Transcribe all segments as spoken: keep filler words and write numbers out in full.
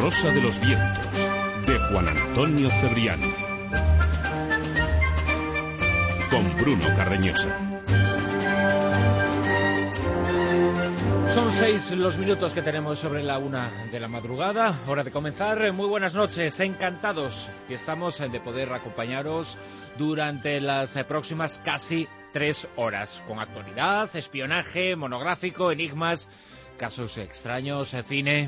Rosa de los Vientos, de Juan Antonio Cebrián. Con Bruno Cardeñosa. Son seis los minutos que tenemos sobre la una de la madrugada. Hora de comenzar. Muy buenas noches. Encantados que estamos de poder acompañaros durante las próximas casi tres horas. Con actualidad, espionaje, monográfico, enigmas, casos extraños, cine.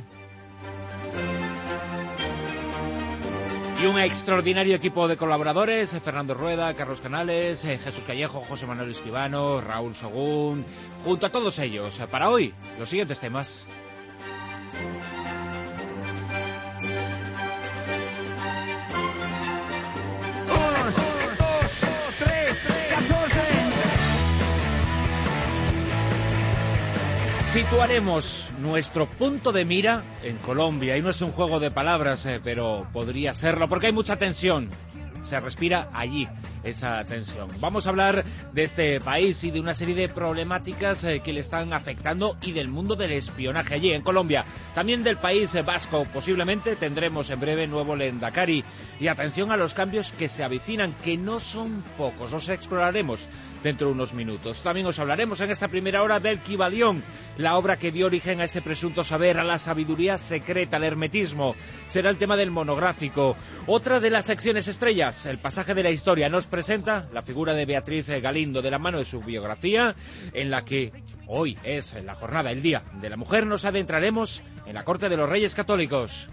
Y un extraordinario equipo de colaboradores: Fernando Rueda, Carlos Canales, Jesús Callejo, José Manuel Escribano, Raúl Sogún. Junto a todos ellos, para hoy, los siguientes temas. Situaremos nuestro punto de mira en Colombia, y no es un juego de palabras, eh, pero podría serlo, porque hay mucha tensión. Se respira allí esa tensión. Vamos a hablar de este país y de una serie de problemáticas eh, que le están afectando, y del mundo del espionaje allí en Colombia. También del país eh, vasco. Posiblemente tendremos en breve nuevo Lehendakari. Y atención a los cambios que se avecinan, que no son pocos. Los exploraremos dentro de unos minutos. También os hablaremos en esta primera hora del Kibalión, la obra que dio origen a ese presunto saber, a la sabiduría secreta, al hermetismo. Será el tema del monográfico. Otra de las secciones estrellas, el pasaje de la historia, nos presenta la figura de Beatriz Galindo, de la mano de su biografía, en la que hoy es la jornada, el Día de la Mujer. Nos adentraremos en la corte de los Reyes Católicos.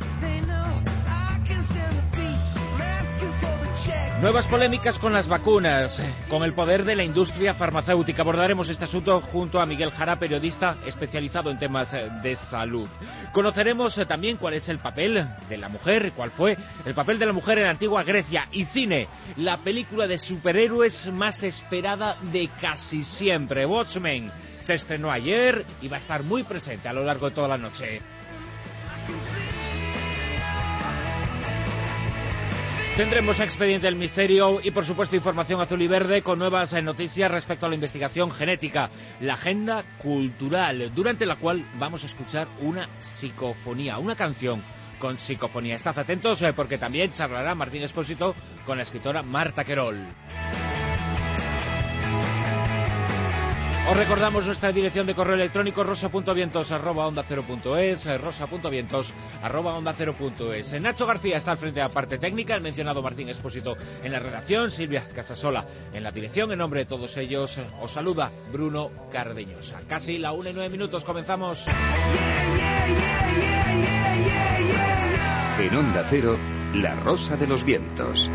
Nuevas polémicas con las vacunas, con el poder de la industria farmacéutica. Abordaremos este asunto junto a Miguel Jara, periodista especializado en temas de salud. Conoceremos también cuál es el papel de la mujer, cuál fue el papel de la mujer en la antigua Grecia. Y cine, la película de superhéroes más esperada de casi siempre, Watchmen. Se estrenó ayer y va a estar muy presente a lo largo de toda la noche. Tendremos Expediente del Misterio y, por supuesto, información azul y verde con nuevas noticias respecto a la investigación genética, la agenda cultural, durante la cual vamos a escuchar una psicofonía, una canción con psicofonía. Estad atentos porque también charlará Martín Expósito con la escritora Marta Querol. Os recordamos nuestra dirección de correo electrónico: rosa.vientos arroba onda cero punto es, rosa.vientos arroba onda cero punto es. Nacho García está al frente de la parte técnica, el mencionado Martín Expósito en la redacción, Silvia Casasola en la dirección. En nombre de todos ellos os saluda Bruno Cardeñosa. Casi la una y nueve minutos, comenzamos. En Onda Cero, La Rosa de los Vientos.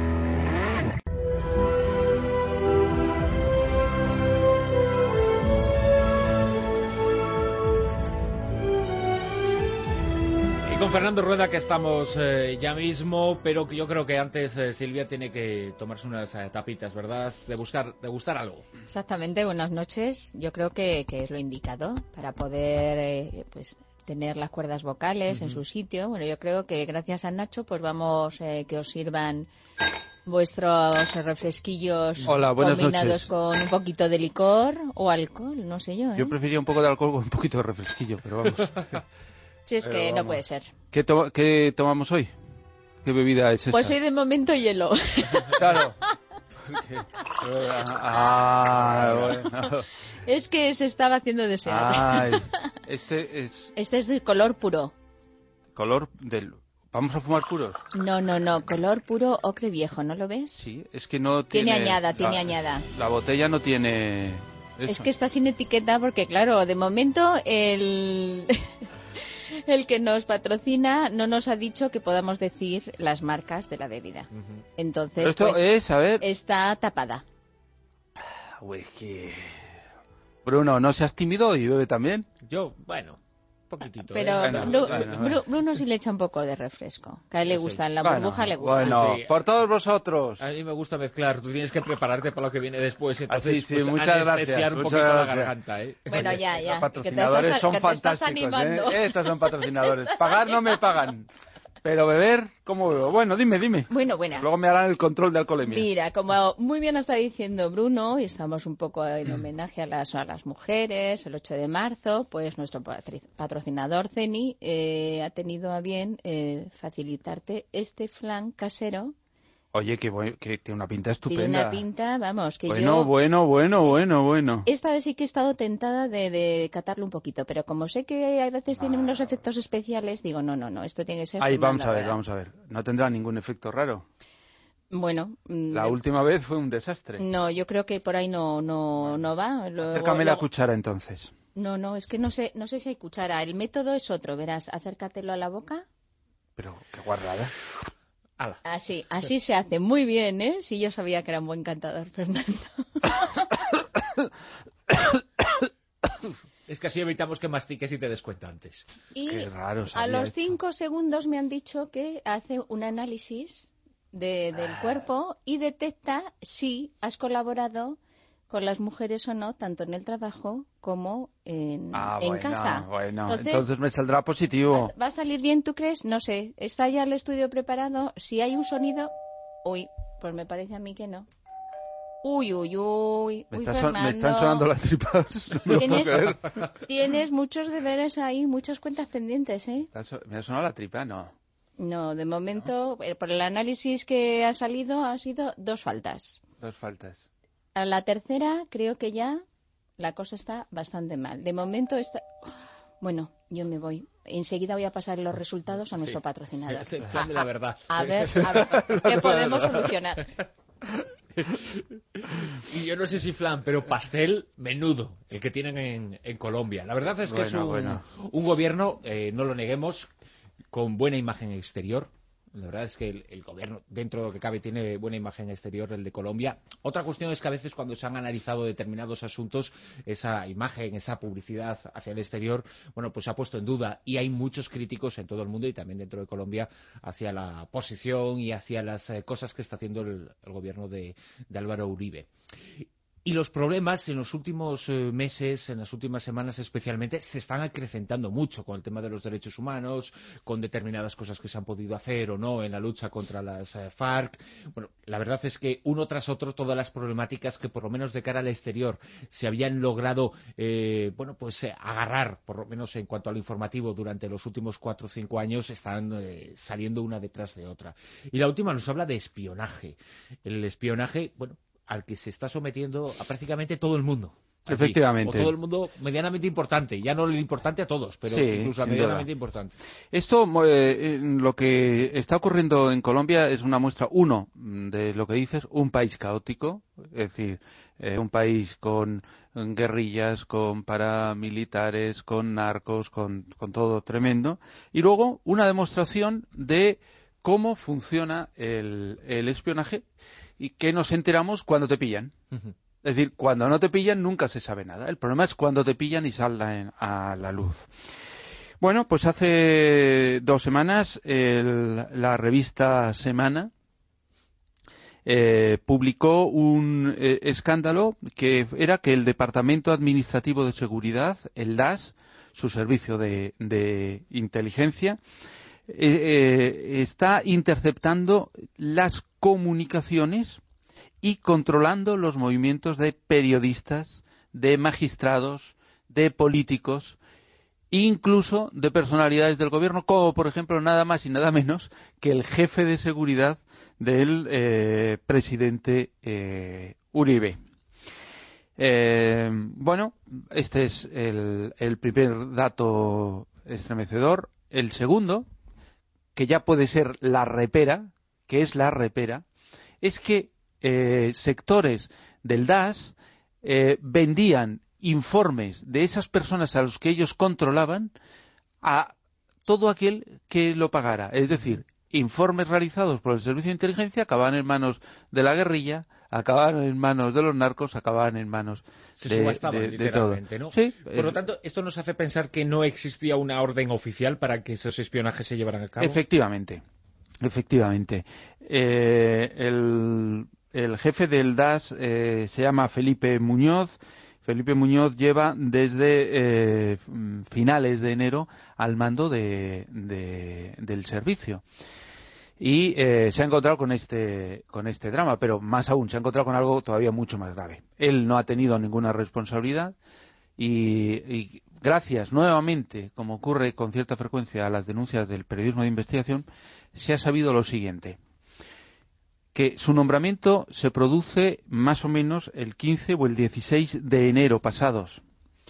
Con Fernando Rueda, que estamos eh, ya mismo, pero que yo creo que antes eh, Silvia tiene que tomarse unas eh, tapitas, ¿verdad? De buscar, de gustar algo. Exactamente, buenas noches. Yo creo que, que es lo indicado para poder eh, pues tener las cuerdas vocales uh-huh. en su sitio. Bueno, yo creo que gracias a Nacho pues vamos eh, que os sirvan vuestros refresquillos. Hola, buenas combinados noches. Con un poquito de licor o alcohol, no sé yo. ¿eh? Yo prefería un poco de alcohol con un poquito de refresquillo, pero vamos. Si es que no puede ser. ¿Qué, to- ¿Qué tomamos hoy? ¿Qué bebida es esta? Pues hoy de momento hielo. Claro. Ah, bueno. Es que se estaba haciendo desear. Ay, este es... Este es de color puro. Color del... ¿Vamos a fumar puros? No, no, no. Color puro ocre viejo, ¿no lo ves? Sí, es que no tiene... Tiene añada, la, tiene añada. La botella no tiene... Eso. Es que está sin etiqueta porque, claro, de momento el... El que nos patrocina no nos ha dicho que podamos decir las marcas de la bebida. Uh-huh. Entonces, Pero esto pues, es, a ver... está tapada. Whisky. Bruno, ¿no seas tímido y bebe también? Yo, bueno, un poquitito. Pero ¿eh? Bru- bueno, Bru- bueno, Bru- Bruno sí le echa un poco de refresco. Que a él le Sí, gusta, sí. en la Bueno, burbuja le gusta. Bueno, Sí. por todos vosotros. A mí me gusta mezclar, tú tienes que prepararte para lo que viene después, entonces Así, sí, pues, muchas anestesiar gracias, un muchas poquito gracias. la garganta, ¿eh? Bueno, ya, ya. Los patrocinadores que te estás, son que te estás fantásticos, animando. ¿eh? Estos son patrocinadores. Pagar no me pagan. Pero beber, ¿cómo bebo? Bueno, dime, dime. Bueno, bueno. Luego me harán el control de alcoholemia. Mira, como muy bien está diciendo Bruno, y estamos un poco en homenaje a las, a las mujeres, el ocho de marzo, pues nuestro patri- patrocinador Ceni eh, ha tenido a bien eh, facilitarte este flan casero. Oye, que, buen- que tiene una pinta estupenda. Tiene una pinta, vamos, que bueno, yo... Bueno, bueno, es- bueno, bueno. Esta vez sí que he estado tentada de, de catarlo un poquito, pero como sé que a veces tiene unos efectos especiales, digo, no, no, no, esto tiene que ser... Ahí, formando vamos a ver, rueda. vamos a ver. No tendrá ningún efecto raro. Bueno... mm, La de- última vez fue un desastre. No, yo creo que por ahí no, no, no va. Luego- Acércame la luego- cuchara entonces. No, no, es que no sé, no sé si hay cuchara. El método es otro, verás, acércatelo a la boca. Pero qué guarrada. Ala. Así, así se hace muy bien, ¿eh? Sí, yo sabía que era un buen cantador, Fernando. Es que así evitamos que mastiques y te des cuenta antes. Y Qué raro a sabía los esto. cinco segundos me han dicho que hace un análisis de- del cuerpo y detecta si has colaborado con las mujeres o no, tanto en el trabajo como en, Ah, en bueno, casa. bueno. Entonces, Entonces, me saldrá positivo. ¿Va a salir bien, tú crees? No sé. ¿Está ya el estudio preparado? Si hay un sonido... Uy, pues me parece a mí que no. Uy, uy, uy. Me, Uy, está son- me Fernando. están sonando las tripas. No me lo puedo Tienes, creer. tienes muchos deberes ahí, muchas cuentas pendientes, ¿eh? Está so- ¿Me ha sonado la tripa? No. No, de momento, eh, por el análisis que ha salido, ha sido dos faltas. Dos faltas. A la tercera, creo que ya la cosa está bastante mal. De momento está... Bueno, yo me voy. Enseguida voy a pasar los resultados a nuestro Sí. patrocinador. Es el flan de la verdad. A ver, a ver, ¿qué podemos solucionar? Y yo no sé si flan, pero pastel menudo, el que tienen en, en Colombia. La verdad es que es Bueno, un, bueno. un gobierno, eh, no lo neguemos, con buena imagen exterior. La verdad es que el, el gobierno, dentro de lo que cabe, tiene buena imagen exterior, el de Colombia. Otra cuestión es que a veces cuando se han analizado determinados asuntos, esa imagen, esa publicidad hacia el exterior, bueno, pues se ha puesto en duda. Y hay muchos críticos en todo el mundo y también dentro de Colombia hacia la posición y hacia las eh, cosas que está haciendo el, el gobierno de, de Álvaro Uribe. Y los problemas en los últimos eh, meses, en las últimas semanas especialmente, se están acrecentando mucho con el tema de los derechos humanos, con determinadas cosas que se han podido hacer o no en la lucha contra las eh, FARC. Bueno, la verdad es que uno tras otro todas las problemáticas que por lo menos de cara al exterior se habían logrado eh, bueno, pues eh, agarrar, por lo menos en cuanto al informativo, durante los últimos cuatro o cinco años, están eh, saliendo una detrás de otra. Y la última nos habla de espionaje. El espionaje, bueno, al que se está sometiendo a prácticamente todo el mundo. Aquí. Efectivamente. O todo el mundo medianamente importante. Ya no lo importante a todos, pero Sí, incluso a sin medianamente duda. importante. Esto, eh, lo que está ocurriendo en Colombia es una muestra, uno, de lo que dices, un país caótico, es decir, eh, un país con guerrillas, con paramilitares, con narcos, con, con todo tremendo, y luego una demostración de cómo funciona el, el espionaje y que nos enteramos cuando te pillan. Uh-huh. Es decir, cuando no te pillan nunca se sabe nada. El problema es cuando te pillan y salen a la luz. Bueno, pues hace dos semanas el, la revista Semana eh, publicó un eh, escándalo que era que el Departamento Administrativo de Seguridad, el D A S, su servicio de, de inteligencia, eh, eh, está interceptando las comunicaciones y controlando los movimientos de periodistas, de magistrados, de políticos, incluso de personalidades del gobierno, como por ejemplo nada más y nada menos que el jefe de seguridad del eh, presidente eh, Uribe. Eh, bueno, este es el, el primer dato estremecedor. El segundo, que ya puede ser la repera, que es la repera, es que Eh, sectores del D A S eh, vendían informes de esas personas a los que ellos controlaban a todo aquel que lo pagara. Es decir, informes realizados por el Servicio de Inteligencia acababan en manos de la guerrilla, acababan en manos de los narcos, acababan en manos Se de, subastaban, de, de literalmente, todo. ¿no? Sí, Por lo eh, tanto, esto nos hace pensar que no existía una orden oficial para que esos espionajes se llevaran a cabo. Efectivamente, efectivamente. Eh, el... El jefe del D A S eh, se llama Felipe Muñoz. Felipe Muñoz lleva desde eh, finales de enero al mando de, de, del servicio. Y eh, se ha encontrado con este, con este drama, pero más aún, se ha encontrado con algo todavía mucho más grave. Él no ha tenido ninguna responsabilidad y, y gracias nuevamente, como ocurre con cierta frecuencia, a las denuncias del periodismo de investigación, se ha sabido lo siguiente, que su nombramiento se produce más o menos el quince o el dieciséis de enero pasados.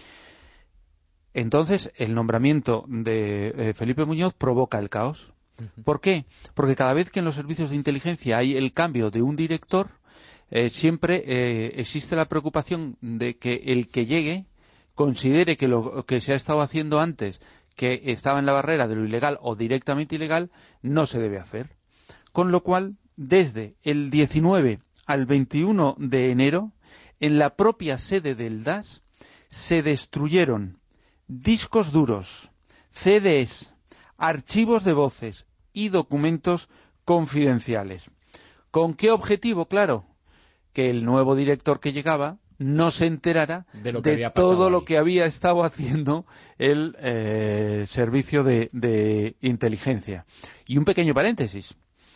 Entonces, el nombramiento de eh, Felipe Muñoz provoca el caos. ¿Por qué? Porque cada vez que en los servicios de inteligencia hay el cambio de un director, eh, siempre eh, existe la preocupación de que el que llegue considere que lo que se ha estado haciendo antes, que estaba en la barrera de lo ilegal o directamente ilegal, no se debe hacer. Con lo cual, desde el diecinueve al veintiuno de enero, en la propia sede del D A S, se destruyeron discos duros, C Ds, archivos de voces y documentos confidenciales. ¿Con qué objetivo? Claro, que el nuevo director que llegaba no se enterara de, lo que de había todo ahí. lo que había estado haciendo el eh, servicio de, de inteligencia. Y un pequeño paréntesis.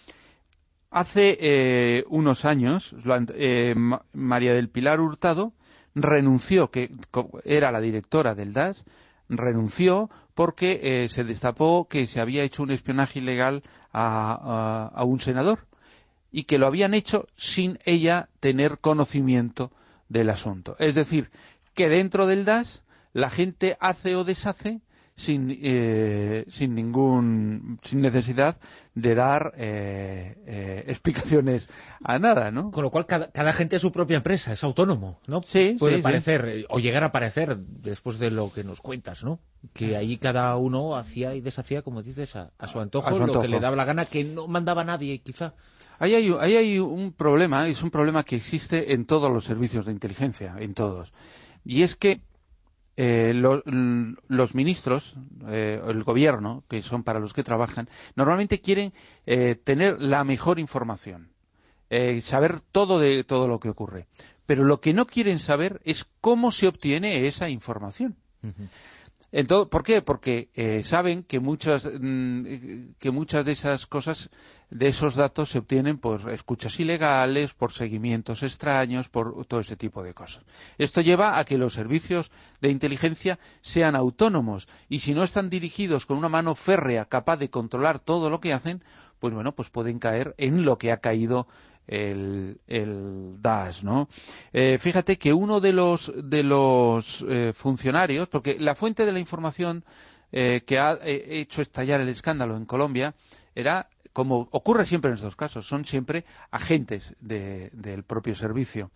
Hace eh, unos años, eh, María del Pilar Hurtado renunció, que era la directora del D A S, renunció porque eh, se destapó que se había hecho un espionaje ilegal a, a, a un senador y que lo habían hecho sin ella tener conocimiento del asunto. Es decir, que dentro del D A S la gente hace o deshace sin, eh, sin ningún sin necesidad de dar eh, eh, explicaciones a nada, ¿no? Con lo cual cada, cada gente es su propia empresa, es autónomo, ¿no? Sí, puede sí, parecer sí. o llegar a parecer después de lo que nos cuentas, ¿no? Que ahí cada uno hacía y deshacía, como dices, a, a su antojo, a su lo antojo. que le daba la gana, que no mandaba nadie, quizá. Ahí hay, ahí hay un problema, es un problema que existe en todos los servicios de inteligencia, en todos. Y es que eh, lo, los ministros, eh, el gobierno, que son para los que trabajan, normalmente quieren eh, tener la mejor información, eh, saber todo de todo lo que ocurre. Pero lo que no quieren saber es cómo se obtiene esa información. Uh-huh. Entonces, ¿por qué? Porque eh, saben que muchas mmm, que muchas de esas cosas, de esos datos se obtienen por escuchas ilegales, por seguimientos extraños, por todo ese tipo de cosas. Esto lleva a que los servicios de inteligencia sean autónomos y si no están dirigidos con una mano férrea capaz de controlar todo lo que hacen, pues bueno, pues pueden caer en lo que ha caído el, el D A S, ¿no? Eh, fíjate que uno de los de los eh, funcionarios, porque la fuente de la información eh, que ha eh, hecho estallar el escándalo en Colombia era, como ocurre siempre en estos casos, son siempre agentes de, del propio servicio.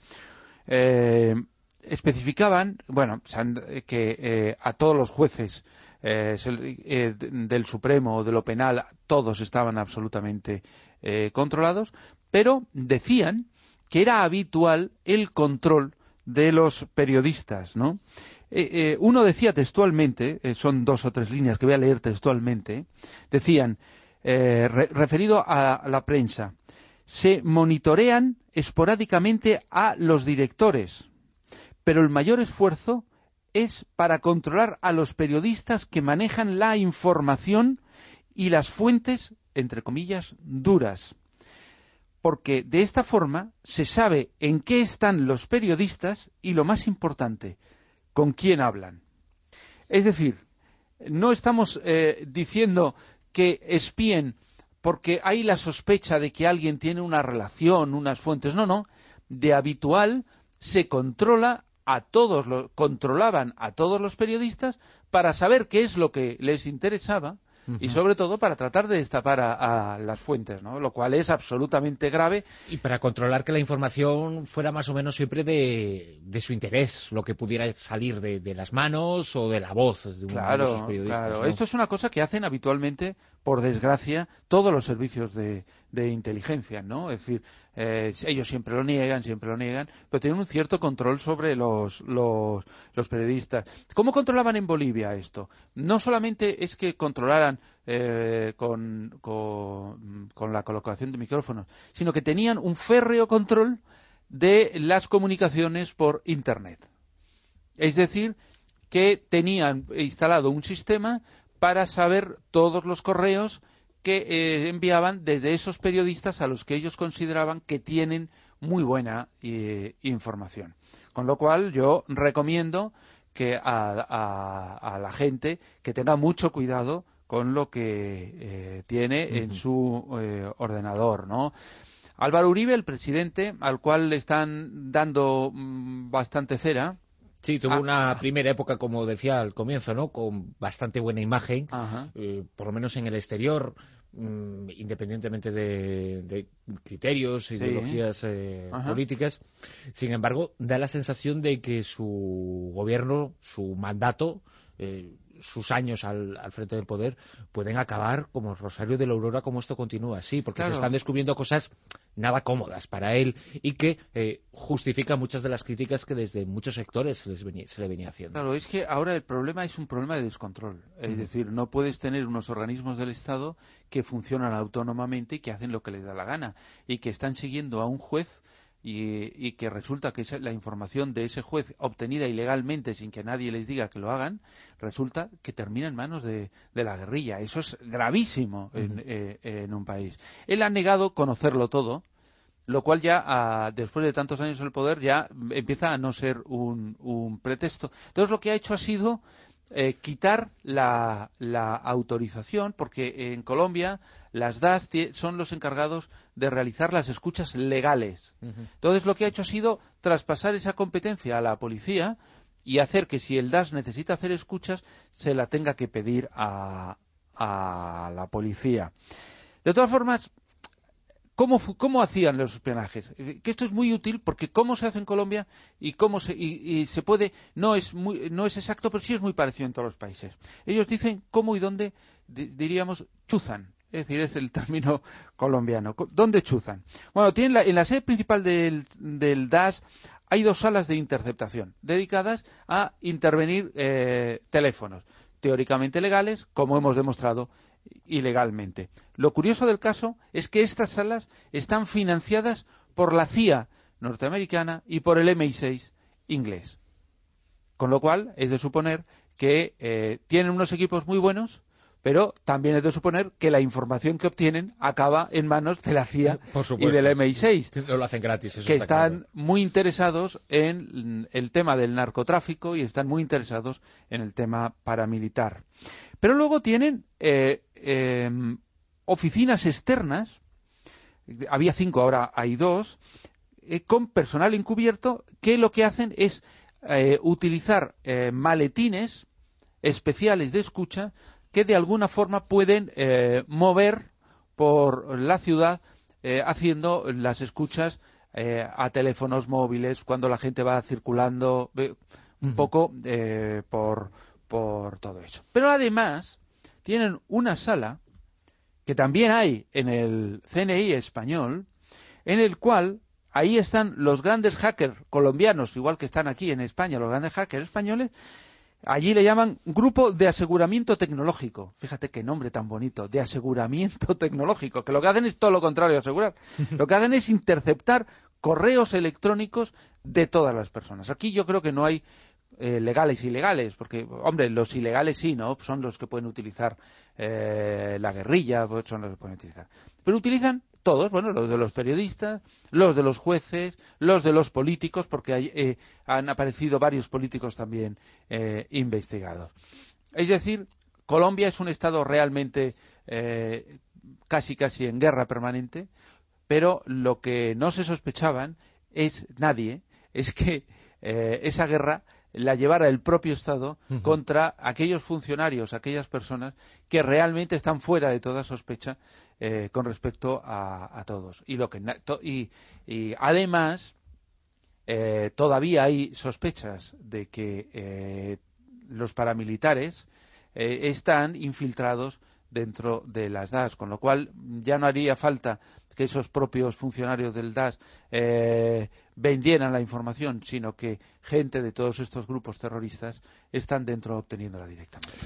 Eh, especificaban, bueno, que eh, a todos los jueces eh, eh, del Supremo o de lo penal, todos estaban absolutamente eh, controlados, pero decían que era habitual el control de los periodistas, ¿no? Eh, eh, uno decía textualmente, eh, son dos o tres líneas que voy a leer textualmente, decían, eh, re, referido a, a la prensa, se monitorean esporádicamente a los directores, pero el mayor esfuerzo es para controlar a los periodistas que manejan la información y las fuentes, entre comillas, duras. Porque de esta forma se sabe en qué están los periodistas y, lo más importante, con quién hablan. Es decir, no estamos eh, diciendo que espíen porque hay la sospecha de que alguien tiene una relación, unas fuentes. No, no. De habitual se controla a todos, lo, controlaban a todos los periodistas para saber qué es lo que les interesaba. Y sobre todo para tratar de destapar a, a las fuentes, ¿no? Lo cual es absolutamente grave. Y para controlar que la información fuera más o menos siempre de, de su interés, lo que pudiera salir de, de las manos o de la voz de uno claro, de esos periodistas. Claro, ¿no? Esto es una cosa que hacen habitualmente, por desgracia, todos los servicios de, de inteligencia, ¿no? Es decir, eh, ellos siempre lo niegan, siempre lo niegan, pero tienen un cierto control sobre los, los, los periodistas. ¿Cómo controlaban en Bolivia esto? No solamente es que controlaran eh, con, con, con la colocación de micrófonos, sino que tenían un férreo control de las comunicaciones por Internet. Es decir, que tenían instalado un sistema para saber todos los correos que eh, enviaban desde esos periodistas a los que ellos consideraban que tienen muy buena eh, información. Con lo cual yo recomiendo que a, a, a la gente que tenga mucho cuidado con lo que eh, tiene uh-huh. en su eh, ordenador, ¿no? Álvaro Uribe, el presidente, al cual le están dando mmm, bastante cera. Sí, tuvo ah, una primera época, como decía al comienzo, ¿no? Con bastante buena imagen, eh, por lo menos en el exterior, mmm, independientemente de, de criterios, sí. ideologías eh, políticas. Sin embargo, da la sensación de que su gobierno, su mandato, eh, sus años al, al frente del poder pueden acabar como Rosario de la Aurora, como esto continúa así, porque claro. se están descubriendo cosas nada cómodas para él y que eh, justifica muchas de las críticas que desde muchos sectores se, les venía, se le venía haciendo. Claro, es que ahora el problema es un problema de descontrol. Es uh-huh. decir, no puedes tener unos organismos del Estado que funcionan autónomamente y que hacen lo que les da la gana y que están siguiendo a un juez y, y que resulta que esa, la información de ese juez obtenida ilegalmente sin que nadie les diga que lo hagan, resulta que termina en manos de, de la guerrilla. Eso es gravísimo uh-huh. en, eh, en un país. Él ha negado conocerlo todo, lo cual ya, a, después de tantos años en el poder, ya empieza a no ser un, un pretexto. Entonces lo que ha hecho ha sido eh, quitar la, la autorización, porque en Colombia las D A S son los encargados de realizar las escuchas legales. Uh-huh. Entonces lo que ha hecho ha sido traspasar esa competencia a la policía y hacer que si el D A S necesita hacer escuchas, se la tenga que pedir a, a la policía. De todas formas, ¿Cómo, ¿Cómo hacían los espionajes? Que esto es muy útil porque cómo se hace en Colombia y cómo se, y, y se puede, no es, muy, no es exacto, pero sí es muy parecido en todos los países. Ellos dicen cómo y dónde, diríamos, chuzan. Es decir, es el término colombiano. ¿Dónde chuzan? Bueno, tienen la, en la sede principal del, del D A S hay dos salas de interceptación dedicadas a intervenir eh, teléfonos, teóricamente legales, como hemos demostrado, ilegalmente. Lo curioso del caso es que estas salas están financiadas por la C I A norteamericana y por el M I seis inglés. Con lo cual, es de suponer que eh, tienen unos equipos muy buenos, pero también es de suponer que la información que obtienen acaba en manos de la C I A y del M I seis. No lo hacen gratis, eso que está están claro. muy interesados en el tema del narcotráfico y están muy interesados en el tema paramilitar. Pero luego tienen eh, eh, oficinas externas, había cinco, ahora hay dos, eh, con personal encubierto que lo que hacen es eh, utilizar eh, maletines especiales de escucha que de alguna forma pueden eh, mover por la ciudad eh, haciendo las escuchas eh, a teléfonos móviles cuando la gente va circulando eh, un uh-huh. poco eh, por... por todo eso. Pero además tienen una sala que también hay en el C N I español, en el cual ahí están los grandes hackers colombianos, igual que están aquí en España los grandes hackers españoles. Allí le llaman Grupo de Aseguramiento Tecnológico. Fíjate qué nombre tan bonito, de aseguramiento tecnológico, que lo que hacen es todo lo contrario a asegurar. Lo que hacen es interceptar correos electrónicos de todas las personas. Aquí yo creo que no hay Eh, legales y ilegales, porque, hombre, los ilegales sí, ¿no? Son los que pueden utilizar eh, la guerrilla, son los que pueden utilizar. Pero utilizan todos, bueno, los de los periodistas, los de los jueces, los de los políticos, porque hay, eh, han aparecido varios políticos también eh, investigados. Es decir, Colombia es un estado realmente eh, casi casi en guerra permanente, pero lo que no se sospechaban es nadie, es que eh, esa guerra la llevara el propio Estado uh-huh. contra aquellos funcionarios, aquellas personas que realmente están fuera de toda sospecha eh, con respecto a, a todos. Y lo que to, y, y además eh, todavía hay sospechas de que eh, los paramilitares eh, están infiltrados dentro de las D A S, con lo cual ya no haría falta que esos propios funcionarios del D A S eh, vendieran la información, sino que gente de todos estos grupos terroristas están dentro obteniéndola directamente.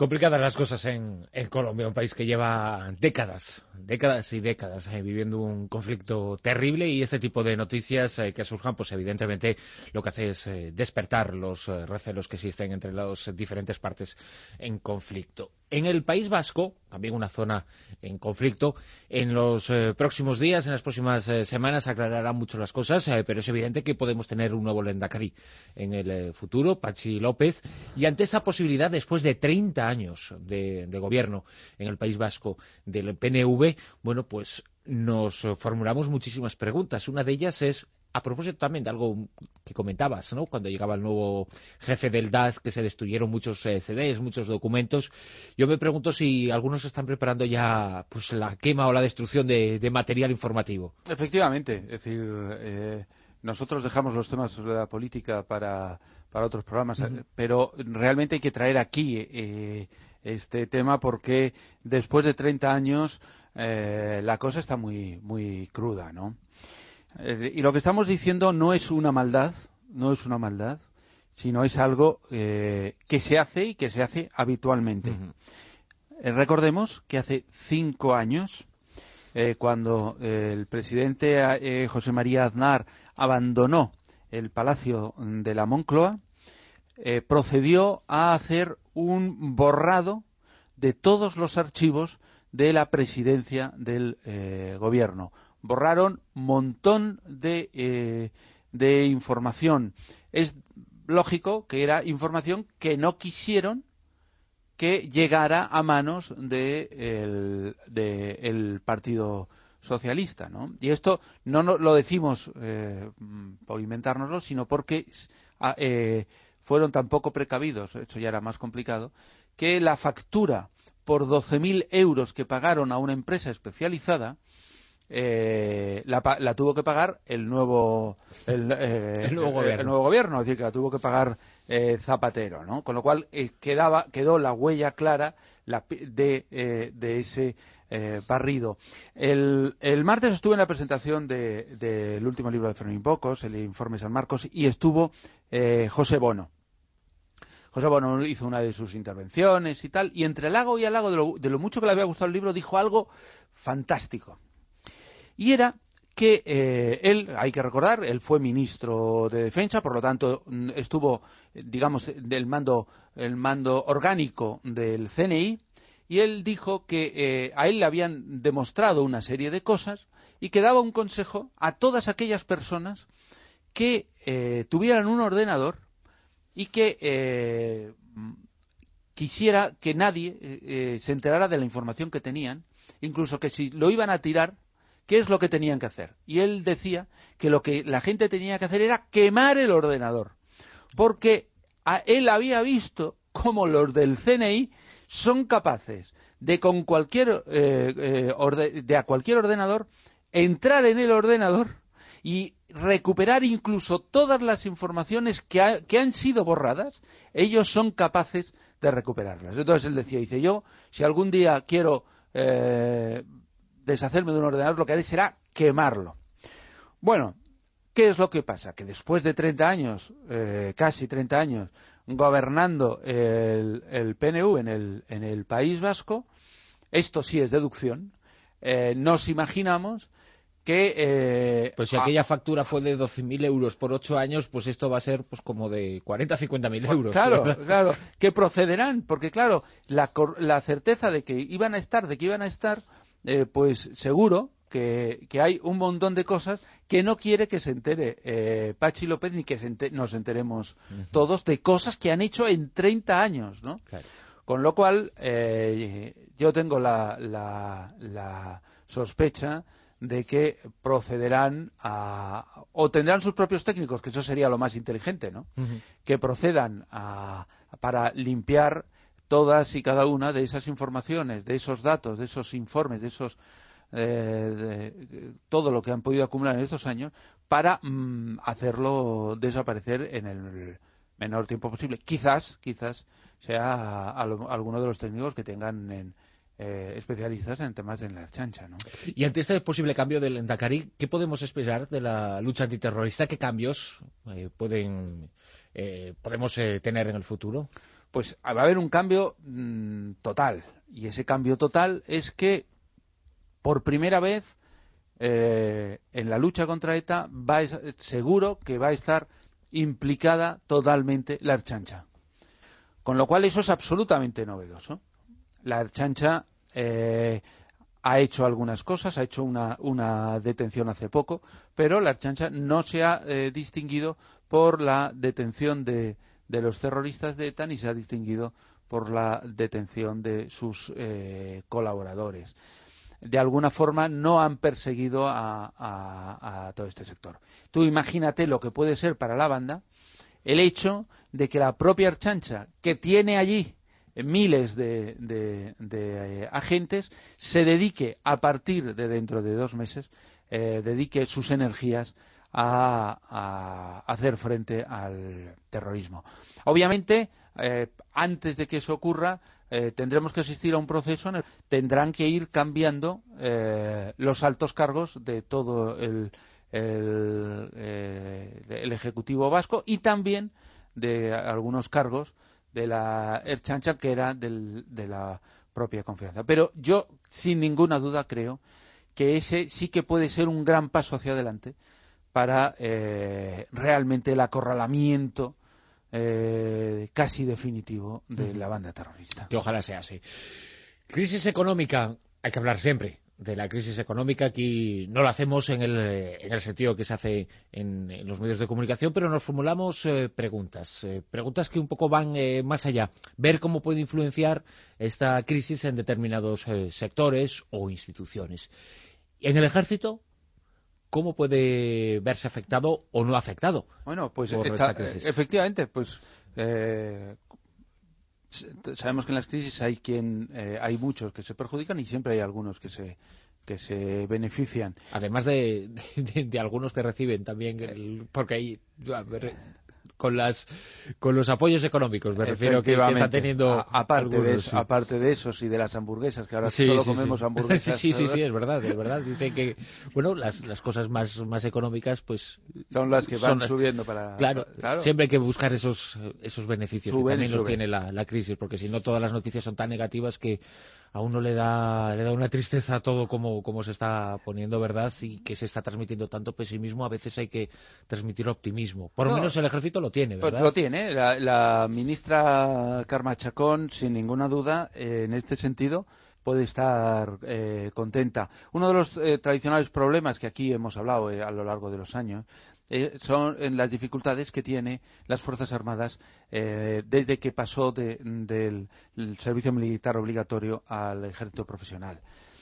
Complicadas las cosas en, en Colombia, un país que lleva décadas, décadas y décadas eh, viviendo un conflicto terrible, y este tipo de noticias eh, que surjan, pues evidentemente lo que hace es eh, despertar los eh, recelos que existen entre las diferentes partes en conflicto. En el País Vasco, también una zona en conflicto, en los eh, próximos días, en las próximas eh, semanas aclararán mucho las cosas, eh, pero es evidente que podemos tener un nuevo lehendakari en el eh, futuro, Patxi López, y ante esa posibilidad, después de treinta años de, de gobierno en el País Vasco del P N V, bueno, pues nos formulamos muchísimas preguntas. Una de ellas es, a propósito también de algo que comentabas, ¿no?, cuando llegaba el nuevo jefe del D A S, que se destruyeron muchos eh, C Ds, muchos documentos. Yo me pregunto si algunos están preparando ya pues la quema o la destrucción de, de material informativo. Efectivamente, es decir, eh, nosotros dejamos los temas de la política para, para otros programas, uh-huh. pero realmente hay que traer aquí eh, este tema porque después de treinta años eh, la cosa está muy, muy cruda, ¿no? Eh, y lo que estamos diciendo no es una maldad, no es una maldad, sino es algo eh, que se hace y que se hace habitualmente. Uh-huh. Eh, recordemos que hace cinco años, eh, cuando eh, el presidente eh, José María Aznar abandonó el Palacio de la Moncloa, eh, procedió a hacer un borrado de todos los archivos de la presidencia del eh, gobierno. Borraron un montón de, eh, de información. Es lógico que era información que no quisieron que llegara a manos de el, de el Partido Socialista, ¿no? Y esto no, no lo decimos eh, por inventárnoslo, sino porque eh, fueron tan poco precavidos, esto ya era más complicado, que la factura por doce mil euros que pagaron a una empresa especializada Eh, la, la tuvo que pagar el nuevo el, eh, el, nuevo, el, gobierno. el nuevo gobierno, es decir, que la tuvo que pagar eh, Zapatero, ¿no? Con lo cual eh, quedaba quedó la huella clara la, de, eh, de ese eh, barrido. El, el martes estuve en la presentación del de, de último libro de Fermín Pocos, el informe San Marcos, y estuvo eh, José Bono. José Bono hizo una de sus intervenciones y tal, y entre halago y halago de lo, de lo mucho que le había gustado el libro, dijo algo fantástico. Y era que eh, él, hay que recordar, él fue ministro de Defensa, por lo tanto estuvo, digamos, del mando, el mando orgánico del C N I, y él dijo que eh, a él le habían demostrado una serie de cosas y que daba un consejo a todas aquellas personas que eh, tuvieran un ordenador y que eh, quisiera que nadie eh, se enterara de la información que tenían, incluso que si lo iban a tirar, ¿qué es lo que tenían que hacer? Y él decía que lo que la gente tenía que hacer era quemar el ordenador, porque a él había visto cómo los del C N I son capaces de con cualquier eh, eh, orde, de a cualquier ordenador entrar en el ordenador y recuperar incluso todas las informaciones que, ha, que han sido borradas. Ellos son capaces de recuperarlas. Entonces él decía, dice, yo si algún día quiero eh, deshacerme de un ordenador, lo que haré será quemarlo. Bueno, ¿qué es lo que pasa? Que después de treinta años, eh, casi treinta años, gobernando el, el P N V en el, en el País Vasco, esto sí es deducción, eh, nos imaginamos que... Eh, pues si aquella a... factura fue de doce mil euros por ocho años, pues esto va a ser pues como de cuarenta a cincuenta mil euros. Claro, ¿verdad? Claro, que procederán, porque claro, la, la certeza de que iban a estar, de que iban a estar, eh, pues seguro que, que hay un montón de cosas que no quiere que se entere eh, Patxi López ni que se enter, nos enteremos uh-huh. todos de cosas que han hecho en treinta años, ¿no? Claro. Con lo cual, eh, yo tengo la, la, la sospecha de que procederán a, o tendrán sus propios técnicos, que eso sería lo más inteligente, ¿no? Uh-huh. Que procedan a, para limpiar todas y cada una de esas informaciones, de esos datos, de esos informes, de esos eh, de, todo lo que han podido acumular en estos años, para mm, hacerlo desaparecer en el menor tiempo posible. Quizás, quizás sea a, a lo, alguno de los técnicos que tengan en, eh, especialistas en temas de la chancha, ¿no? Y ante este posible cambio del lehendakari, ¿qué podemos esperar de la lucha antiterrorista? ¿Qué cambios eh, pueden eh, podemos eh, tener en el futuro? pues va a haber un cambio mmm, total. Y ese cambio total es que, por primera vez, eh, en la lucha contra ETA, va a, seguro que va a estar implicada totalmente la Ertzaintza. Con lo cual eso es absolutamente novedoso. La Ertzaintza eh, ha hecho algunas cosas, ha hecho una, una detención hace poco, pero la Ertzaintza no se ha eh, distinguido por la detención de, de los terroristas de ETA, ni se ha distinguido por la detención de sus eh, colaboradores. De alguna forma no han perseguido a, a, a todo este sector. Tú imagínate lo que puede ser para la banda el hecho de que la propia Ertzaintza, que tiene allí miles de, de, de eh, agentes, se dedique a partir de dentro de dos meses, eh, dedique sus energías a, a hacer frente al terrorismo. Obviamente, eh, antes de que eso ocurra, eh, tendremos que asistir a un proceso en el que tendrán que ir cambiando eh, los altos cargos de todo el, el, eh, el Ejecutivo vasco y también de algunos cargos de la Ertzaintza que era del, de la propia confianza. Pero yo, sin ninguna duda, creo que ese sí que puede ser un gran paso hacia adelante para eh, realmente el acorralamiento eh, casi definitivo de la banda terrorista. Que ojalá sea así. Crisis económica, hay que hablar siempre de la crisis económica. Aquí no lo hacemos en el, en el sentido que se hace en, en los medios de comunicación, pero nos formulamos eh, preguntas, eh, preguntas que un poco van eh, más allá. Ver cómo puede influenciar esta crisis en determinados eh, sectores o instituciones. En el Ejército, ¿cómo puede verse afectado o no afectado bueno, pues por esta, esta crisis? Efectivamente, pues eh, sabemos que en las crisis hay quien, eh, hay muchos que se perjudican y siempre hay algunos que se que se benefician. Además de, de, de algunos que reciben también, el, porque hay con las con los apoyos económicos, me refiero que, que está teniendo a, aparte, algunos, de eso, sí. aparte de esos y de las hamburguesas, que ahora sí, solo sí, comemos sí. hamburguesas. Sí, sí, sí, es verdad, es verdad. Dicen que, bueno, las, las cosas más, más económicas, pues... Son las que van las, subiendo para... Claro, claro, siempre hay que buscar esos, esos beneficios suben que también los suben. Tiene la, la crisis, porque si no todas las noticias son tan negativas que a uno le da le da una tristeza todo como, como se está poniendo, ¿verdad? Y que se está transmitiendo tanto pesimismo, a veces hay que transmitir optimismo. Por lo no, menos el Ejército lo tiene, ¿verdad? Pues lo tiene. La, la ministra Carme Chacón, sin ninguna duda, eh, en este sentido, puede estar eh, contenta. Uno de los eh, tradicionales problemas que aquí hemos hablado eh, a lo largo de los años eh, son en las dificultades que tiene las Fuerzas Armadas eh, desde que pasó de, del servicio militar obligatorio al ejército profesional.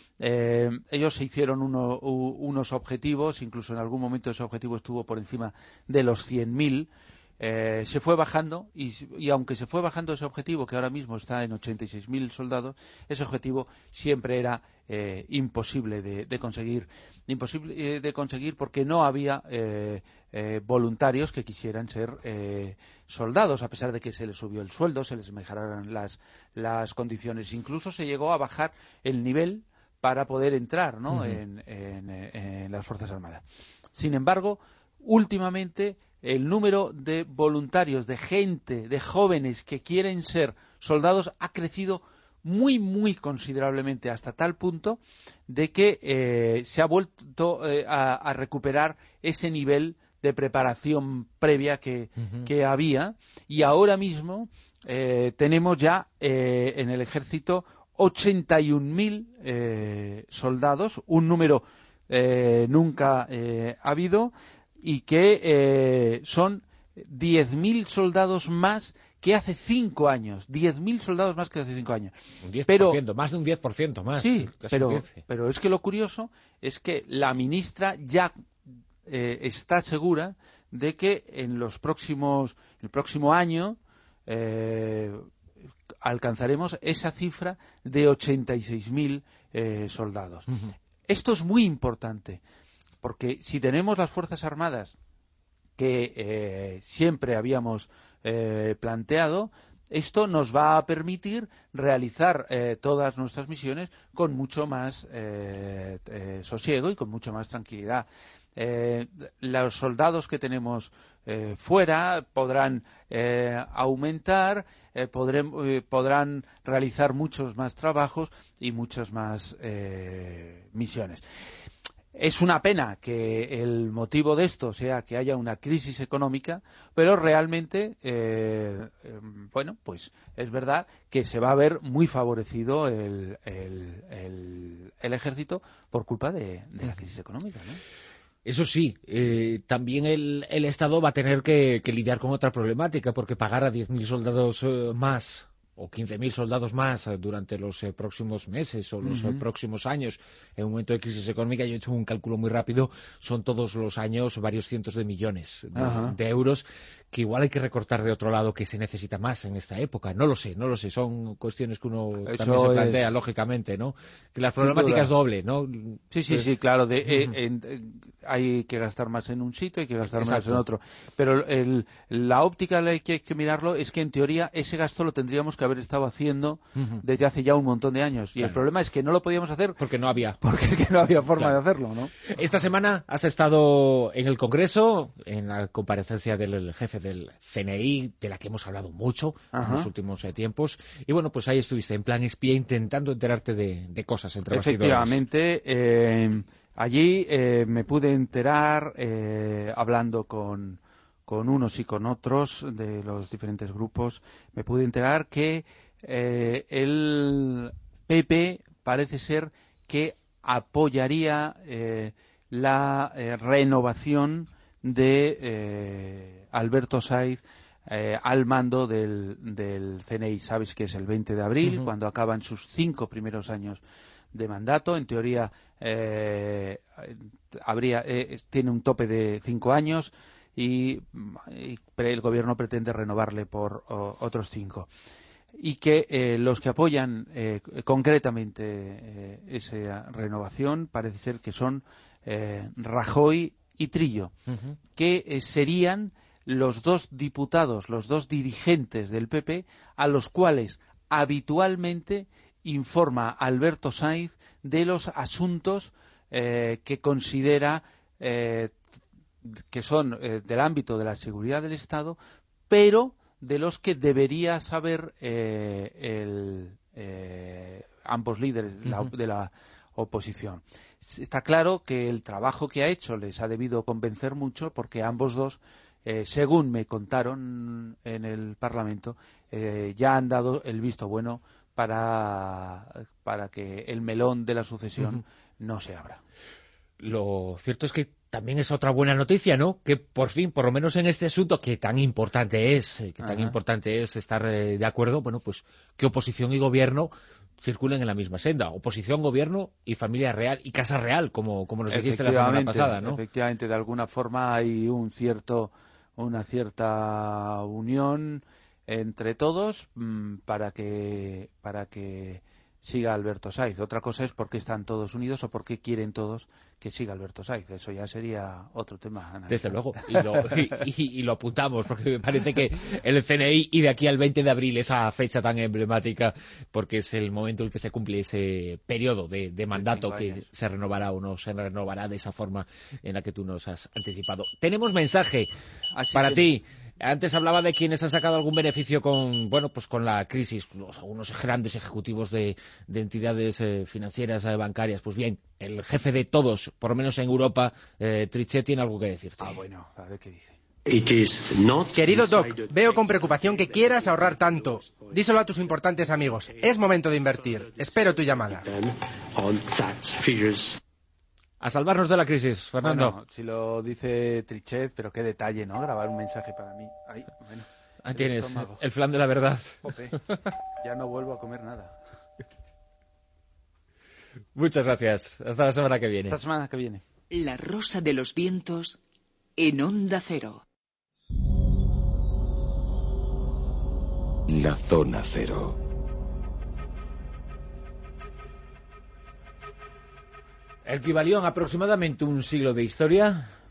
Eh, ellos se hicieron uno, u, unos objetivos, incluso en algún momento ese objetivo estuvo por encima de los cien mil. Eh, se fue bajando y, y aunque se fue bajando ese objetivo, que ahora mismo está en ochenta y seis mil soldados, ese objetivo siempre era eh, imposible de, de conseguir, imposible eh, de conseguir porque no había eh, eh, voluntarios que quisieran ser eh, soldados, a pesar de que se les subió el sueldo, se les mejoraron las, las condiciones, incluso se llegó a bajar el nivel para poder entrar, ¿no? uh-huh. en, en, en las Fuerzas Armadas. Sin embargo, últimamente el número de voluntarios, de gente, de jóvenes que quieren ser soldados ha crecido muy, muy considerablemente, hasta tal punto de que eh, se ha vuelto eh, a, a recuperar ese nivel de preparación previa que, uh-huh. que había, y ahora mismo eh, tenemos ya eh, en el Ejército ochenta y un mil eh, soldados, un número eh, nunca eh, habido, y que eh, son diez mil soldados más que hace cinco años. diez mil soldados más que hace cinco años. Un diez por ciento, pero, más de un diez por ciento más. Sí, pero, pero es que lo curioso es que la ministra ya eh, está segura de que en los próximos, el próximo año eh, alcanzaremos esa cifra de ochenta y seis mil eh, soldados. Uh-huh. Esto es muy importante, porque si tenemos las Fuerzas Armadas que eh, siempre habíamos eh, planteado, esto nos va a permitir realizar eh, todas nuestras misiones con mucho más eh, eh, sosiego y con mucha más tranquilidad. Eh, los soldados que tenemos eh, fuera, podrán eh, aumentar, eh, podrem, eh, podrán realizar muchos más trabajos y muchas más eh, misiones. Es una pena que el motivo de esto sea que haya una crisis económica, pero realmente, eh, eh, bueno, pues es verdad que se va a ver muy favorecido el, el, el, el ejército por culpa de, de la crisis económica, ¿no? Eso sí, eh, también el, el Estado va a tener que, que lidiar con otra problemática, porque pagar a diez mil soldados eh, más o quince mil soldados más durante los eh, próximos meses o los uh-huh. eh, próximos años en un momento de crisis económica, yo he hecho un cálculo muy rápido, son todos los años varios cientos de millones de, uh-huh. de euros, que igual hay que recortar de otro lado, que se necesita más en esta época. No lo sé, no lo sé, son cuestiones que uno Eso también se plantea, es... lógicamente, ¿no? Que la problemática es doble, ¿no? Sí, sí, sí, claro, de, uh-huh. eh, en, eh, hay que gastar más en un sitio, hay que gastar Exacto. más en otro. Pero el, la óptica la que hay que mirarlo es que, en teoría, ese gasto lo tendríamos que haber estado haciendo uh-huh. desde hace ya un montón de años. Y claro. el problema es que no lo podíamos hacer porque no había. Porque es que no había forma claro. de hacerlo, ¿no? Esta semana has estado en el Congreso, en la comparecencia del jefe del C N I, de la que hemos hablado mucho uh-huh. en los últimos eh, tiempos. Y bueno, pues ahí estuviste en plan espía intentando enterarte de, de cosas entre bastidores. Efectivamente, eh, allí eh, me pude enterar eh, hablando con con unos y con otros de los diferentes grupos, me pude enterar que eh, el P P parece ser que apoyaría eh, la eh, renovación de eh, Alberto Saiz eh, al mando del, del C N I. Sabes que es el veinte de abril, uh-huh. cuando acaban sus cinco primeros años de mandato. En teoría eh, habría eh, tiene un tope de cinco años. Y, y el gobierno pretende renovarle por o, otros cinco. Y que eh, los que apoyan eh, concretamente eh, esa renovación parece ser que son eh, Rajoy y Trillo, uh-huh. que eh, serían los dos diputados, los dos dirigentes del P P, a los cuales habitualmente informa Alberto Saiz de los asuntos eh, que considera eh, que son eh, del ámbito de la seguridad del Estado, pero de los que debería saber eh, el, eh, ambos líderes de la, de la oposición. Está claro que el trabajo que ha hecho les ha debido convencer mucho, porque ambos dos, eh, según me contaron en el Parlamento, eh, ya han dado el visto bueno para, para que el melón de la sucesión uh-huh. no se abra. Lo cierto es que también es otra buena noticia, ¿no? Que por fin, por lo menos en este asunto que tan importante es, que tan Ajá. importante es estar eh, de acuerdo, bueno, pues que oposición y gobierno circulen en la misma senda. Oposición, gobierno y familia real y casa real, como, como nos dijiste la semana pasada, ¿no? Efectivamente, de alguna forma hay un cierto, una cierta unión entre todos mmm, para que, para que siga Alberto Saiz. Otra cosa es por qué están todos unidos o por qué quieren todos que siga Alberto Saiz. Eso ya sería otro tema. Desde luego. Y lo, y, y, y lo apuntamos, porque me parece que el C N I, y de aquí al veinte de abril, esa fecha tan emblemática, porque es el momento en el que se cumple ese periodo de, de mandato que se renovará o no se renovará de esa forma en la que tú nos has anticipado. Tenemos mensaje Así para que... ti. Antes hablaba de quienes han sacado algún beneficio con, bueno, pues con la crisis, los, algunos grandes ejecutivos de, de entidades eh, financieras, eh, bancarias. Pues bien, el jefe de todos, por lo menos en Europa, eh, Trichet, tiene algo que decirte. Ah, bueno, a ver qué dice. Querido Doc, veo con preocupación que quieras ahorrar tanto. Díselo a tus importantes amigos. Es momento de invertir. Espero tu llamada. A salvarnos de la crisis, Fernando. Bueno, si lo dice Trichet, pero qué detalle, ¿no? Grabar un mensaje para mí. Ay, bueno, ahí tienes, estómago. El flan de la verdad. Jope, ya no vuelvo a comer nada. Muchas gracias. Hasta la semana que viene. Hasta la semana que viene. La rosa de los vientos en Onda Cero. La zona cero. El que valió aproximadamente un siglo de historia,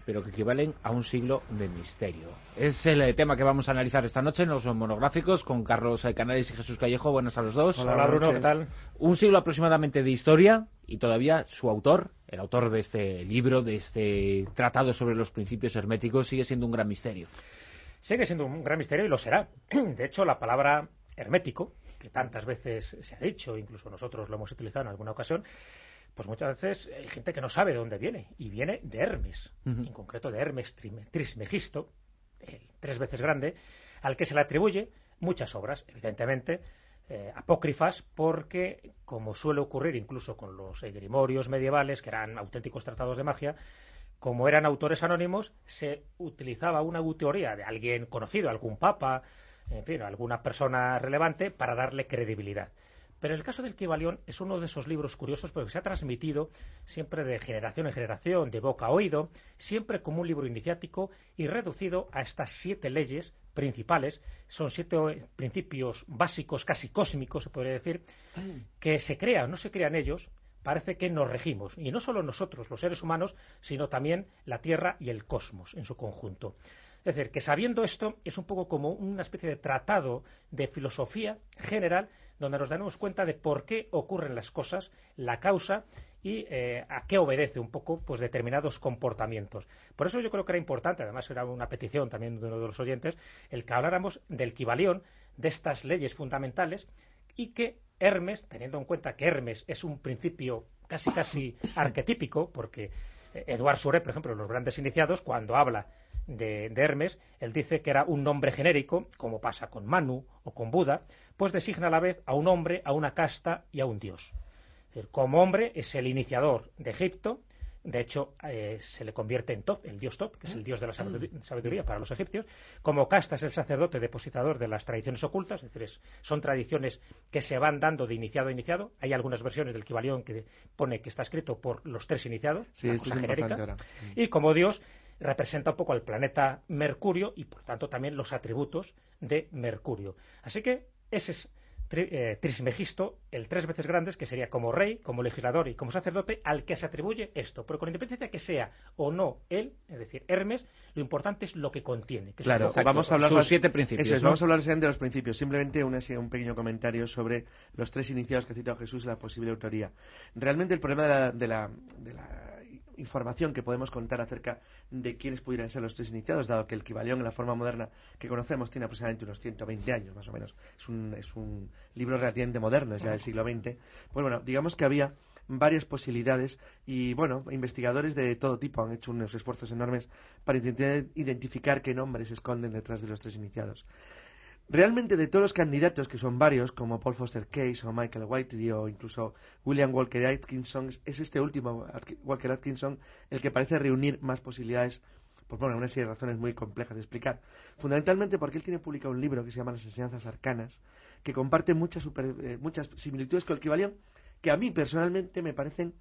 pero que equivalen a un siglo de misterio. Es el eh, tema que vamos a analizar esta noche en los monográficos con Carlos eh, Canales y Jesús Callejo. Buenas a los dos. Hola, Hola Bruno, ¿qué tal? Un siglo aproximadamente de historia y todavía su autor, el autor de este libro, de este tratado sobre los principios herméticos, sigue siendo un gran misterio. Sigue siendo un gran misterio y lo será. De hecho, la palabra hermético, que tantas veces se ha dicho, incluso nosotros lo hemos utilizado en alguna ocasión, pues muchas veces hay gente que no sabe de dónde viene, y viene de Hermes, uh-huh. en concreto de Hermes Trismegisto, el tres veces grande, al que se le atribuye muchas obras, evidentemente eh, apócrifas, porque, como suele ocurrir incluso con los grimorios medievales, que eran auténticos tratados de magia, como eran autores anónimos, se utilizaba una autoría de alguien conocido, algún papa, en fin, alguna persona relevante, para darle credibilidad. Pero el caso del Kybalión es uno de esos libros curiosos porque se ha transmitido siempre de generación en generación, de boca a oído, siempre como un libro iniciático y reducido a estas siete leyes principales. Son siete principios básicos, casi cósmicos, se podría decir, que se crean, no se crean ellos, parece que nos regimos. Y no solo nosotros, los seres humanos, sino también la Tierra y el cosmos en su conjunto. Es decir, que sabiendo esto, es un poco como una especie de tratado de filosofía general donde nos daremos cuenta de por qué ocurren las cosas, la causa y eh, a qué obedece un poco pues determinados comportamientos. Por eso yo creo que era importante, además era una petición también de uno de los oyentes, el que habláramos del Kybalión, de estas leyes fundamentales, y que Hermes, teniendo en cuenta que Hermes es un principio casi casi arquetípico, porque Eduard Suret, por ejemplo, en los grandes iniciados, cuando habla De, de Hermes, él dice que era un nombre genérico, como pasa con Manu o con Buda, pues designa a la vez a un hombre, a una casta y a un dios. Es decir, como hombre es el iniciador de Egipto, de hecho eh, se le convierte en Thoth, el dios Thoth, que es el dios de la sabiduría para los egipcios. Como casta es el sacerdote depositador de las tradiciones ocultas, es decir, es, son tradiciones que se van dando de iniciado a iniciado. Hay algunas versiones del Kybalión que pone que está escrito por los tres iniciados, sí, una esto cosa es genérica. Ahora. Y como dios representa un poco al planeta Mercurio y por tanto también los atributos de Mercurio. Así que ese es tri, eh, Trismegisto, el tres veces grandes, que sería como rey, como legislador y como sacerdote, al que se atribuye esto. Pero con independencia de que sea o no él, es decir, Hermes, lo importante es lo que contiene. Que claro, es un vamos a hablar sus más, siete principios. Eso es, ¿no? Vamos a hablar de los principios. Simplemente una, un pequeño comentario sobre los tres iniciados que ha citado Jesús y la posible autoría. Realmente el problema de la, de la, de la información que podemos contar acerca de quiénes pudieran ser los tres iniciados, dado que el Kybalión en la forma moderna que conocemos tiene aproximadamente unos ciento veinte años más o menos, es un, es un libro relativamente moderno, es ya del siglo veinte. Pues bueno, digamos que había varias posibilidades y bueno, investigadores de todo tipo han hecho unos esfuerzos enormes para intentar identificar qué nombres se esconden detrás de los tres iniciados. Realmente, de todos los candidatos, que son varios, como Paul Foster Case o Michael Whiteley o incluso William Walker Atkinson, es este último, Walker Atkinson, el que parece reunir más posibilidades, por bueno, una serie de razones muy complejas de explicar. Fundamentalmente porque él tiene publicado un libro que se llama Las Enseñanzas Arcanas, que comparte muchas, super, eh, muchas similitudes con el Kybalión, que a mí personalmente me parecen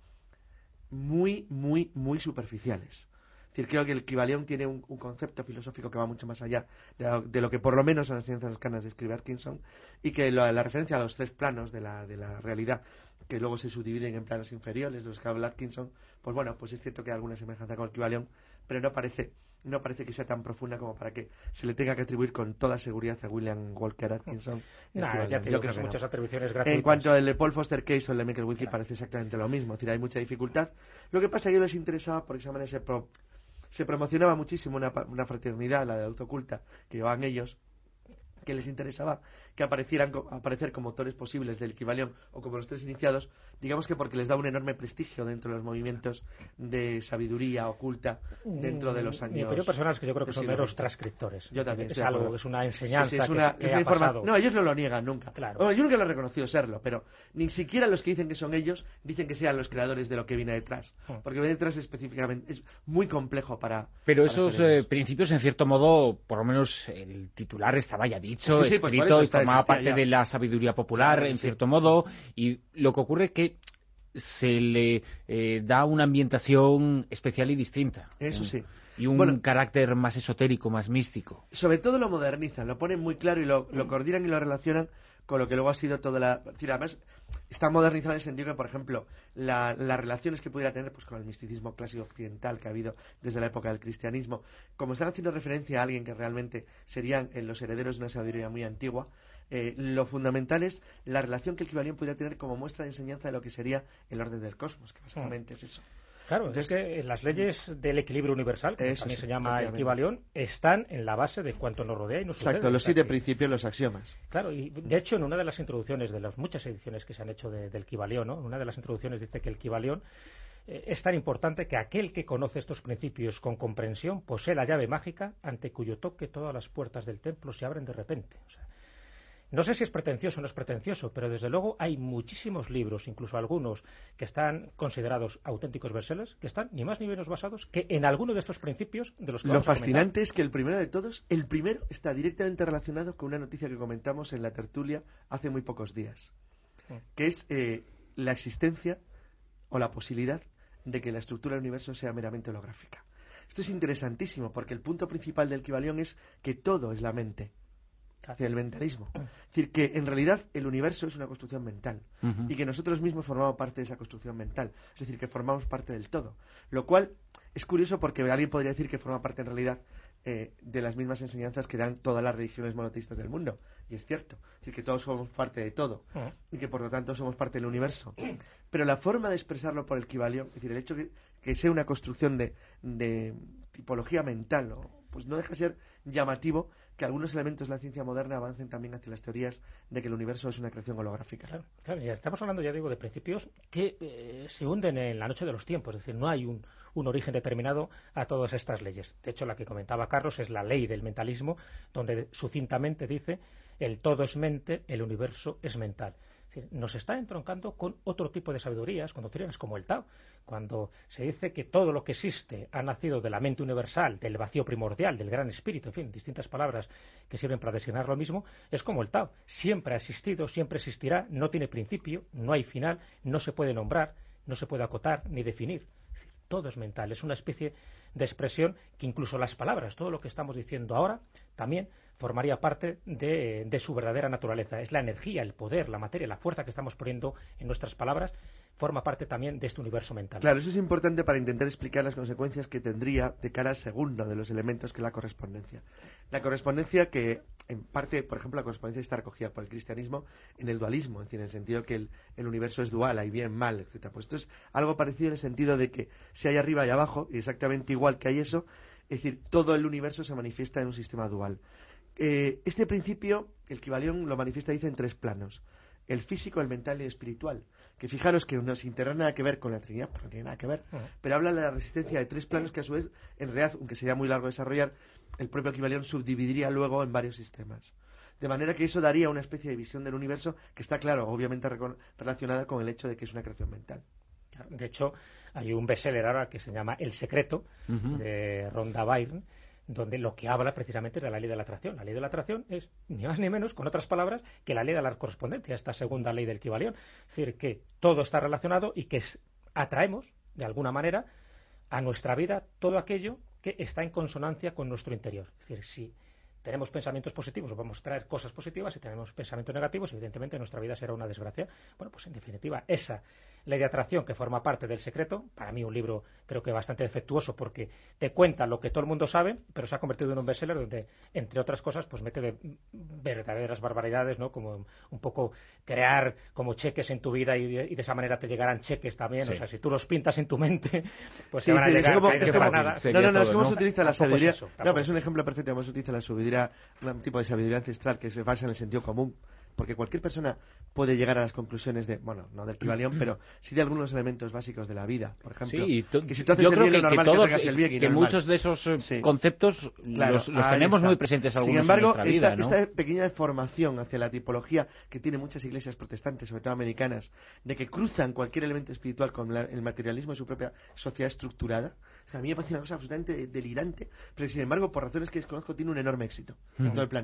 muy, muy, muy superficiales. Es decir, creo que el Kybalión tiene un, un concepto filosófico que va mucho más allá de, de lo que por lo menos en las Enseñanzas Arcanas describe Atkinson, y que lo, la referencia a los tres planos de la, de la realidad, que luego se subdividen en planos inferiores, de los que habla Atkinson, pues bueno, pues es cierto que hay alguna semejanza con el Kybalión, pero no parece, no parece que sea tan profunda como para que se le tenga que atribuir con toda seguridad a William Walker Atkinson. No, ya te digo que son muchas atribuciones gratuitas. En cuanto al de Paul Foster Case o el de Michael Whiteley, claro, parece exactamente lo mismo, es decir, hay mucha dificultad. Lo que pasa es que a ellos les interesaba, porque esa manera se, pro, se promocionaba muchísimo una, una fraternidad, la de la luz oculta, que llevaban ellos, que les interesaba que aparecieran aparecer como autores posibles del Kybalión o como los tres iniciados, digamos que porque les da un enorme prestigio dentro de los movimientos de sabiduría oculta dentro de los años. Mi opinión personal es que yo creo que son meros transcriptores. Yo también. Es algo, es una enseñanza sí, sí, es una, que, que es una ha informa... pasado. No, ellos no lo niegan nunca. Claro. Bueno, yo nunca lo he reconocido serlo, pero ni siquiera los que dicen que son ellos dicen que sean los creadores de lo que viene detrás, porque viene detrás específicamente es muy complejo para. Pero para esos eh, principios, en cierto modo, por lo menos el titular estaba ya dicho, sí, sí, pues escrito, y formaba parte ya. de la sabiduría popular, claro, en sí. cierto modo, y lo que ocurre es que se le eh, da una ambientación especial y distinta. Eso ¿eh? sí. Y un bueno, carácter más esotérico, más místico. Sobre todo lo modernizan, lo ponen muy claro y lo, lo coordinan y lo relacionan con lo que luego ha sido toda la... Es decir, además, está modernizado en el sentido que, por ejemplo, la, las relaciones que pudiera tener pues con el misticismo clásico occidental que ha habido desde la época del cristianismo, como están haciendo referencia a alguien que realmente serían eh, los herederos de una sabiduría muy antigua, eh, lo fundamental es la relación que el Kybalión podría tener como muestra de enseñanza de lo que sería el orden del cosmos, que básicamente es eso. Claro, Entonces, es que las leyes del equilibrio universal, que eso también sí, se llama el Kybalión, están en la base de cuanto nos rodea y nos sucede. Exacto, los o sea siete que, principios, los axiomas. Claro, y de hecho en una de las introducciones de las muchas ediciones que se han hecho de, del Kybalión, ¿no? Una de las introducciones dice que el Kybalión eh, es tan importante que aquel que conoce estos principios con comprensión posee la llave mágica ante cuyo toque todas las puertas del templo se abren de repente. O sea, no sé si es pretencioso o no es pretencioso, pero desde luego hay muchísimos libros, incluso algunos que están considerados auténticos bestsellers, que están ni más ni menos basados que en alguno de estos principios de los que Lo vamos a fascinante comentar. es que el primero de todos, el primero está directamente relacionado con una noticia que comentamos en la tertulia hace muy pocos días, que es eh, la existencia o la posibilidad de que la estructura del universo sea meramente holográfica. Esto es interesantísimo porque el punto principal del Kybalión es que todo es la mente. Hacia el mentalismo. Es decir, que en realidad el universo es una construcción mental uh-huh. y que nosotros mismos formamos parte de esa construcción mental. Es decir, que formamos parte del todo. Lo cual es curioso porque alguien podría decir que forma parte en realidad eh, de las mismas enseñanzas que dan todas las religiones monoteístas del mundo. Y es cierto. Es decir, que todos somos parte de todo uh-huh. y que por lo tanto somos parte del universo. Pero la forma de expresarlo por el Kybalión, es decir, el hecho que, que sea una construcción de, de tipología mental, ¿no? Pues no deja de ser llamativo que algunos elementos de la ciencia moderna avancen también hacia las teorías de que el universo es una creación holográfica. Claro, claro, ya estamos hablando, ya digo, de principios que eh, se hunden en la noche de los tiempos, es decir, no hay un, un origen determinado a todas estas leyes. De hecho, la que comentaba Carlos es la ley del mentalismo, donde sucintamente dice el todo es mente, el universo es mental. Es decir, nos está entroncando con otro tipo de sabidurías, con doctrinas como el Tao, cuando se dice que todo lo que existe ha nacido de la mente universal, del vacío primordial, del gran espíritu, en fin, distintas palabras que sirven para designar lo mismo, es como el Tao. Siempre ha existido, siempre existirá, no tiene principio, no hay final, no se puede nombrar, no se puede acotar ni definir. Es decir, todo es mental, es una especie de expresión que incluso las palabras, todo lo que estamos diciendo ahora, también formaría parte de, de su verdadera naturaleza. Es la energía, el poder, la materia, la fuerza que estamos poniendo en nuestras palabras, forma parte también de este universo mental. Claro, eso es importante para intentar explicar las consecuencias que tendría de cara al segundo de los elementos, que es la correspondencia. La correspondencia que, en parte, por ejemplo, la correspondencia está recogida por el cristianismo en el dualismo, es decir, en el sentido que el, el universo es dual, hay bien, mal, etcétera. Pues esto es algo parecido en el sentido de que si hay arriba y abajo, y exactamente igual que hay eso, es decir, todo el universo se manifiesta en un sistema dual. Eh, este principio, el Kybalión lo manifiesta, dice, en tres planos: el físico, el mental y el espiritual, que fijaros que no sin tener nada que ver con la Trinidad, porque no tiene nada que ver, uh-huh. pero habla de la resistencia de tres planos que a su vez, en realidad, aunque sería muy largo desarrollar, el propio Kybalión subdividiría luego en varios sistemas. De manera que eso daría una especie de visión del universo que está, claro, obviamente relacionada con el hecho de que es una creación mental. De hecho, hay un bestseller ahora que se llama El secreto, uh-huh. de Rhonda Byrne, donde lo que habla precisamente es de la ley de la atracción. La ley de la atracción es, ni más ni menos, con otras palabras, que la ley de la correspondencia, esta segunda ley del Kybalión. Es decir, que todo está relacionado y que atraemos, de alguna manera, a nuestra vida todo aquello que está en consonancia con nuestro interior. Es decir, si tenemos pensamientos positivos, vamos a traer cosas positivas. Si tenemos pensamientos negativos, evidentemente nuestra vida será una desgracia. Bueno, pues en definitiva, esa ley de atracción que forma parte del secreto, para mí un libro creo que bastante defectuoso porque te cuenta lo que todo el mundo sabe, pero se ha convertido en un bestseller donde, entre otras cosas, pues mete de verdaderas barbaridades, ¿no? Como un poco crear como cheques en tu vida y de, y de esa manera te llegarán cheques también. Sí. O sea, si tú los pintas en tu mente, pues sí, te van a sí, llegar es como, caer es de como, nada. No, no, no, es como ¿no? se utiliza la Tampoco sabiduría. Es eso, no, pero es un ejemplo perfecto cómo se utiliza la sabiduría, un tipo de sabiduría ancestral que se basa en el sentido común. Porque cualquier persona puede llegar a las conclusiones de, bueno, no del Kybalión, pero sí de algunos elementos básicos de la vida. Por ejemplo, sí, que si tú haces yo el creo bien, que, lo normal que, todos, que tengas el bien y que no el muchos mal. de esos sí. conceptos claro, los, los tenemos está. muy presentes algunos Sin embargo, en nuestra esta, vida, ¿no? esta pequeña deformación hacia la tipología que tienen muchas iglesias protestantes, sobre todo americanas, de que cruzan cualquier elemento espiritual con la, el materialismo de su propia sociedad estructurada, o sea, a mí me parece una cosa absolutamente delirante, pero sin embargo, por razones que desconozco, tiene un enorme éxito uh-huh. en todo el planeta.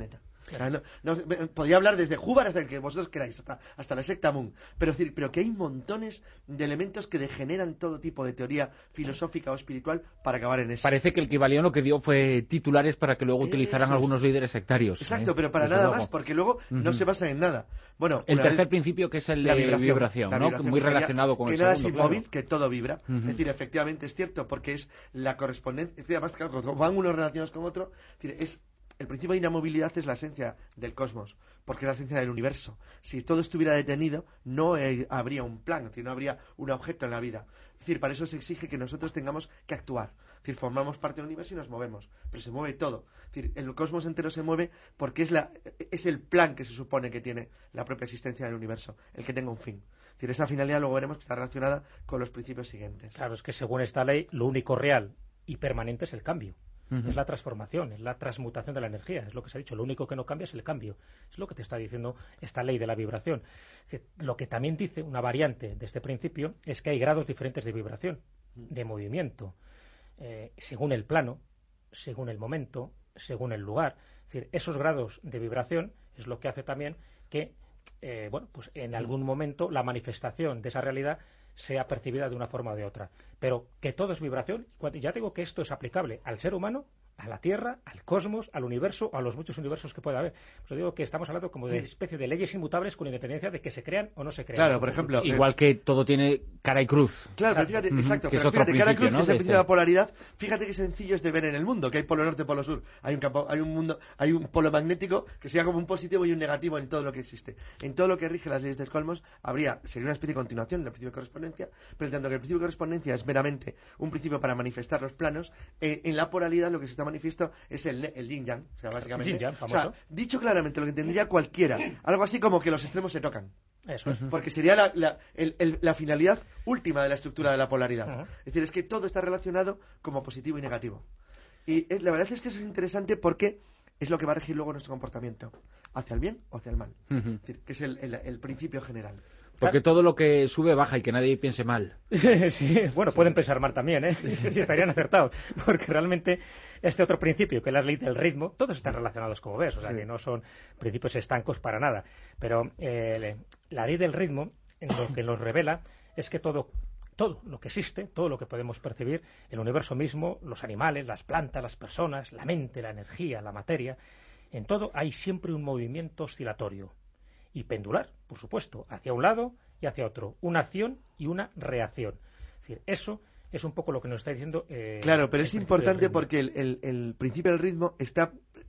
O sea, no, no, podría hablar desde Hubbard hasta el que vosotros queráis, hasta, hasta la secta Moon. Pero, es decir, pero que hay montones de elementos que degeneran todo tipo de teoría filosófica o espiritual para acabar en eso. Parece que el Kybalión lo que dio fue titulares para que luego utilizaran Eso algunos es. líderes sectarios. Exacto, ¿eh? pero para Desde nada luego. más, porque luego uh-huh. no se basa en nada. Bueno, el tercer vez, principio, que es el la de vibración, vibración, la ¿no? vibración, Muy que sería, relacionado con que el nada segundo, es inmóvil, claro. que todo vibra. Uh-huh. Es decir, efectivamente es cierto, porque es la correspondencia, es decir, además, claro, como van unos relacionados con otro, es, decir, es el principio de inamovilidad es la esencia del cosmos, porque es la esencia del universo. Si todo estuviera detenido, no eh, habría un plan, es decir, no habría un objeto en la vida. Es decir, para eso se exige que nosotros tengamos que actuar. Es decir, formamos parte del universo y nos movemos, pero se mueve todo. Es decir, el cosmos entero se mueve porque es, la, es el plan que se supone que tiene la propia existencia del universo, el que tenga un fin. Es decir, esa finalidad luego veremos que está relacionada con los principios siguientes. Claro, es que según esta ley, lo único real y permanente es el cambio. Uh-huh. Es la transformación, es la transmutación de la energía, es lo que se ha dicho. Lo único que no cambia es el cambio. Es lo que te está diciendo esta ley de la vibración. Lo que también dice una variante de este principio es que hay grados diferentes de vibración, de movimiento, eh, según el plano, según el momento, según el lugar. Es decir, esos grados de vibración es lo que hace también que, eh, bueno, pues en algún momento la manifestación de esa realidad sea percibida de una forma o de otra. Pero que todo es vibración, ya digo que esto es aplicable al ser humano, a la Tierra, al cosmos, al universo, o a los muchos universos que pueda haber. Por eso digo que estamos hablando como de especie de leyes inmutables con independencia de que se crean o no se crean. Claro, por ejemplo... Igual eh, que todo tiene cara y cruz. Claro, pero fíjate, uh-huh, exacto, que pero es fíjate, cara y cruz, ¿no? que es el de principio de la polaridad, fíjate qué sencillo es de ver en el mundo, que hay polo norte, polo sur. Hay un campo, hay un mundo, hay un polo magnético que sería como un positivo y un negativo en todo lo que existe. En todo lo que rige las leyes del cosmos, habría, sería una especie de continuación del principio de correspondencia, pero en tanto que el principio de correspondencia es meramente un principio para manifestar los planos, eh, en la polaridad lo que se está manifiesto es el, el yin-yang, o sea, básicamente. Yin-yang, o sea, dicho claramente, lo que entendería cualquiera, algo así como que los extremos se tocan. Eso es. Porque sería la, la, el, el, la finalidad última de la estructura de la polaridad. Uh-huh. Es decir, es que todo está relacionado como positivo y negativo. Y es, la verdad es que eso es interesante porque es lo que va a regir luego nuestro comportamiento, hacia el bien o hacia el mal. Uh-huh. Es decir, que es el, el, el principio general. Porque todo lo que sube baja y que nadie piense mal. Sí, bueno, pueden pensar mal también, ¿eh? Y estarían acertados. Porque realmente este otro principio, que es la ley del ritmo, todos están relacionados, como ves. O sea, sí. que no son principios estancos para nada. Pero eh, la ley del ritmo, en lo que nos revela, es que todo, todo lo que existe, todo lo que podemos percibir, el universo mismo, los animales, las plantas, las personas, la mente, la energía, la materia, en todo hay siempre un movimiento oscilatorio. Y pendular, por supuesto, hacia un lado y hacia otro. Una acción y una reacción. Es decir, eso es un poco lo que nos está diciendo... Eh, claro, pero es importante porque el, el, el principio del ritmo está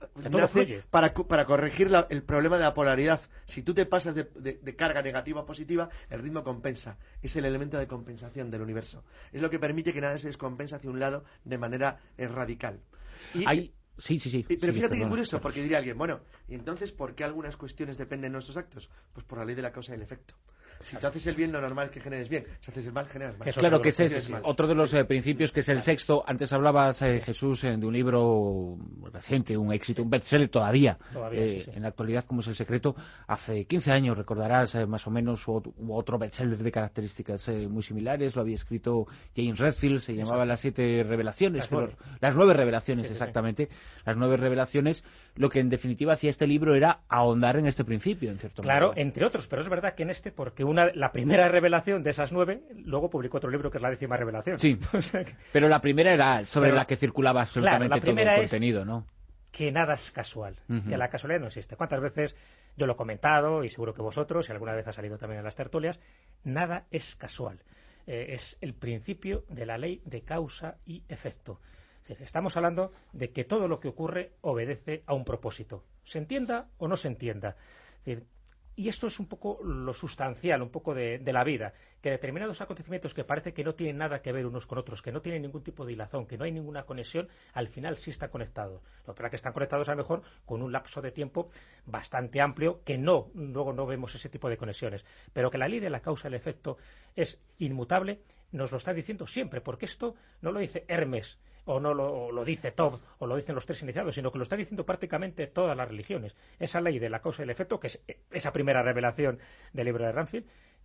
nace para, para corregir la, el problema de la polaridad. Si tú te pasas de, de, de carga negativa a positiva, el ritmo compensa. Es el elemento de compensación del universo. Es lo que permite que nada se descompensa hacia un lado de manera eh, radical. Y, Hay... Sí, sí, sí. Pero sí, fíjate que curioso, porque diría alguien, bueno, ¿y entonces por qué algunas cuestiones dependen de nuestros actos? Pues por la ley de la causa y el efecto. Si tú haces el bien, lo normal es que generes bien. Si haces el mal, generas mal. Claro que ese es otro de los eh, principios, que es el sexto. Antes hablabas, eh, Jesús, eh, de un libro reciente, un éxito, un bestseller todavía. todavía eh, sí, sí. En la actualidad, como es El secreto. Hace quince años, recordarás, eh, más o menos, u otro bestseller de características eh, muy similares. Lo había escrito James Redfield, se llamaba Las siete revelaciones. Las nueve, pero, las nueve revelaciones, sí, sí, exactamente. Sí. Las nueve revelaciones. Lo que en definitiva hacía este libro era ahondar en este principio, en cierto modo. Claro, entre otros, pero es verdad que en este, porque una la primera revelación de esas nueve, luego publicó otro libro que es la décima revelación. Sí, o sea que... pero la primera era sobre pero, la que circulaba absolutamente claro, todo el contenido, ¿no? Que nada es casual, uh-huh. que la casualidad no existe. ¿Cuántas veces yo lo he comentado, y seguro que vosotros, y alguna vez ha salido también en las tertulias, nada es casual. Eh, es el principio de la ley de causa y efecto. Es decir, estamos hablando de que todo lo que ocurre obedece a un propósito, se entienda o no se entienda. Es decir, y esto es un poco lo sustancial, un poco de, de la vida, que determinados acontecimientos que parece que no tienen nada que ver unos con otros, que no tienen ningún tipo de hilazón, que no hay ninguna conexión, al final sí están conectados. Lo que pasa es que están conectados a lo mejor con un lapso de tiempo bastante amplio, que no, luego no vemos ese tipo de conexiones. Pero que la ley de la causa y el efecto es inmutable, nos lo está diciendo siempre, porque esto no lo dice Hermes, o no lo, o lo dice Tob, o lo dicen los tres iniciados, sino que lo está diciendo prácticamente todas las religiones. Esa ley de la causa y el efecto, que es esa primera revelación del libro de Redfield,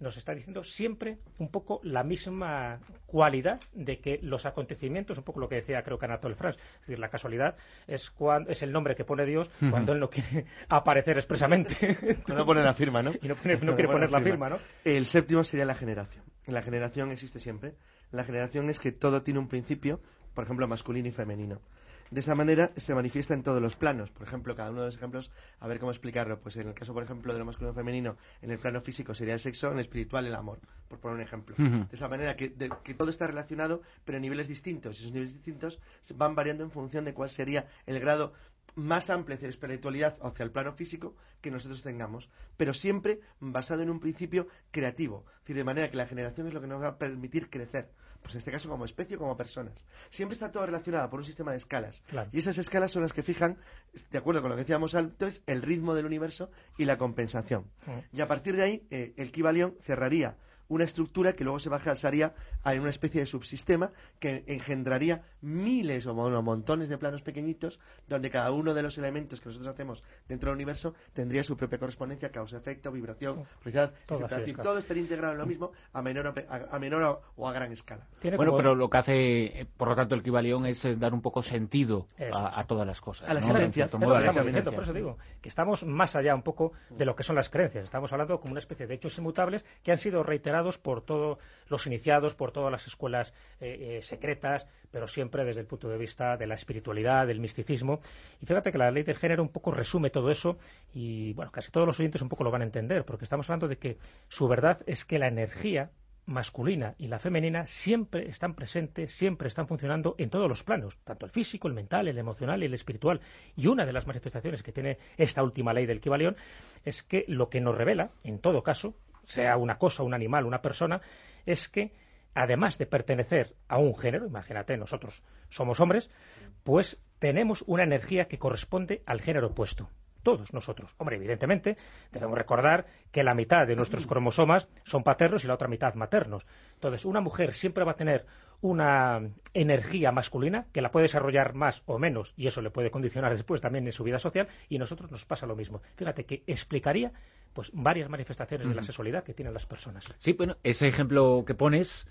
nos está diciendo siempre un poco la misma cualidad de que los acontecimientos, un poco lo que decía creo que Anatole France, es decir, la casualidad es cuando, es el nombre que pone Dios cuando uh-huh. él no quiere aparecer expresamente. No pone la firma, ¿no? Y no, pone, no, no quiere poner la firma, ¿no? El séptimo sería la generación. La generación existe siempre. La generación es que todo tiene un principio, por ejemplo, masculino y femenino. De esa manera se manifiesta en todos los planos. Por ejemplo, cada uno de los ejemplos, a ver cómo explicarlo. Pues en el caso, por ejemplo, de lo masculino y femenino, en el plano físico sería el sexo, en el espiritual el amor, por poner un ejemplo. Uh-huh. De esa manera que, de, que todo está relacionado, pero en niveles distintos. Y esos niveles distintos van variando en función de cuál sería el grado más amplio de espiritualidad hacia el plano físico que nosotros tengamos, pero siempre basado en un principio creativo. Es decir, de manera que la generación es lo que nos va a permitir crecer. Pues en este caso como especie o como personas. Siempre está todo relacionado por un sistema de escalas. Claro. Y esas escalas son las que fijan, de acuerdo con lo que decíamos antes, el ritmo del universo y la compensación. Uh-huh. Y a partir de ahí, eh, el Kybalión cerraría una estructura que luego se basaría en una especie de subsistema que engendraría miles o bueno, montones de planos pequeñitos donde cada uno de los elementos que nosotros hacemos dentro del universo tendría su propia correspondencia, causa, efecto, vibración, velocidad, todo, etcétera. Es decir, todo estaría integrado en lo mismo a menor, a, a menor o a gran escala. Bueno, como... pero lo que hace, por lo tanto, el Kybalión es dar un poco sentido a, a todas las cosas. A las ¿no? creencias. Es lo que estamos diciendo, por eso digo, que estamos más allá un poco de lo que son las creencias. Estamos hablando como una especie de hechos inmutables que han sido reiterados por todos los iniciados, por todas las escuelas eh, eh, secretas, pero siempre desde el punto de vista de la espiritualidad, del misticismo. Y fíjate que la ley del género un poco resume todo eso y, bueno, casi todos los oyentes un poco lo van a entender, porque estamos hablando de que su verdad es que la energía masculina y la femenina siempre están presentes, siempre están funcionando en todos los planos, tanto el físico, el mental, el emocional y el espiritual. Y una de las manifestaciones que tiene esta última ley del Kybalión es que lo que nos revela, en todo caso, sea una cosa, un animal, una persona, es que además de pertenecer a un género, imagínate, nosotros somos hombres, pues tenemos una energía que corresponde al género opuesto. Todos nosotros. Hombre, evidentemente, debemos recordar que la mitad de nuestros cromosomas son paternos y la otra mitad maternos. Entonces, una mujer siempre va a tener una energía masculina que la puede desarrollar más o menos, y eso le puede condicionar después también en su vida social, y a nosotros nos pasa lo mismo. Fíjate que explicaría pues varias manifestaciones de la sexualidad que tienen las personas. Sí, bueno, ese ejemplo que pones,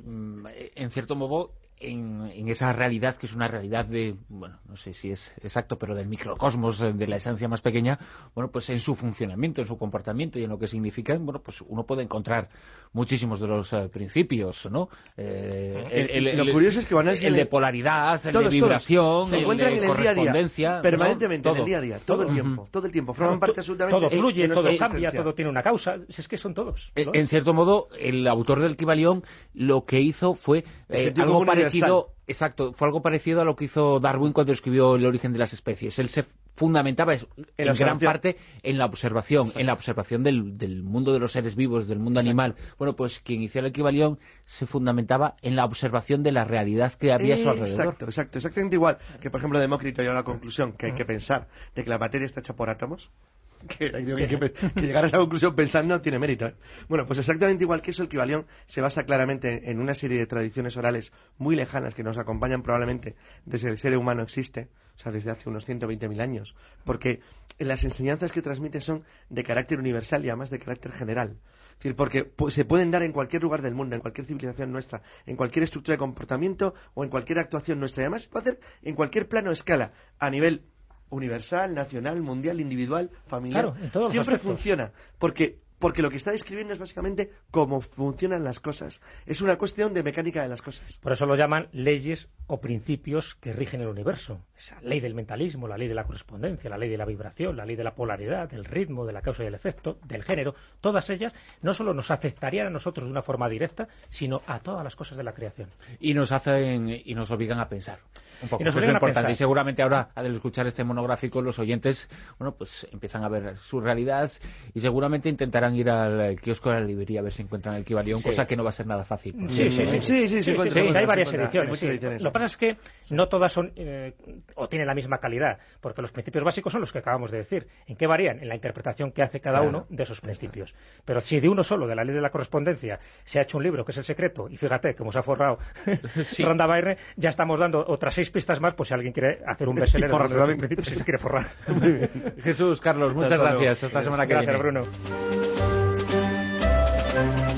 en cierto modo, en, en esa realidad que es una realidad de, bueno, no sé si es exacto, pero del microcosmos, de la esencia más pequeña, bueno, pues en su funcionamiento, en su comportamiento y en lo que significa, bueno, pues uno puede encontrar muchísimos de los uh, principios, ¿no? Eh, el, el, lo el, curioso es que van a el de polaridad, el todos, de vibración, se el encuentran de en el día a día, permanentemente, ¿no? en el día a día, todo, todo el tiempo, uh-huh. todo el tiempo, forman parte absolutamente. Todo fluye, todo cambia, cambia, todo tiene una causa, es que son todos. En, en cierto modo, el autor del Kybalión lo que hizo fue eh, algo parecido, universal. Exacto, fue algo parecido a lo que hizo Darwin cuando escribió El origen de las especies. Él se fundamentaba en, en gran parte en la observación, exacto. en la observación del, del mundo de los seres vivos, del mundo exacto. animal. Bueno, pues quien inició el Kybalión se fundamentaba en la observación de la realidad que había a su alrededor. Exacto, exacto, exactamente igual que, por ejemplo, Demócrito llegó a la conclusión que hay que pensar de que la materia está hecha por átomos. Que, que, que, que llegar a esa conclusión pensando tiene mérito, ¿eh? Bueno, pues exactamente igual que eso, el Kybalión se basa claramente en una serie de tradiciones orales muy lejanas que nos acompañan probablemente desde el ser humano existe, o sea, desde hace unos ciento veinte mil años, porque las enseñanzas que transmite son de carácter universal y además de carácter general. Es decir, porque pues, se pueden dar en cualquier lugar del mundo, en cualquier civilización nuestra, en cualquier estructura de comportamiento o en cualquier actuación nuestra. Y además se puede hacer en cualquier plano o escala, a nivel universal, nacional, mundial, individual, familiar. Claro, en todos siempre los aspectos. Funciona, porque porque lo que está describiendo es básicamente cómo funcionan las cosas. Es una cuestión de mecánica de las cosas. Por eso lo llaman leyes o principios que rigen el universo. Esa ley del mentalismo, la ley de la correspondencia, la ley de la vibración, la ley de la polaridad, del ritmo, de la causa y el efecto, del género, todas ellas no solo nos afectarían a nosotros de una forma directa, sino a todas las cosas de la creación. Y nos hacen y nos obligan a pensar. Un poco, y nos eso es obligan lo a importante. pensar. Y seguramente ahora, al escuchar este monográfico, los oyentes, bueno, pues empiezan a ver su realidad y seguramente intentarán ir al kiosco de la librería a ver si encuentran el Kybalión, sí. cosa que no va a ser nada fácil. Sí, sí, sí. sí, sí, sí, sí, sí, sí, hay varias ediciones. Hay sí. ediciones. Lo que pasa es que no todas son eh, o tienen la misma calidad, porque los principios básicos son los que acabamos de decir. ¿En qué varían? En la interpretación que hace cada uno de esos principios. Pero si de uno solo, de la ley de la correspondencia, se ha hecho un libro que es El Secreto, y fíjate cómo se ha forrado sí. Ronda Byrne, ya estamos dando otras seis pistas más, pues si alguien quiere hacer un bestseller de los principios, si se quiere forrar. Jesús, Carlos, muchas Hasta gracias. luego. Hasta la semana que Gracias, viene. Bruno.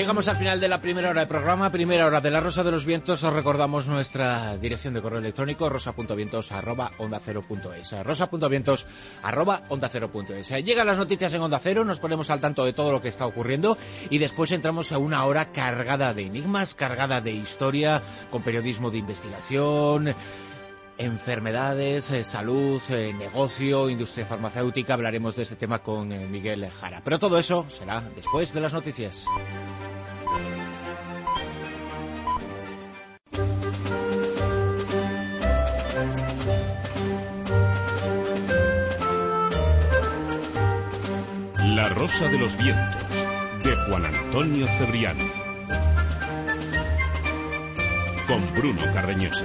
llegamos al final de la primera hora de programa, primera hora de La Rosa de los Vientos. Os recordamos nuestra dirección de correo electrónico, rosa punto vientos arroba onda cero punto es, rosa punto vientos arroba onda cero punto es. Llegan las noticias en Onda Cero, nos ponemos al tanto de todo lo que está ocurriendo y después entramos a una hora cargada de enigmas, cargada de historia, con periodismo de investigación, enfermedades, eh, salud, eh, negocio, industria farmacéutica. Hablaremos de ese tema con eh, Miguel Jara. Pero todo eso será después de las noticias. La Rosa de los Vientos, de Juan Antonio Cebrián. Con Bruno Cardeñosa.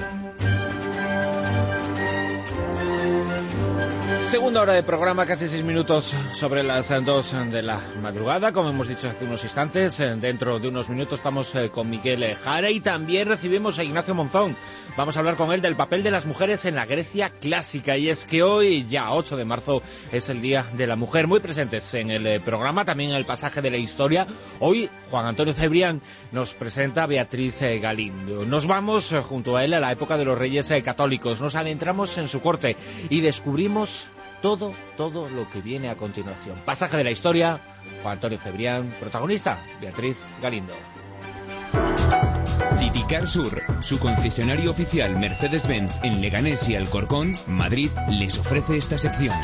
Segunda hora de programa, casi seis minutos sobre las dos de la madrugada. Como hemos dicho hace unos instantes, dentro de unos minutos estamos con Miguel Jara y también recibimos a Ignacio Monzón. Vamos a hablar con él del papel de las mujeres en la Grecia clásica. Y es que hoy, ya ocho de marzo, es el Día de la Mujer. Muy presentes en el programa, también en el pasaje de la historia. Hoy, Juan Antonio Cebrián nos presenta a Beatriz Galindo. Nos vamos junto a él a la época de los reyes católicos. Nos adentramos en su corte y descubrimos todo, todo lo que viene a continuación. Pasaje de la historia, Juan Antonio Cebrián, protagonista, Beatriz Galindo. Citicar Sur, su concesionario oficial Mercedes-Benz en Leganés y Alcorcón, Madrid, les ofrece esta sección.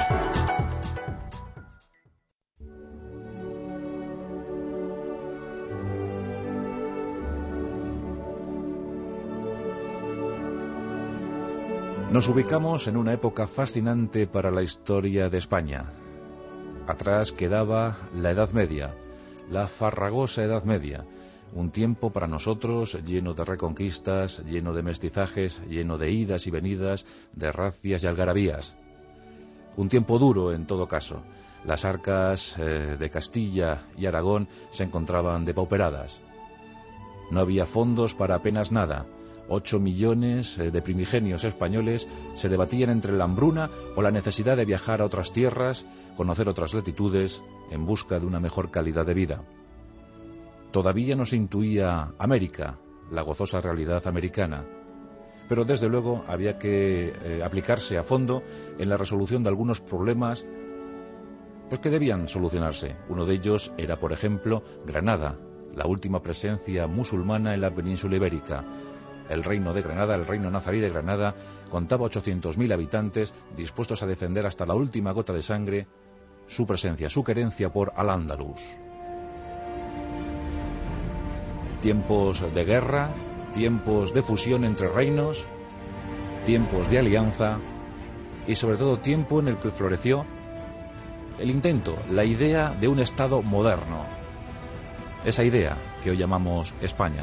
Nos ubicamos en una época fascinante para la historia de España. Atrás quedaba la Edad Media, la farragosa Edad Media, un tiempo para nosotros lleno de reconquistas, lleno de mestizajes, lleno de idas y venidas, de racias y algarabías. Un tiempo duro en todo caso. Las arcas eh, de Castilla y Aragón se encontraban depauperadas. No había fondos para apenas nada. Ocho millones de primigenios españoles se debatían entre la hambruna o la necesidad de viajar a otras tierras, conocer otras latitudes, en busca de una mejor calidad de vida. Todavía no se intuía América, la gozosa realidad americana, pero desde luego había que eh, aplicarse a fondo en la resolución de algunos problemas pues que debían solucionarse. Uno de ellos era, por ejemplo, Granada, la última presencia musulmana en la península ibérica. El reino de Granada, el reino nazarí de Granada, contaba ochocientos mil habitantes dispuestos a defender hasta la última gota de sangre su presencia, su querencia por Al-Ándalus. Tiempos de guerra, tiempos de fusión entre reinos, tiempos de alianza y sobre todo tiempo en el que floreció el intento, la idea de un Estado moderno. Esa idea que hoy llamamos España.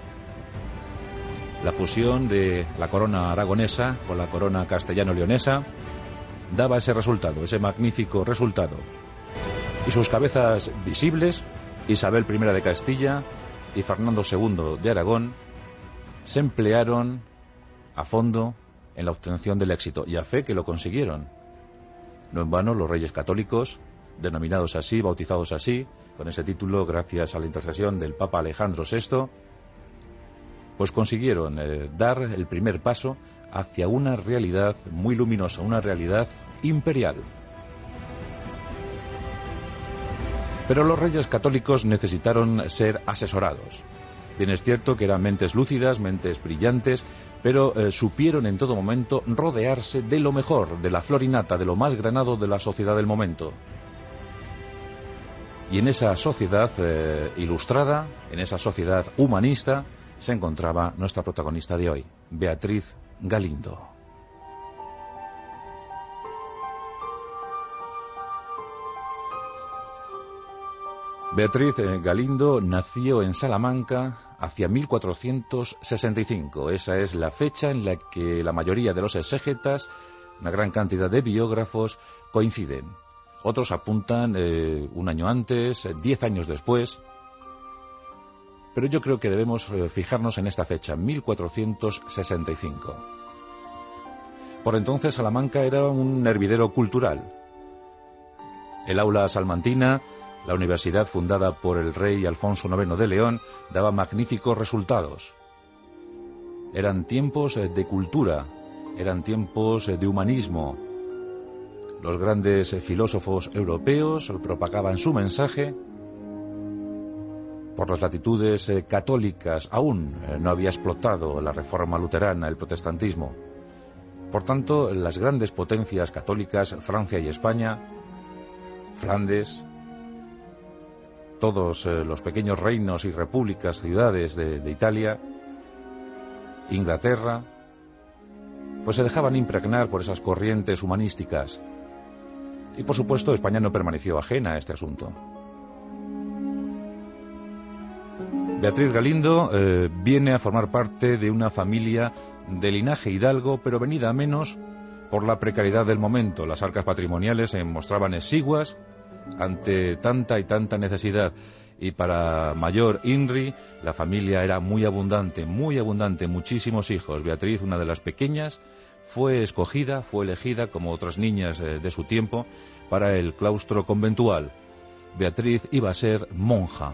La fusión de la corona aragonesa con la corona castellano-leonesa daba ese resultado, ese magnífico resultado. Y sus cabezas visibles, Isabel primera de Castilla y Fernando segundo de Aragón, se emplearon a fondo en la obtención del éxito, y a fe que lo consiguieron. No en vano los reyes católicos, denominados así, bautizados así, con ese título gracias a la intercesión del Papa Alejandro sexto, pues consiguieron eh, dar el primer paso hacia una realidad muy luminosa, una realidad imperial. Pero los reyes católicos necesitaron ser asesorados. Bien es cierto que eran mentes lúcidas, mentes brillantes, pero eh, supieron en todo momento rodearse de lo mejor, de la flor y nata, de lo más granado de la sociedad del momento. Y en esa sociedad eh, ilustrada, en esa sociedad humanista, se encontraba nuestra protagonista de hoy, Beatriz Galindo. Beatriz Galindo nació en Salamanca hacia mil cuatrocientos sesenta y cinco. Esa es la fecha en la que la mayoría de los exégetas, una gran cantidad de biógrafos, coinciden. Otros apuntan eh, un año antes, diez años después. Pero yo creo que debemos eh, fijarnos en esta fecha, mil cuatrocientos sesenta y cinco. Por entonces Salamanca era un hervidero cultural. El aula salmantina La universidad fundada por el rey Alfonso noveno de León daba magníficos resultados. Eran tiempos de cultura, eran tiempos de humanismo. Los grandes filósofos europeos propagaban su mensaje. Por las latitudes católicas aún no había explotado la reforma luterana, el protestantismo. Por tanto, las grandes potencias católicas, Francia y España, Flandes, todos los pequeños reinos y repúblicas, ciudades de, de Italia, Inglaterra, pues se dejaban impregnar por esas corrientes humanísticas. Y por supuesto España no permaneció ajena a este asunto. Beatriz Galindo eh, viene a formar parte de una familia de linaje hidalgo, pero venida a menos por la precariedad del momento. Las arcas patrimoniales se mostraban exiguas ante tanta y tanta necesidad. Y para mayor Inri, la familia era muy abundante, muy abundante, muchísimos hijos. Beatriz, una de las pequeñas, fue escogida, fue elegida, como otras niñas eh, de su tiempo, para el claustro conventual. Beatriz iba a ser monja.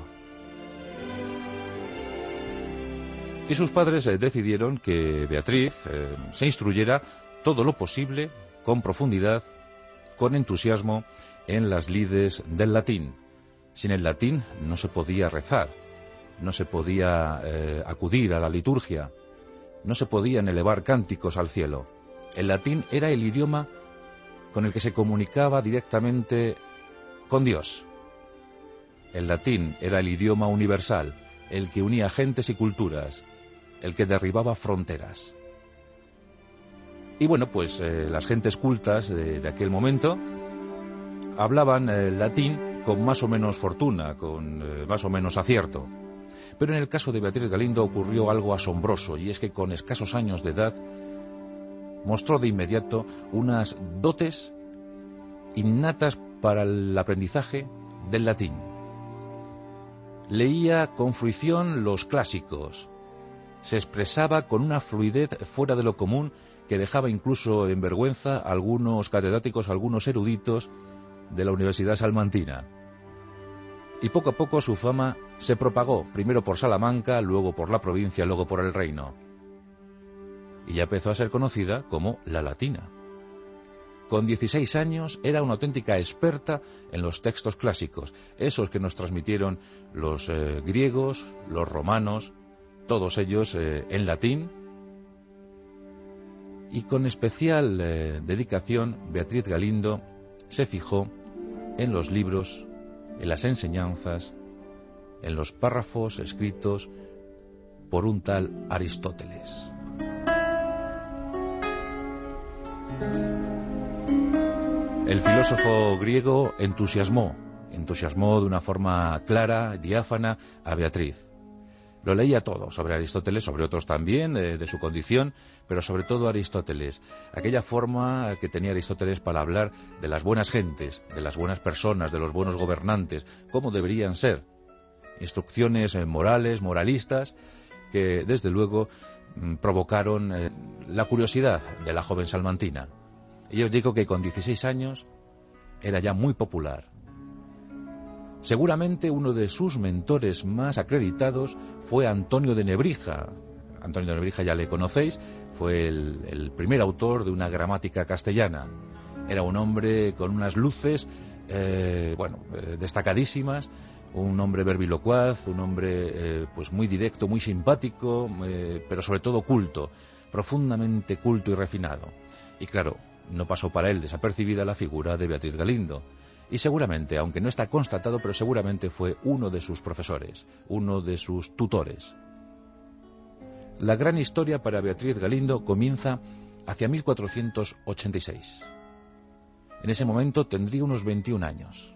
Y sus padres eh, decidieron que Beatriz eh, se instruyera todo lo posible, con profundidad, con entusiasmo, en las lides del latín. Sin el latín no se podía rezar, no se podía eh, acudir a la liturgia, no se podían elevar cánticos al cielo. El latín era el idioma con el que se comunicaba directamente con Dios. El latín era el idioma universal, el que unía gentes y culturas, el que derribaba fronteras. Y bueno, pues eh, las gentes cultas de, de aquel momento hablaban eh, latín con más o menos fortuna, con eh, más o menos acierto. Pero en el caso de Beatriz Galindo ocurrió algo asombroso, y es que con escasos años de edad mostró de inmediato unas dotes innatas para el aprendizaje del latín. Leía con fruición los clásicos, se expresaba con una fluidez fuera de lo común que dejaba incluso en vergüenza a algunos catedráticos, a algunos eruditos de la Universidad Salmantina. Y poco a poco su fama se propagó, primero por Salamanca, luego por la provincia, luego por el reino. Y ya empezó a ser conocida como la Latina. Con dieciséis años era una auténtica experta en los textos clásicos, esos que nos transmitieron los eh, griegos, los romanos, todos ellos eh, en latín. Y con especial eh, dedicación, Beatriz Galindo se fijó en los libros, en las enseñanzas, en los párrafos escritos por un tal Aristóteles. El filósofo griego entusiasmó, entusiasmó de una forma clara, diáfana, a Beatriz. Lo leía todo sobre Aristóteles, sobre otros también, eh, de su condición, pero sobre todo Aristóteles. Aquella forma que tenía Aristóteles para hablar de las buenas gentes, de las buenas personas, de los buenos gobernantes, cómo deberían ser. Instrucciones eh, morales, moralistas, que desde luego mm, provocaron eh, la curiosidad de la joven salmantina. Y os digo que con dieciséis años era ya muy popular. Seguramente uno de sus mentores más acreditados fue Antonio de Nebrija. Antonio de Nebrija ya le conocéis, fue el, el primer autor de una gramática castellana. Era un hombre con unas luces, eh, bueno, eh, destacadísimas, un hombre verbilocuaz, un hombre eh, pues muy directo, muy simpático, eh, pero sobre todo culto, profundamente culto y refinado. Y claro, no pasó para él desapercibida la figura de Beatriz Galindo. Y seguramente, aunque no está constatado, pero seguramente fue uno de sus profesores, uno de sus tutores. La gran historia para Beatriz Galindo comienza hacia mil cuatrocientos ochenta y seis. En ese momento tendría unos veintiún años.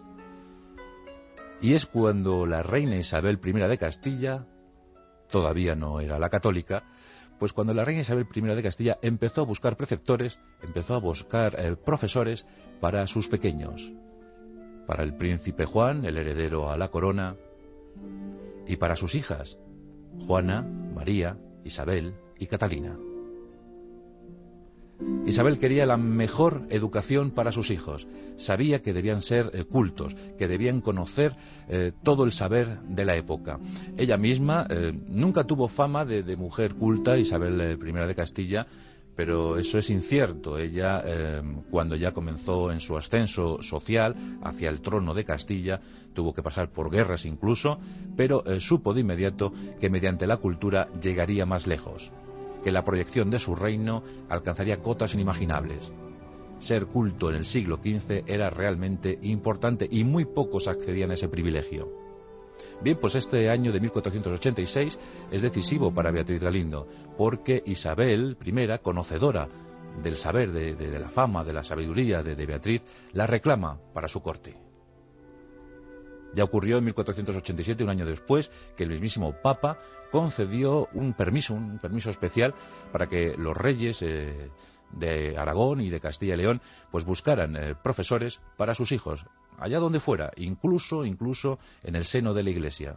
Y es cuando la reina Isabel primera de Castilla, todavía no era la católica, pues cuando la reina Isabel primera de Castilla empezó a buscar preceptores, empezó a buscar eh, profesores para sus pequeños, para el príncipe Juan, el heredero a la corona, y para sus hijas, Juana, María, Isabel y Catalina. Y Isabel quería la mejor educación para sus hijos. Sabía que debían ser eh, cultos, que debían conocer eh, todo el saber de la época. Ella misma eh, nunca tuvo fama de, de mujer culta, Isabel eh, I de Castilla, pero eso es incierto. Ella, eh, cuando ya comenzó en su ascenso social hacia el trono de Castilla, tuvo que pasar por guerras incluso, pero eh, supo de inmediato que mediante la cultura llegaría más lejos, que la proyección de su reino alcanzaría cotas inimaginables. Ser culto en el siglo quince era realmente importante y muy pocos accedían a ese privilegio. Bien, pues este año de mil cuatrocientos ochenta y seis es decisivo para Beatriz Galindo, porque Isabel I, conocedora del saber, de, de, de la fama, de la sabiduría de, de Beatriz, la reclama para su corte. Ya ocurrió en mil cuatrocientos ochenta y siete, un año después, que el mismísimo Papa concedió un permiso, un permiso especial para que los reyes eh, de Aragón y de Castilla y León pues buscaran eh, profesores para sus hijos, allá donde fuera, incluso, incluso en el seno de la Iglesia.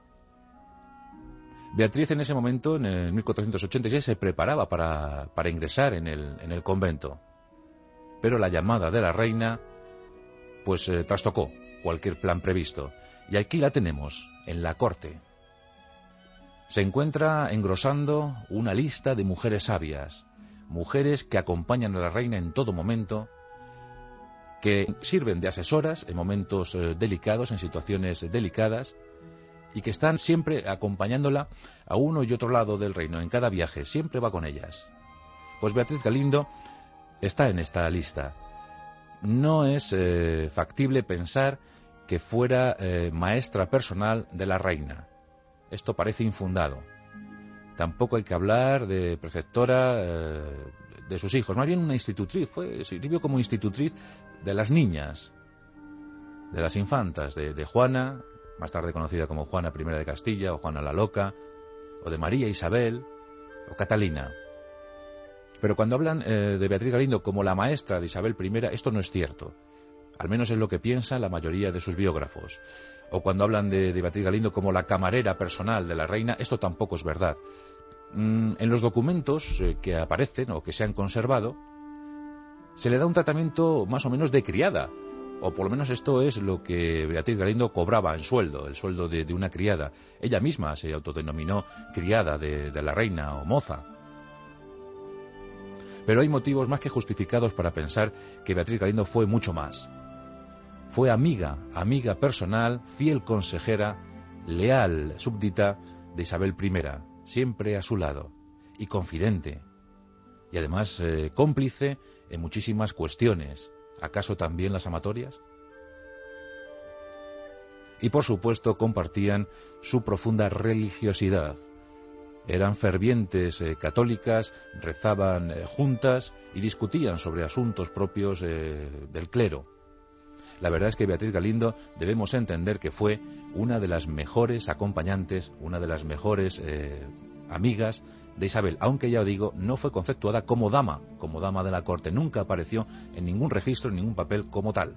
Beatriz en ese momento, en el mil cuatrocientos ochenta y seis, se preparaba para, para ingresar en el, en el convento, pero la llamada de la reina pues eh, trastocó cualquier plan previsto, y aquí la tenemos, en la corte. Se encuentra engrosando una lista de mujeres sabias, mujeres que acompañan a la reina en todo momento, que sirven de asesoras en momentos eh, delicados, en situaciones delicadas, y que están siempre acompañándola a uno y otro lado del reino, en cada viaje, siempre va con ellas. Pues Beatriz Galindo está en esta lista. No es eh, factible pensar que fuera eh, maestra personal de la reina. Esto parece infundado. Tampoco hay que hablar de preceptora eh, de sus hijos, más bien una institutriz, fue, sirvió como institutriz de las niñas, de las infantas, de, de Juana, más tarde conocida como Juana I de Castilla, o Juana la Loca, o de María Isabel, o Catalina. Pero cuando hablan eh, de Beatriz Galindo como la maestra de Isabel I, esto no es cierto. Al menos es lo que piensa la mayoría de sus biógrafos. O cuando hablan de, de Beatriz Galindo como la camarera personal de la reina, esto tampoco es verdad. Mm, en los documentos eh, que aparecen o que se han conservado, se le da un tratamiento más o menos de criada. O por lo menos esto es lo que Beatriz Galindo cobraba en sueldo, el sueldo de, de una criada. Ella misma se autodenominó criada de, de la reina o moza. Pero hay motivos más que justificados para pensar que Beatriz Galindo fue mucho más. Fue amiga, amiga personal, fiel consejera, leal súbdita de Isabel I, siempre a su lado, y confidente, y además eh, cómplice en muchísimas cuestiones, ¿acaso también las amatorias? Y por supuesto compartían su profunda religiosidad. Eran fervientes eh, católicas, rezaban eh, juntas y discutían sobre asuntos propios eh, del clero. La verdad es que Beatriz Galindo debemos entender que fue una de las mejores acompañantes, una de las mejores eh, amigas de Isabel, aunque ya digo, no fue conceptuada como dama, como dama de la corte, nunca apareció en ningún registro, en ningún papel como tal.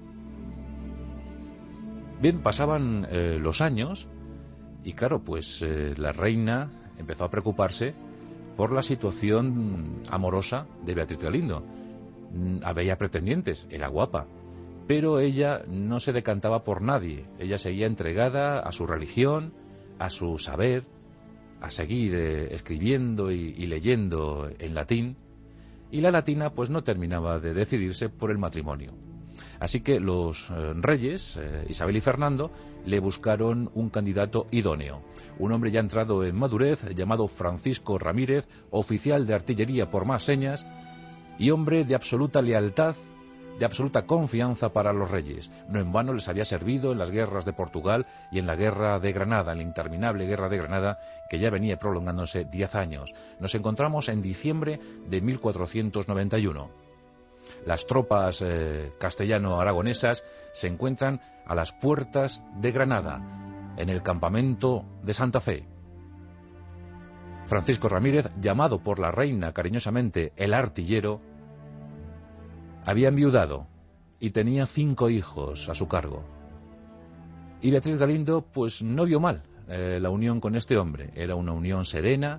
Bien, pasaban eh, los años y claro, pues eh, la reina empezó a preocuparse por la situación amorosa de Beatriz Galindo. Había pretendientes, era guapa, pero ella no se decantaba por nadie. Ella seguía entregada a su religión, a su saber, a seguir eh, escribiendo y, y leyendo en latín, y la latina pues no terminaba de decidirse por el matrimonio. Así que los eh, reyes, eh, Isabel y Fernando, le buscaron un candidato idóneo, un hombre ya entrado en madurez, llamado Francisco Ramírez, oficial de artillería por más señas, y hombre de absoluta lealtad, de absoluta confianza para los reyes. No en vano les había servido en las guerras de Portugal y en la guerra de Granada, en la interminable guerra de Granada, que ya venía prolongándose diez años. Nos encontramos en diciembre de mil cuatrocientos noventa y uno. Las tropas eh, castellano-aragonesas se encuentran a las puertas de Granada, en el campamento de Santa Fe. Francisco Ramírez, llamado por la reina cariñosamente el artillero, había enviudado y tenía cinco hijos a su cargo. Y Beatriz Galindo pues no vio mal eh, la unión con este hombre. Era una unión serena,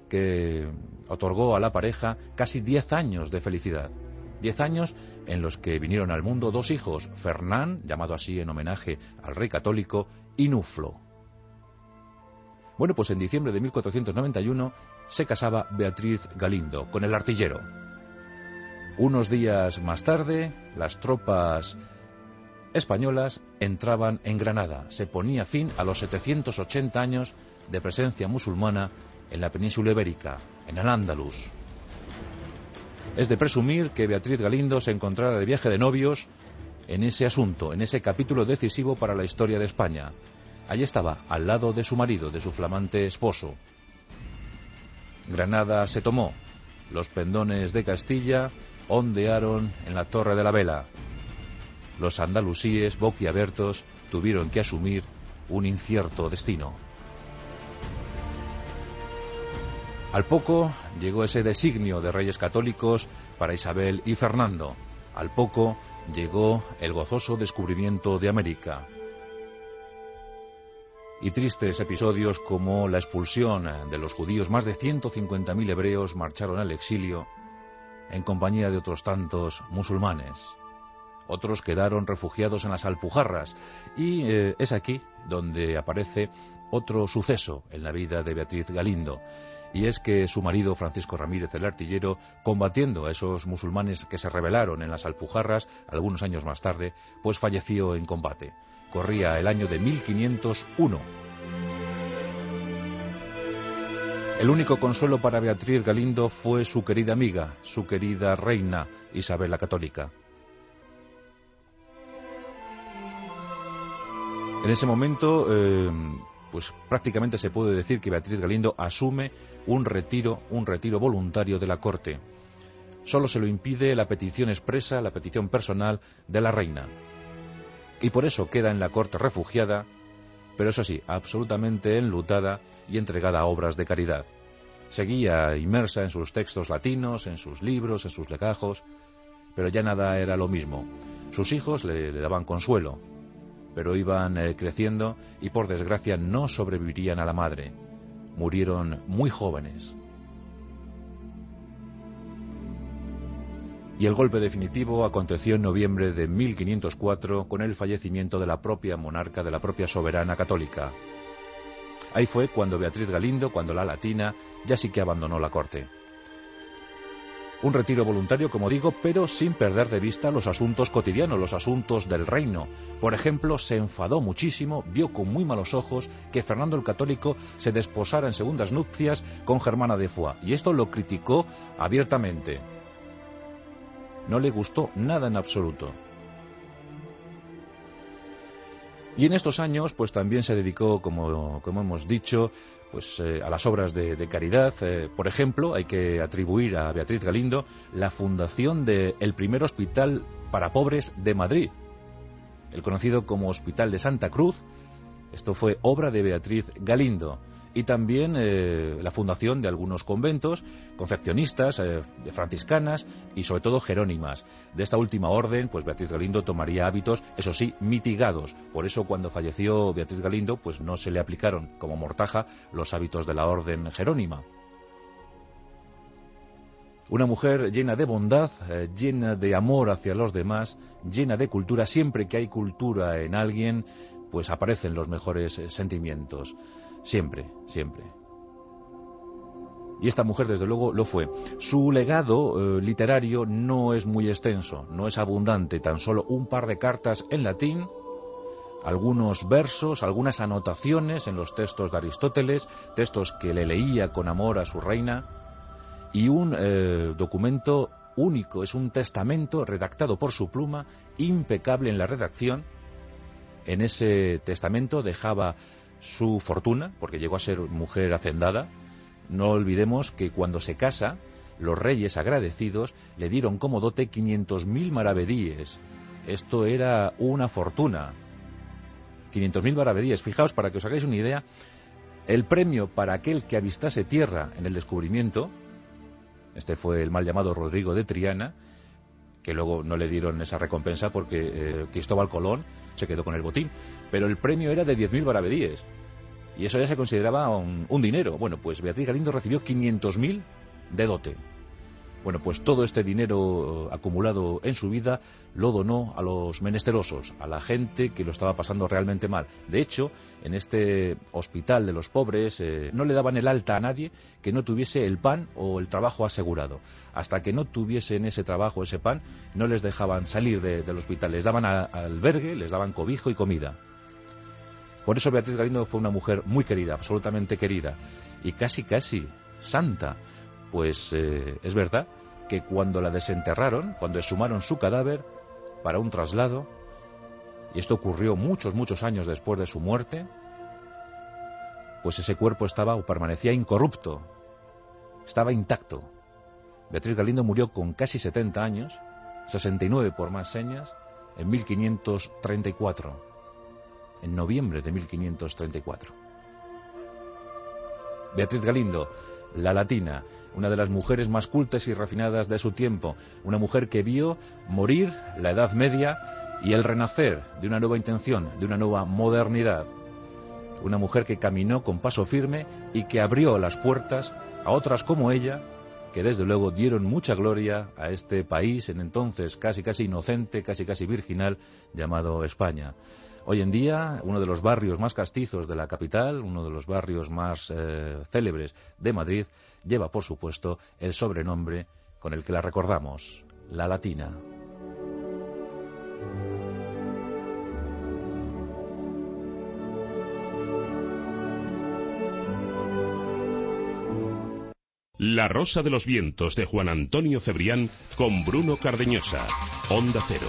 que otorgó a la pareja casi diez años de felicidad. Diez años en los que vinieron al mundo dos hijos, Fernán, llamado así en homenaje al rey católico, y Nuflo. Bueno, pues en diciembre de mil cuatrocientos noventa y uno se casaba Beatriz Galindo con el artillero. Unos días más tarde, las tropas españolas entraban en Granada. Se ponía fin a los setecientos ochenta años de presencia musulmana en la península ibérica, en Al-Ándalus. Es de presumir que Beatriz Galindo se encontrara de viaje de novios en ese asunto, en ese capítulo decisivo para la historia de España. Allí estaba, al lado de su marido, de su flamante esposo. Granada se tomó. Los pendones de Castilla ondearon en la Torre de la Vela. Los andalusíes, boquiabiertos, tuvieron que asumir un incierto destino. Al poco llegó ese designio de reyes católicos para Isabel y Fernando. Al poco llegó el gozoso descubrimiento de América. Y tristes episodios como la expulsión de los judíos, más de ciento cincuenta mil hebreos marcharon al exilio en compañía de otros tantos musulmanes. Otros quedaron refugiados en las Alpujarras y eh, es aquí donde aparece otro suceso en la vida de Beatriz Galindo. Y es que su marido, Francisco Ramírez el Artillero, combatiendo a esos musulmanes que se rebelaron en las Alpujarras algunos años más tarde, pues falleció en combate. Corría el año de mil quinientos uno. El único consuelo para Beatriz Galindo fue su querida amiga, su querida reina Isabel la Católica. En ese momento, eh, pues prácticamente se puede decir que Beatriz Galindo asume un retiro, un retiro voluntario de la corte. Solo se lo impide la petición expresa, la petición personal de la reina. Y por eso queda en la corte refugiada, pero eso sí, absolutamente enlutada y entregada a obras de caridad. Seguía inmersa en sus textos latinos, en sus libros, en sus legajos, pero ya nada era lo mismo. Sus hijos le, le daban consuelo, pero iban eh, creciendo y por desgracia no sobrevivirían a la madre. Murieron muy jóvenes. Y el golpe definitivo aconteció en noviembre de mil quinientos cuatro con el fallecimiento de la propia monarca, de la propia soberana católica. Ahí fue cuando Beatriz Galindo, cuando la latina, ya sí que abandonó la corte. Un retiro voluntario, como digo, pero sin perder de vista los asuntos cotidianos, los asuntos del reino. Por ejemplo, se enfadó muchísimo, vio con muy malos ojos que Fernando el Católico se desposara en segundas nupcias con Germana de Foix, y esto lo criticó abiertamente. No le gustó nada en absoluto. Y en estos años, pues también se dedicó, como, como hemos dicho, pues eh, a las obras de, de caridad. Eh, por ejemplo, hay que atribuir a Beatriz Galindo la fundación del primer hospital para pobres de Madrid, el conocido como Hospital de Santa Cruz. Esto fue obra de Beatriz Galindo. Y también eh, la fundación de algunos conventos concepcionistas, eh, de franciscanas y sobre todo jerónimas. De esta última orden, pues Beatriz Galindo tomaría hábitos, eso sí, mitigados. Por eso cuando falleció Beatriz Galindo, pues no se le aplicaron como mortaja los hábitos de la orden jerónima. Una mujer llena de bondad, eh, llena de amor hacia los demás, llena de cultura. Siempre que hay cultura en alguien, pues aparecen los mejores eh, sentimientos. Siempre, siempre. Y esta mujer, desde luego, lo fue. Su legado eh, literario no es muy extenso, no es abundante, tan solo un par de cartas en latín, algunos versos, algunas anotaciones en los textos de Aristóteles, textos que le leía con amor a su reina, y un eh, documento único, es un testamento redactado por su pluma, impecable en la redacción. En ese testamento dejaba su fortuna, porque llegó a ser mujer hacendada. No olvidemos que cuando se casa, los reyes agradecidos le dieron como dote quinientos mil maravedíes. Esto era una fortuna. quinientos mil maravedíes. Fijaos, para que os hagáis una idea, el premio para aquel que avistase tierra en el descubrimiento, este fue el mal llamado Rodrigo de Triana, que luego no le dieron esa recompensa porque eh, Cristóbal Colón se quedó con el botín, pero el premio era de diez mil maravedíes. y eso ya se consideraba un, un dinero. Bueno, pues Beatriz Galindo recibió quinientos mil de dote. Bueno, pues todo este dinero acumulado en su vida lo donó a los menesterosos, a la gente que lo estaba pasando realmente mal. De hecho, en este hospital de los pobres eh, no le daban el alta a nadie que no tuviese el pan o el trabajo asegurado. Hasta que no tuviesen ese trabajo, ese pan, no les dejaban salir de, del hospital. Les daban a, albergue, les daban cobijo y comida. Por eso Beatriz Galindo fue una mujer muy querida, absolutamente querida, y casi, casi santa. Pues eh, es verdad que cuando la desenterraron, cuando exhumaron su cadáver para un traslado, y esto ocurrió muchos, muchos años después de su muerte, pues ese cuerpo estaba o permanecía incorrupto, estaba intacto. Beatriz Galindo murió con casi setenta años, sesenta y nueve por más señas, en mil quinientos treinta y cuatro, en noviembre de mil quinientos treinta y cuatro. Beatriz Galindo, la latina, una de las mujeres más cultas y refinadas de su tiempo, una mujer que vio morir la Edad Media y el renacer de una nueva intención, de una nueva modernidad. Una mujer que caminó con paso firme y que abrió las puertas a otras como ella, que desde luego dieron mucha gloria a este país, en entonces casi casi inocente, casi casi virginal, llamado España. Hoy en día, uno de los barrios más castizos de la capital, uno de los barrios más eh, célebres de Madrid, lleva, por supuesto, el sobrenombre con el que la recordamos, la Latina. La Rosa de los Vientos, de Juan Antonio Cebrián, con Bruno Cardeñosa. Onda Cero.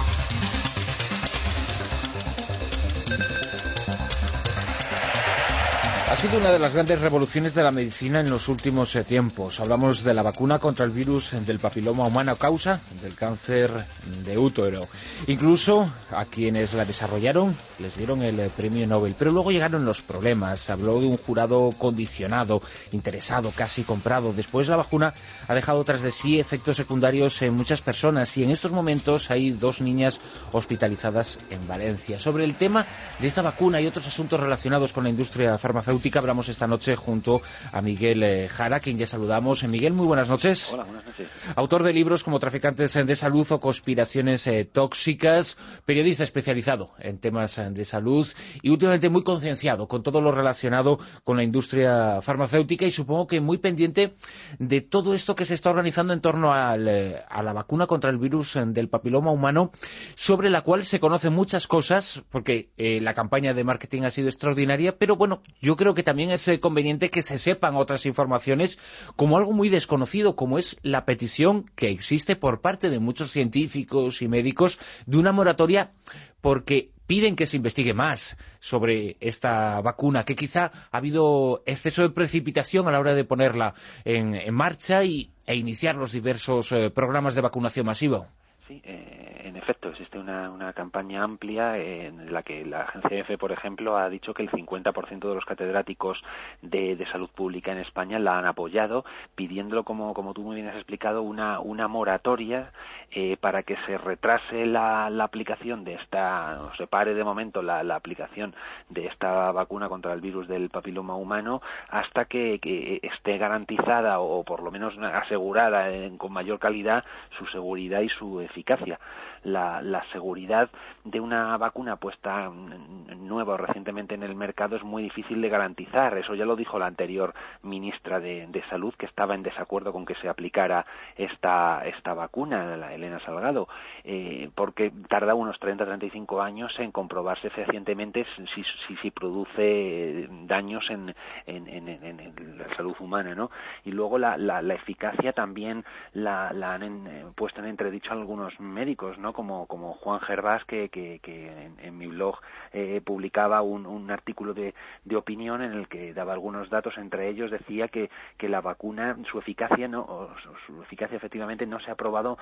Ha sido una de las grandes revoluciones de la medicina en los últimos eh, tiempos. Hablamos de la vacuna contra el virus del papiloma humano, causa del cáncer de útero. Incluso a quienes la desarrollaron les dieron el eh, premio Nobel. Pero luego llegaron los problemas. Se habló de un jurado condicionado, interesado, casi comprado. Después la vacuna ha dejado tras de sí efectos secundarios en muchas personas. Y en estos momentos hay dos niñas hospitalizadas en Valencia. Sobre el tema de esta vacuna y otros asuntos relacionados con la industria farmacéutica, hablamos esta noche junto a Miguel eh, Jara, quien ya saludamos. Miguel, muy buenas noches. Hola, buenas noches. Autor de libros como Traficantes de Salud o Conspiraciones eh, Tóxicas, periodista especializado en temas eh, de salud y últimamente muy concienciado con todo lo relacionado con la industria farmacéutica y supongo que muy pendiente de todo esto que se está organizando en torno al, eh, a la vacuna contra el virus eh, del papiloma humano, sobre la cual se conocen muchas cosas porque eh, la campaña de marketing ha sido extraordinaria, pero bueno, yo creo que también es eh, conveniente que se sepan otras informaciones como algo muy desconocido, como es la petición que existe por parte de muchos científicos y médicos de una moratoria porque piden que se investigue más sobre esta vacuna, que quizá ha habido exceso de precipitación a la hora de ponerla en, en marcha y, e iniciar los diversos eh, programas de vacunación masiva. Sí, eh, en efecto, existe una, una campaña amplia en la que la agencia EFE, por ejemplo, ha dicho que el cincuenta por ciento de los catedráticos de, de salud pública en España la han apoyado, pidiéndolo, como, como tú muy bien has explicado, una, una moratoria eh, para que se retrase la, la aplicación de esta, o se pare de momento la, la aplicación de esta vacuna contra el virus del papiloma humano hasta que, que esté garantizada o por lo menos asegurada en, con mayor calidad su seguridad y su eficacia. La, la seguridad de una vacuna puesta nueva o recientemente en el mercado es muy difícil de garantizar. Eso ya lo dijo la anterior ministra de, de Salud, que estaba en desacuerdo con que se aplicara esta, esta vacuna, la Elena Salgado, eh, porque tarda unos treinta a treinta y cinco años en comprobarse fehacientemente si, si, si produce daños en, en, en, en, en la salud humana, ¿no? Y luego la, la, la eficacia también la, la han en, eh, puesto en entredicho algunos médicos, ¿no? Como, como Juan Gervás, que, que, que en, en mi blog eh, publicaba un, un artículo de, de opinión en el que daba algunos datos, entre ellos decía que, que la vacuna, su eficacia no, o su, su eficacia efectivamente no se ha probado más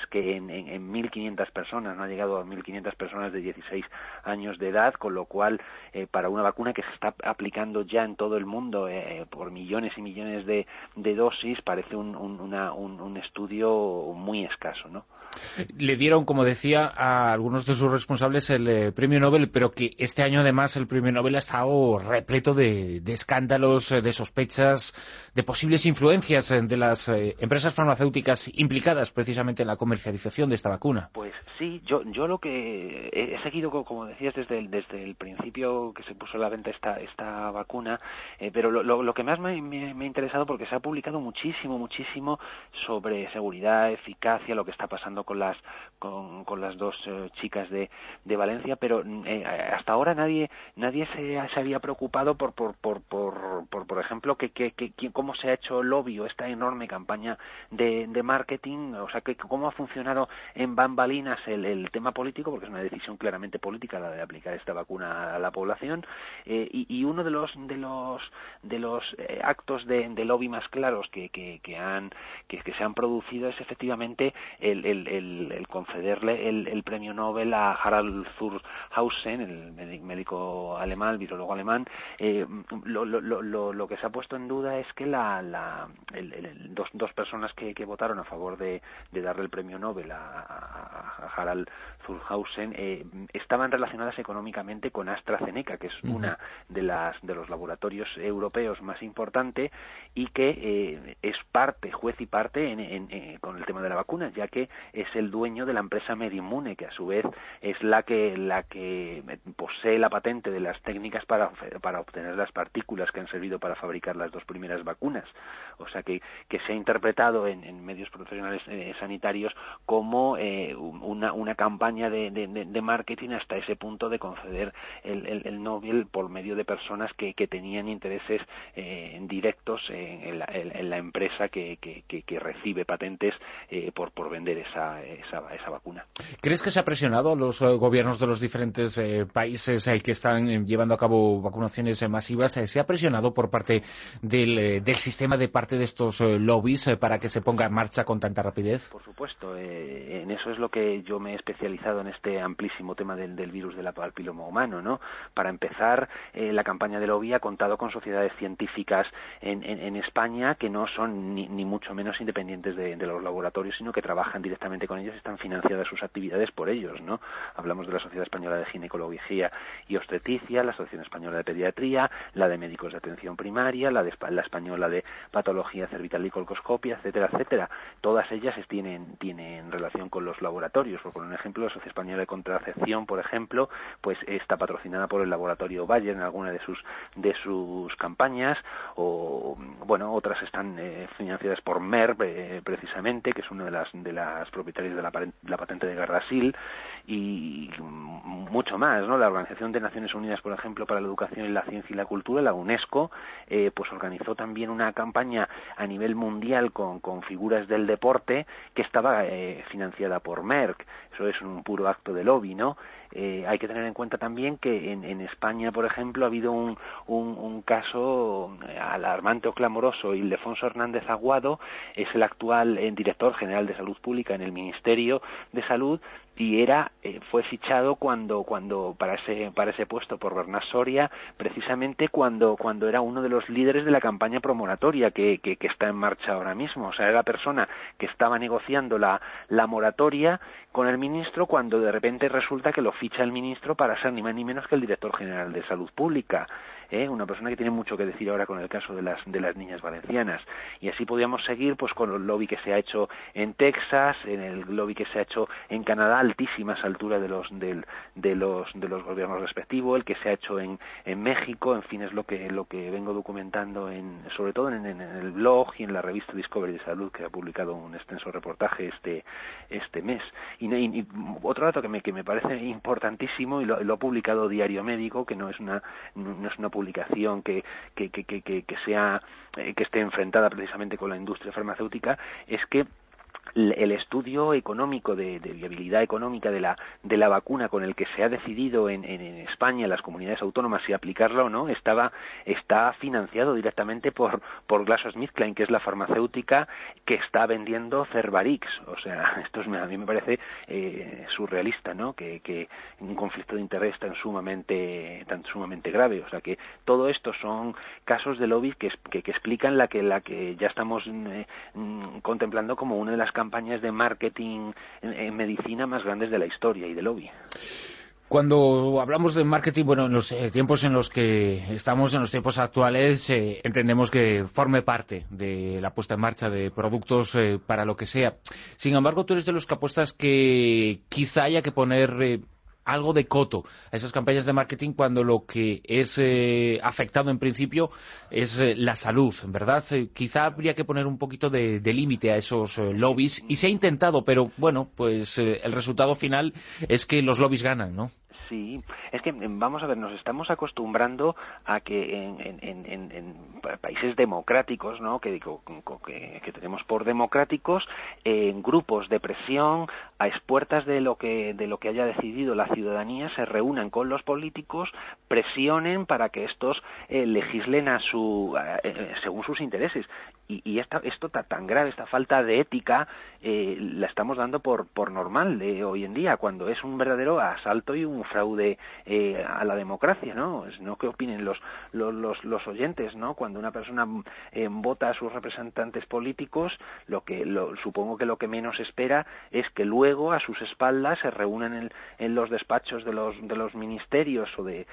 que en, en, en mil quinientas personas, no ha llegado a mil quinientas personas de dieciséis años de edad, con lo cual eh, para una vacuna que se está aplicando ya en todo el mundo eh, por millones y millones de, de dosis, parece un, un, una, un, un estudio muy escaso, ¿no? Le dieron, como decía, a algunos de sus responsables el eh, premio Nobel, pero que este año además el premio Nobel ha estado repleto de, de escándalos, de sospechas, de posibles influencias de las eh, empresas farmacéuticas implicadas precisamente en la comercialización de esta vacuna. Pues sí, yo yo lo que he seguido, como decías, desde el, desde el principio que se puso a la venta esta esta vacuna, eh, pero lo, lo, lo que más me, me, me ha interesado, porque se ha publicado muchísimo, muchísimo sobre seguridad, eficacia, lo que está pasando con las con, con las dos eh, chicas de, de Valencia, pero eh, hasta ahora nadie nadie se, se había preocupado por por por por, por, por ejemplo que, que, que cómo se ha hecho lobby, esta enorme campaña de, de marketing, o sea, que cómo ha funcionado en bambalinas el, el tema político, porque es una decisión claramente política la de aplicar esta vacuna a la población, eh, y, y uno de los de los de los eh, actos de, de lobby más claros que, que, que han que, que se han producido es efectivamente el, el, el, el concederle el, el premio Nobel a Harald Zurhausen, el médico alemán, el virólogo alemán. Eh, lo, lo, lo, lo que se ha puesto en duda es que la, la el, el, dos, dos personas que, que votaron a favor de, de darle el premio Nobel a, a, a Harald Zurhausen eh, estaban relacionadas económicamente con AstraZeneca, que es uh-huh. una de las de los laboratorios europeos más importante y que eh, es parte, juez y parte en, en, en, con el tema de la vacuna, ya que es el dueño de la empresa Medimmune, que a su vez es la que la que posee la patente de las técnicas para para obtener las partículas que han servido para fabricar las dos primeras vacunas. O sea que, que se ha interpretado en, en medios profesionales eh, sanitarios como eh, una, una campaña de, de, de marketing hasta ese punto de conceder el, el, el Nobel por medio de personas que, que tenían intereses eh, directos en, en, la, en la empresa que, que, que, que recibe patentes eh, por, por vender esa, esa, esa vacuna. ¿Crees que se ha presionado a los eh, gobiernos de los diferentes eh, países eh, que están eh, llevando a cabo vacunaciones eh, masivas? Eh, ¿Se ha presionado por parte del, eh, del sistema de parte de estos eh, lobbies eh, para que se ponga en marcha con tanta rapidez? Por supuesto, eh, en eso es lo que yo me he especializado en este amplísimo tema del, del virus del papiloma humano, ¿no? Para empezar, eh, la campaña de lobby ha contado con sociedades científicas en, en, en España que no son ni, ni mucho menos independientes de, de los laboratorios, sino que trabajan directamente con ellos y están financiadas sus actividades por ellos, ¿no? Hablamos de la Sociedad Española de Ginecología y Obstetricia, la Asociación Española de Pediatría, la de Médicos de Atención Primaria, la de la Española de Patología Cervical y Colcoscopia, etcétera, etcétera. Todas ellas tienen, tienen relación con los laboratorios. Por poner un ejemplo, la Sociedad Española de Contracepción, por ejemplo, pues está patrocinada por el laboratorio Bayer en alguna de sus de sus campañas, o bueno, otras están eh, financiadas por Merck eh, precisamente, que es una de las de las propietarias de la, la patente de Gardasil, y mucho más, ¿no? La Organización de Naciones Unidas, por ejemplo, para la Educación y la Ciencia y la Cultura, la UNESCO, eh, pues organizó también una campaña a nivel mundial con, con figuras del deporte que estaba eh, financiada por Merck. Eso es un puro acto de lobby, ¿no? Eh, hay que tener en cuenta también que en, en España, por ejemplo, ha habido un, un, un caso alarmante o clamoroso. Ildefonso Hernández Aguado es el actual eh, director general de Salud Pública en el Ministerio de Salud, y era eh, fue fichado cuando cuando para ese para ese puesto por Bernat Soria, precisamente cuando cuando era uno de los líderes de la campaña promoratoria que, que, que está en marcha ahora mismo. O sea, era la persona que estaba negociando la, la moratoria con el ministro, cuando de repente resulta que lo ficha el ministro para ser ni más ni menos que el director general de Salud Pública. ¿Eh? Una persona que tiene mucho que decir ahora con el caso de las de las niñas valencianas. Y así podríamos seguir pues con el lobby que se ha hecho en Texas, en el lobby que se ha hecho en Canadá, altísimas alturas de los del, de los de los gobiernos respectivos, el que se ha hecho en, en México. En fin, es lo que lo que vengo documentando en sobre todo en, en, en el blog y en la revista Discovery de Salud, que ha publicado un extenso reportaje este este mes. Y, y, y otro dato que me que me parece importantísimo, y lo, lo ha publicado Diario Médico, que no es una no es una publicación que que que que, que sea eh, que esté enfrentada precisamente con la industria farmacéutica, es que el estudio económico de, de viabilidad económica de la de la vacuna con el que se ha decidido en, en, en España, en las comunidades autónomas, si aplicarla o no, estaba está financiado directamente por por GlaxoSmithKline, que es la farmacéutica que está vendiendo Cervarix. O sea, esto es, a mí me parece eh, surrealista, ¿no? Que, que un conflicto de interés tan sumamente tan sumamente grave. O sea, que todo esto son casos de lobby que, que, que explican la que la que ya estamos eh, contemplando como una de las campañas de marketing en, en medicina más grandes de la historia y de lobby. Cuando hablamos de marketing, bueno, en los eh, tiempos en los que estamos, en los tiempos actuales, eh, entendemos que forme parte de la puesta en marcha de productos eh, para lo que sea. Sin embargo, tú eres de los que apuestas que quizá haya que poner eh, algo de coto a esas campañas de marketing cuando lo que es eh, afectado en principio es eh, la salud, ¿verdad? Eh, quizá habría que poner un poquito de, de límite a esos eh, lobbies, y se ha intentado, pero bueno, pues eh, el resultado final es que los lobbies ganan, ¿no? Sí, es que vamos a ver, nos estamos acostumbrando a que en, en, en, en países democráticos, ¿no? Que, digo, que, que tenemos por democráticos, en grupos de presión a expuertas de lo que de lo que haya decidido la ciudadanía, se reúnan con los políticos, presionen para que estos eh, legislen a su eh, según sus intereses. Y, y esta, esto tan grave, esta falta de ética, eh, la estamos dando por, por normal de hoy en día, cuando es un verdadero asalto y un fraude eh, a la democracia, ¿no? Es no que opinen los, los, los, los oyentes, ¿no? Cuando una persona eh, vota a sus representantes políticos, lo que lo, supongo que lo que menos espera es que luego a sus espaldas se reúnan en, en los despachos de los de los ministerios o de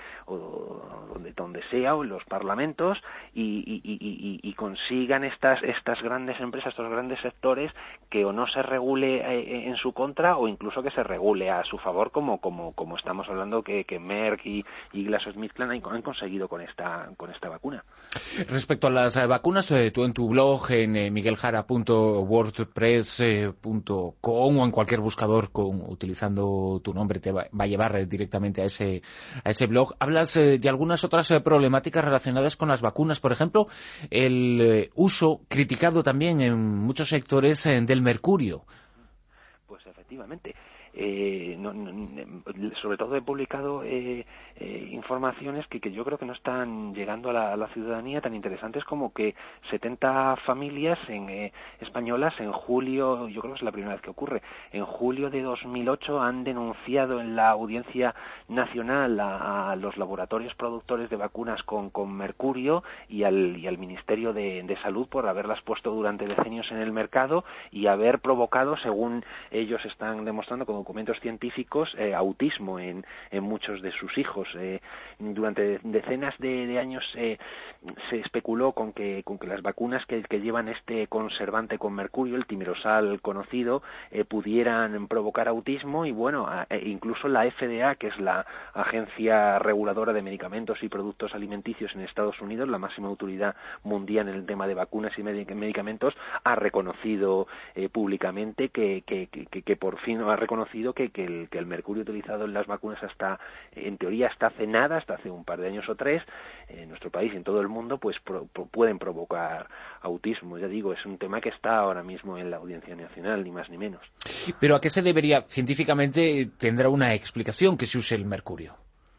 o donde, donde sea, o en los parlamentos, y, y, y, y, y consigan esta Estas, estas grandes empresas, estos grandes sectores, que o no se regule eh, en su contra o incluso que se regule a su favor, como como como estamos hablando que, que Merck y, y GlaxoSmithKline han, han conseguido con esta con esta vacuna. Respecto a las eh, vacunas, eh, tú en tu blog, en eh, migueljara punto wordpress punto com o en cualquier buscador con, utilizando tu nombre, te va, va a llevar eh, directamente a ese a ese blog, hablas eh, de algunas otras eh, problemáticas relacionadas con las vacunas, por ejemplo, el eh, uso criticado también en muchos sectores eh, del mercurio. Pues efectivamente. Eh, no, no, sobre todo he publicado eh, eh, informaciones que, que yo creo que no están llegando a la, a la ciudadanía, tan interesantes como que setenta familias en, eh, españolas en julio, yo creo que es la primera vez que ocurre, en julio de dos mil ocho han denunciado en la Audiencia Nacional a, a los laboratorios productores de vacunas con, con mercurio y al, y al Ministerio de, de Salud por haberlas puesto durante decenios en el mercado y haber provocado, según ellos están demostrando como documentos científicos, eh, autismo en, en muchos de sus hijos. Eh, durante decenas de, de años eh, se especuló con que, con que las vacunas que, que llevan este conservante con mercurio, el timerosal conocido, eh, pudieran provocar autismo, y bueno, a, e incluso la F D A, que es la Agencia Reguladora de Medicamentos y Productos Alimenticios en Estados Unidos, la máxima autoridad mundial en el tema de vacunas y medicamentos, ha reconocido eh, públicamente que, que, que, que por fin ha reconocido Que, que, el, que el mercurio utilizado en las vacunas hasta, en teoría, hasta hace nada, hasta hace un par de años o tres, en nuestro país y en todo el mundo, pues pro, pro, pueden provocar autismo. Ya digo, es un tema que está ahora mismo en la Audiencia Nacional, ni más ni menos. ¿Pero a qué se debería? Científicamente tendrá una explicación que se use el mercurio.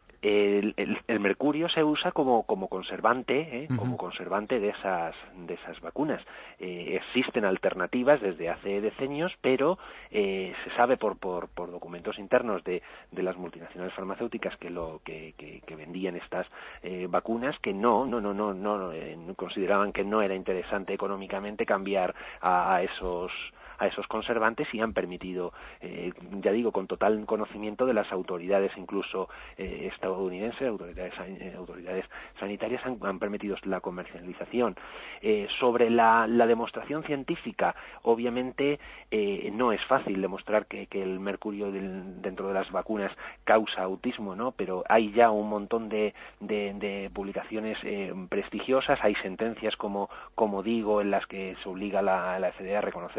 El, el, el mercurio se usa como, como conservante, ¿eh? Uh-huh. como conservante de esas de esas vacunas. Eh, existen alternativas desde hace decenios, pero eh, se sabe por, por, por documentos internos de, de las multinacionales farmacéuticas que lo que, que, que vendían estas eh, vacunas que no no no no no eh, consideraban que no era interesante económicamente cambiar a, a esos a esos conservantes, y han permitido, eh, ya digo, con total conocimiento de las autoridades, incluso eh, estadounidenses, autoridades, eh, autoridades sanitarias, han, han permitido la comercialización. Eh, sobre la, la demostración científica, obviamente eh, no es fácil demostrar que, que el mercurio del, dentro de las vacunas causa autismo, ¿no? Pero hay ya un montón de, de, de publicaciones eh, prestigiosas, hay sentencias, como, como digo, en las que se obliga a la, a la F D A a reconocer que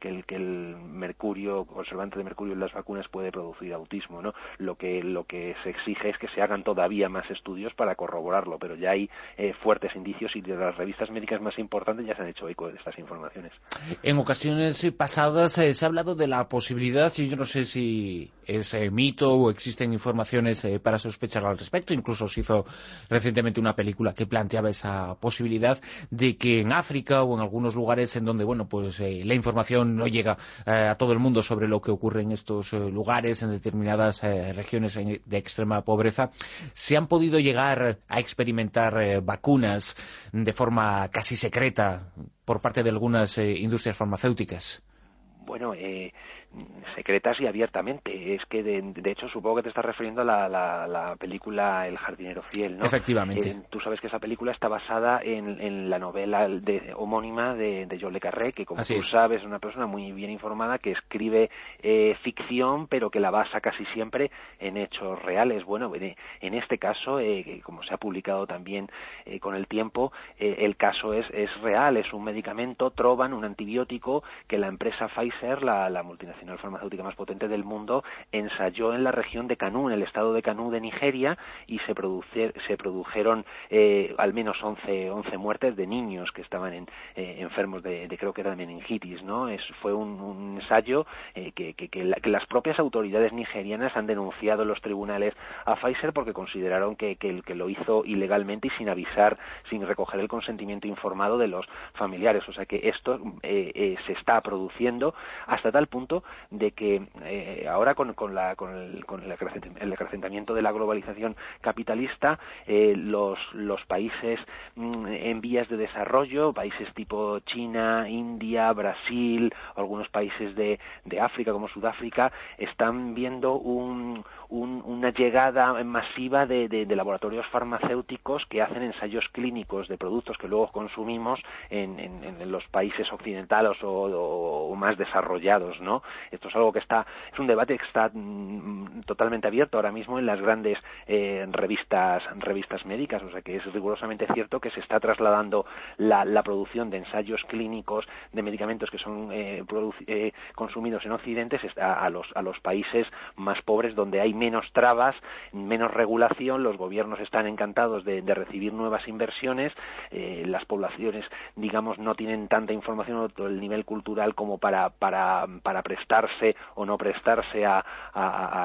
el, que el mercurio, conservante de mercurio en las vacunas puede producir autismo, ¿no? Lo que, lo que se exige es que se hagan todavía más estudios para corroborarlo, pero ya hay eh, fuertes indicios y de las revistas médicas más importantes ya se han hecho eco de estas informaciones. En ocasiones pasadas eh, se ha hablado de la posibilidad, y yo no sé si es eh, mito o existen informaciones eh, para sospechar al respecto, incluso se hizo recientemente una película que planteaba esa posibilidad de que en África o en algunos lugares en donde, bueno, pues eh, la información no llega eh, a todo el mundo sobre lo que ocurre en estos eh, lugares, en determinadas eh, regiones de extrema pobreza, se han podido llegar a experimentar eh, vacunas de forma casi secreta por parte de algunas eh, industrias farmacéuticas. Bueno, eh, secretas y abiertamente. Es que, de, de hecho, supongo que te estás refiriendo a la, la, la película El jardinero fiel, ¿no? Efectivamente. Eh, tú sabes que esa película está basada en, en la novela de, homónima de, de John le Carré, que, como Así tú es. sabes, es una persona muy bien informada que escribe eh, ficción, pero que la basa casi siempre en hechos reales. Bueno, en, en este caso, eh, como se ha publicado también eh, con el tiempo, eh, el caso es, es real. Es un medicamento, Trovan, un antibiótico, que la empresa Pfizer, la, la multinacional farmacéutica más potente del mundo, ensayó en la región de Kanú, en el estado de Kanú de Nigeria, y se, produce, se produjeron eh, al menos once, once muertes de niños que estaban en, eh, enfermos de, de, creo que era de meningitis, ¿no? Es, fue un, un ensayo eh, que, que, que, la, que las propias autoridades nigerianas han denunciado en los tribunales a Pfizer porque consideraron que, que, que lo hizo ilegalmente y sin avisar, sin recoger el consentimiento informado de los familiares. O sea que esto eh, eh, se está produciendo hasta tal punto de que eh, ahora con, con, la, con, el, con el, el acrecentamiento de la globalización capitalista, eh, los, los países mm, en vías de desarrollo, países tipo China, India, Brasil, algunos países de, de África como Sudáfrica, están viendo un, un, una llegada masiva de, de, de laboratorios farmacéuticos que hacen ensayos clínicos de productos que luego consumimos en, en, en los países occidentales o, o, o más desarrollados, ¿no? Esto es algo que está, es un debate que está mm, totalmente abierto ahora mismo en las grandes eh, revistas revistas médicas, o sea que es rigurosamente cierto que se está trasladando la, la producción de ensayos clínicos de medicamentos que son eh, eh, consumidos en Occidente a, a los a los países más pobres donde hay menos trabas, menos regulación, los gobiernos están encantados de, de recibir nuevas inversiones, eh, las poblaciones, digamos, no tienen tanta información o el nivel cultural como para para para prestarse o no prestarse a, a,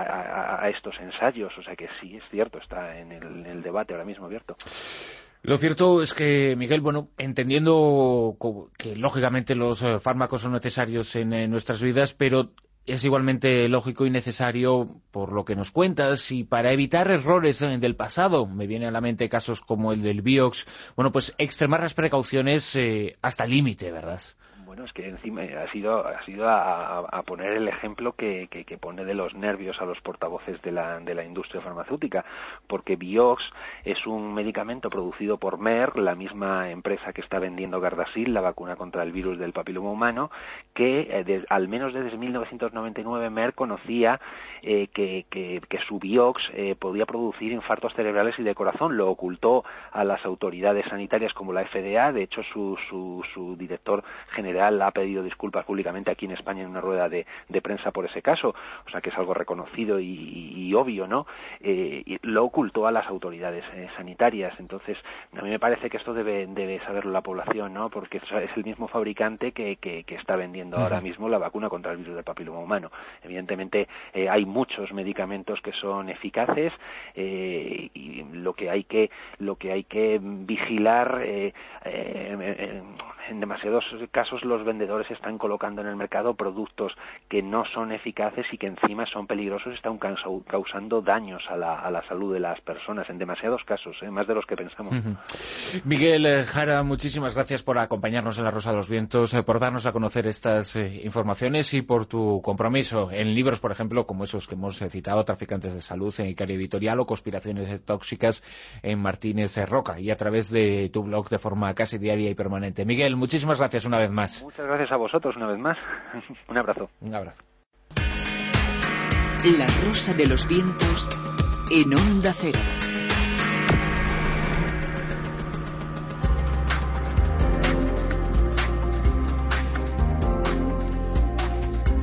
a, a estos ensayos, o sea que sí, es cierto, está en el, en el debate ahora mismo abierto. Lo cierto es que, Miguel, bueno, entendiendo que lógicamente los fármacos son necesarios en, en nuestras vidas, pero es igualmente lógico y necesario, por lo que nos cuentas, y para evitar errores del pasado, me vienen a la mente casos como el del Vioxx, bueno, pues extremar las precauciones eh, hasta el límite, ¿verdad? Bueno, es que encima ha sido ha sido a, a poner el ejemplo que, que, que pone de los nervios a los portavoces de la, de la industria farmacéutica, porque Vioxx es un medicamento producido por Merck, la misma empresa que está vendiendo Gardasil, la vacuna contra el virus del papiloma humano, que eh, de, al menos desde mil novecientos noventa y nueve Merck conocía eh, que, que, que su Vioxx eh, podía producir infartos cerebrales y de corazón. Lo ocultó a las autoridades sanitarias como la F D A, de hecho su, su, su director general ha pedido disculpas públicamente aquí en España en una rueda de, de prensa por ese caso, o sea que es algo reconocido y, y, y obvio, ¿no? Eh, y lo ocultó a las autoridades eh, sanitarias. Entonces, a mí me parece que esto debe, debe saberlo la población, ¿no? Porque es el mismo fabricante que, que, que está vendiendo ahora mismo la vacuna contra el virus del papiloma humano. Evidentemente, eh, hay muchos medicamentos que son eficaces eh, y lo que hay que lo que hay que vigilar eh, eh, en demasiados casos los vendedores están colocando en el mercado productos que no son eficaces y que encima son peligrosos y están causando daños a la, a la salud de las personas, en demasiados casos, ¿eh? Más de los que pensamos. Uh-huh. Miguel eh, Jara, muchísimas gracias por acompañarnos en La Rosa de los Vientos, eh, por darnos a conocer estas eh, informaciones y por tu compromiso en libros, por ejemplo, como esos que hemos eh, citado, Traficantes de Salud en Icaria Editorial o Conspiraciones tóxicas en Martínez Roca, y a través de tu blog de forma casi diaria y permanente. Miguel, muchísimas gracias una vez más. Muchas gracias a vosotros una vez más. Un abrazo. Un abrazo. La Rosa de los Vientos en Onda Cero.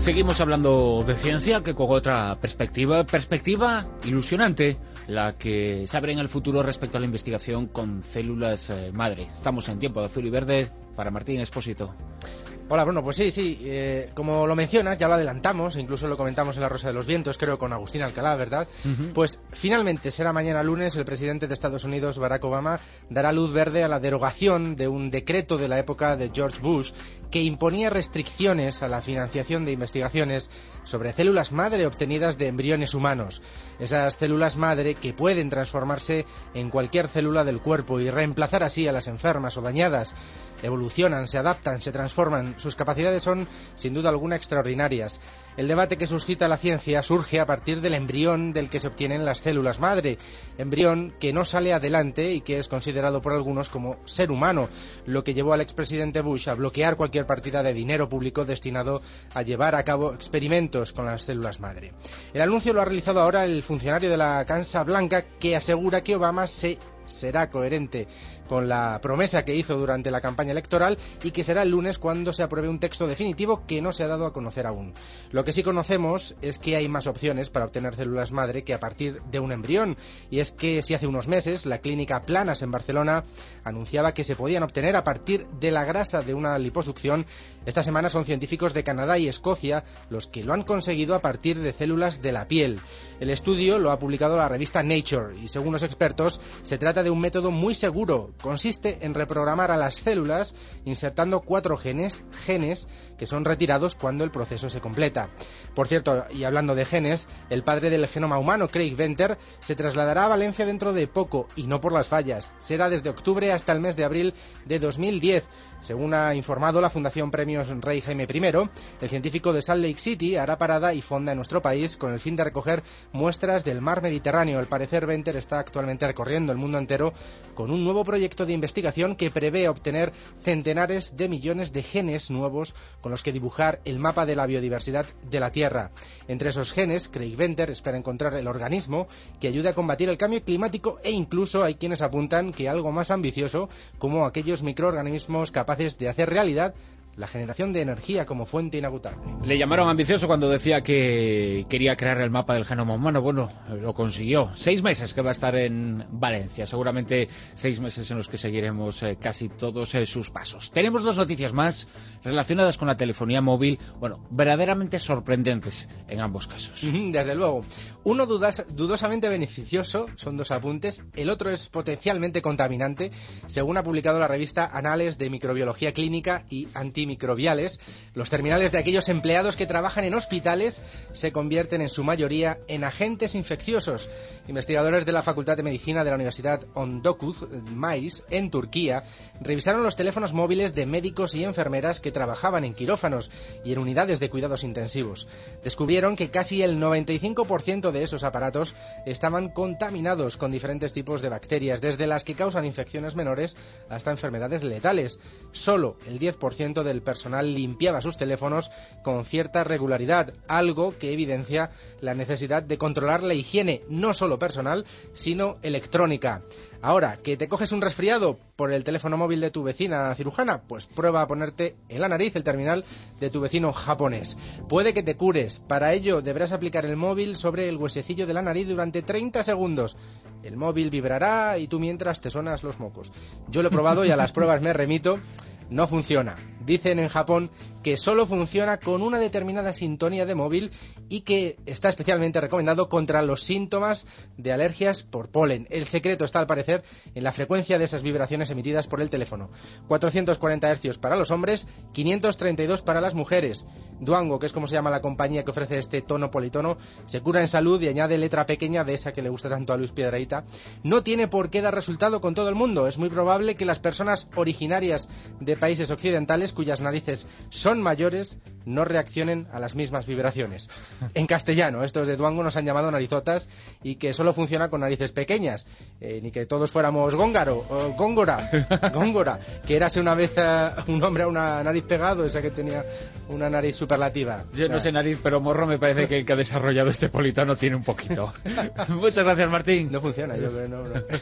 Seguimos hablando de ciencia, que con otra perspectiva, perspectiva ilusionante, la que se abre en el futuro respecto a la investigación con células eh, madre. Estamos en tiempo de azul y verde para Martín Expósito. Hola Bruno, pues sí, sí, eh, como lo mencionas, ya lo adelantamos, incluso lo comentamos en La Rosa de los Vientos, creo con Agustín Alcalá, ¿verdad? Uh-huh. Pues finalmente será mañana lunes, el presidente de Estados Unidos, Barack Obama, dará luz verde a la derogación de un decreto de la época de George Bush que imponía restricciones a la financiación de investigaciones sobre células madre obtenidas de embriones humanos. Esas células madre que pueden transformarse en cualquier célula del cuerpo y reemplazar así a las enfermas o dañadas. Evolucionan, se adaptan, se transforman. Sus capacidades son, sin duda alguna, extraordinarias. El debate que suscita la ciencia surge a partir del embrión del que se obtienen las células madre. Embrión que no sale adelante y que es considerado por algunos como ser humano, lo que llevó al expresidente Bush a bloquear cualquier partida de dinero público destinado a llevar a cabo experimentos con las células madre. El anuncio lo ha realizado ahora el funcionario de la Casa Blanca, que asegura que Obama se será coherente con la promesa que hizo durante la campaña electoral y que será el lunes cuando se apruebe un texto definitivo que no se ha dado a conocer aún. Lo que sí conocemos es que hay más opciones para obtener células madre que a partir de un embrión, y es que si hace unos meses la clínica Planas en Barcelona anunciaba que se podían obtener a partir de la grasa de una liposucción, esta semana son científicos de Canadá y Escocia los que lo han conseguido a partir de células de la piel. El estudio lo ha publicado la revista Nature y, según los expertos, se trata de un método muy seguro. Consiste en reprogramar a las células insertando cuatro genes, genes que son retirados cuando el proceso se completa. Por cierto, y hablando de genes, el padre del genoma humano, Craig Venter, se trasladará a Valencia dentro de poco, y no por las fallas. Será desde octubre hasta el mes de abril de dos mil diez. Según ha informado la Fundación Premios Rey Jaime primero, el científico de Salt Lake City hará parada y fonda en nuestro país con el fin de recoger muestras del mar Mediterráneo. Al parecer, Venter está actualmente recorriendo el mundo entero con un nuevo proyecto de investigación que prevé obtener centenares de millones de genes nuevos con los que dibujar el mapa de la biodiversidad de la Tierra. Entre esos genes, Craig Venter espera encontrar el organismo que ayude a combatir el cambio climático, e incluso hay quienes apuntan que algo más ambicioso, como aquellos microorganismos capaces de hacer realidad la generación de energía como fuente inagotable. Le llamaron ambicioso cuando decía que quería crear el mapa del genoma humano. Bueno, lo consiguió. Seis meses que va a estar en Valencia. Seguramente seis meses en los que seguiremos eh, casi todos eh, sus pasos. Tenemos dos noticias más relacionadas con la telefonía móvil. Bueno, verdaderamente sorprendentes en ambos casos. Desde luego. Uno dudas, dudosamente beneficioso, son dos apuntes. El otro es potencialmente contaminante, según ha publicado la revista Anales de Microbiología Clínica y Anti Microbiales. Los terminales de aquellos empleados que trabajan en hospitales se convierten en su mayoría en agentes infecciosos. Investigadores de la Facultad de Medicina de la Universidad Ondokuz, Mayıs, en Turquía, revisaron los teléfonos móviles de médicos y enfermeras que trabajaban en quirófanos y en unidades de cuidados intensivos. Descubrieron que casi el noventa y cinco por ciento de esos aparatos estaban contaminados con diferentes tipos de bacterias, desde las que causan infecciones menores hasta enfermedades letales. Solo el diez por ciento de el personal limpiaba sus teléfonos con cierta regularidad, algo que evidencia la necesidad de controlar la higiene, no solo personal, sino electrónica. Ahora, ¿que te coges un resfriado por el teléfono móvil de tu vecina cirujana? Pues prueba a ponerte en la nariz el terminal de tu vecino japonés. Puede que te cures. Para ello deberás aplicar el móvil sobre el huesecillo de la nariz durante treinta segundos. El móvil vibrará y tú mientras te sonas los mocos. Yo lo he probado y a las pruebas me remito. No funciona. Dicen en Japón que solo funciona con una determinada sintonía de móvil y que está especialmente recomendado contra los síntomas de alergias por polen. El secreto está, al parecer, en la frecuencia de esas vibraciones emitidas por el teléfono. cuatrocientos cuarenta hercios para los hombres, quinientos treinta y dos para las mujeres. Duango, que es como se llama la compañía que ofrece este tono politono, se cura en salud y añade letra pequeña de esa que le gusta tanto a Luis Piedrahita. No tiene por qué dar resultado con todo el mundo. Es muy probable que las personas originarias de países occidentales cuyas narices son mayores no reaccionen a las mismas vibraciones. En castellano, estos de Duango nos han llamado narizotas y que solo funciona con narices pequeñas. Eh, ni que todos fuéramos góngaro, o góngora, góngora, que érase una vez uh, un hombre a una nariz pegado, esa que tenía una nariz superlativa. Yo no sé nariz, pero morro me parece que el que ha desarrollado este politono tiene un poquito. Muchas gracias, Martín. No funciona, yo creo que no, no.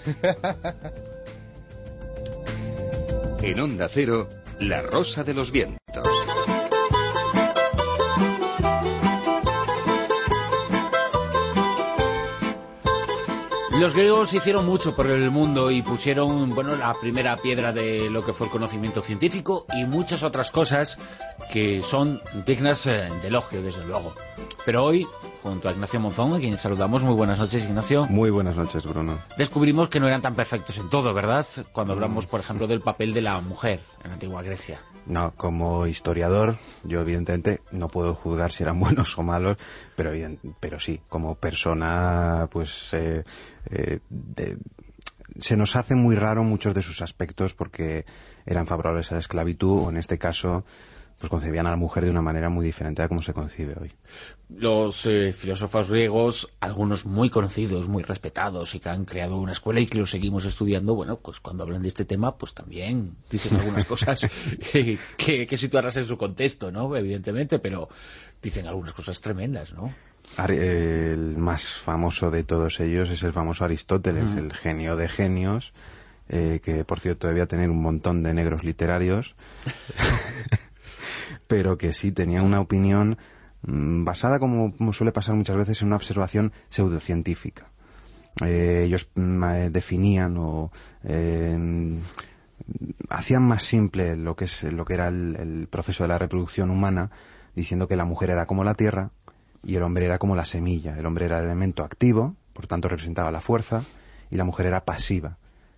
En Onda Cero, La Rosa de los Vientos. Los griegos hicieron mucho por el mundo y pusieron, bueno, la primera piedra de lo que fue el conocimiento científico y muchas otras cosas que son dignas de elogio, desde luego. Pero hoy, junto a Ignacio Monzón, a quien saludamos, muy buenas noches, Ignacio. Muy buenas noches, Bruno. Descubrimos que no eran tan perfectos en todo, ¿verdad? Cuando hablamos, por ejemplo, del papel de la mujer en la antigua Grecia. No, como historiador, yo evidentemente no puedo juzgar si eran buenos o malos, pero, pero sí, como persona, pues eh, eh, de, se nos hace muy raro muchos de sus aspectos porque eran favorables a la esclavitud, o en este caso, pues concebían a la mujer de una manera muy diferente a cómo se concibe hoy. Los eh, filósofos griegos, algunos muy conocidos, muy respetados y que han creado una escuela y que lo seguimos estudiando, bueno, pues cuando hablan de este tema, pues también dicen algunas cosas que, que, que situarlas en su contexto, ¿no? Evidentemente, pero dicen algunas cosas tremendas, ¿no? El más famoso de todos ellos es el famoso Aristóteles, mm. el genio de genios, eh, que por cierto debía tener un montón de negros literarios, pero que sí tenía una opinión mmm, basada, como, como suele pasar muchas veces, en una observación pseudocientífica. Eh, ellos mmm, definían o eh, hacían más simple lo que es lo que era el, el proceso de la reproducción humana, diciendo que la mujer era como la tierra y el hombre era como la semilla. El hombre era el elemento activo, por tanto representaba la fuerza, y la mujer era pasiva.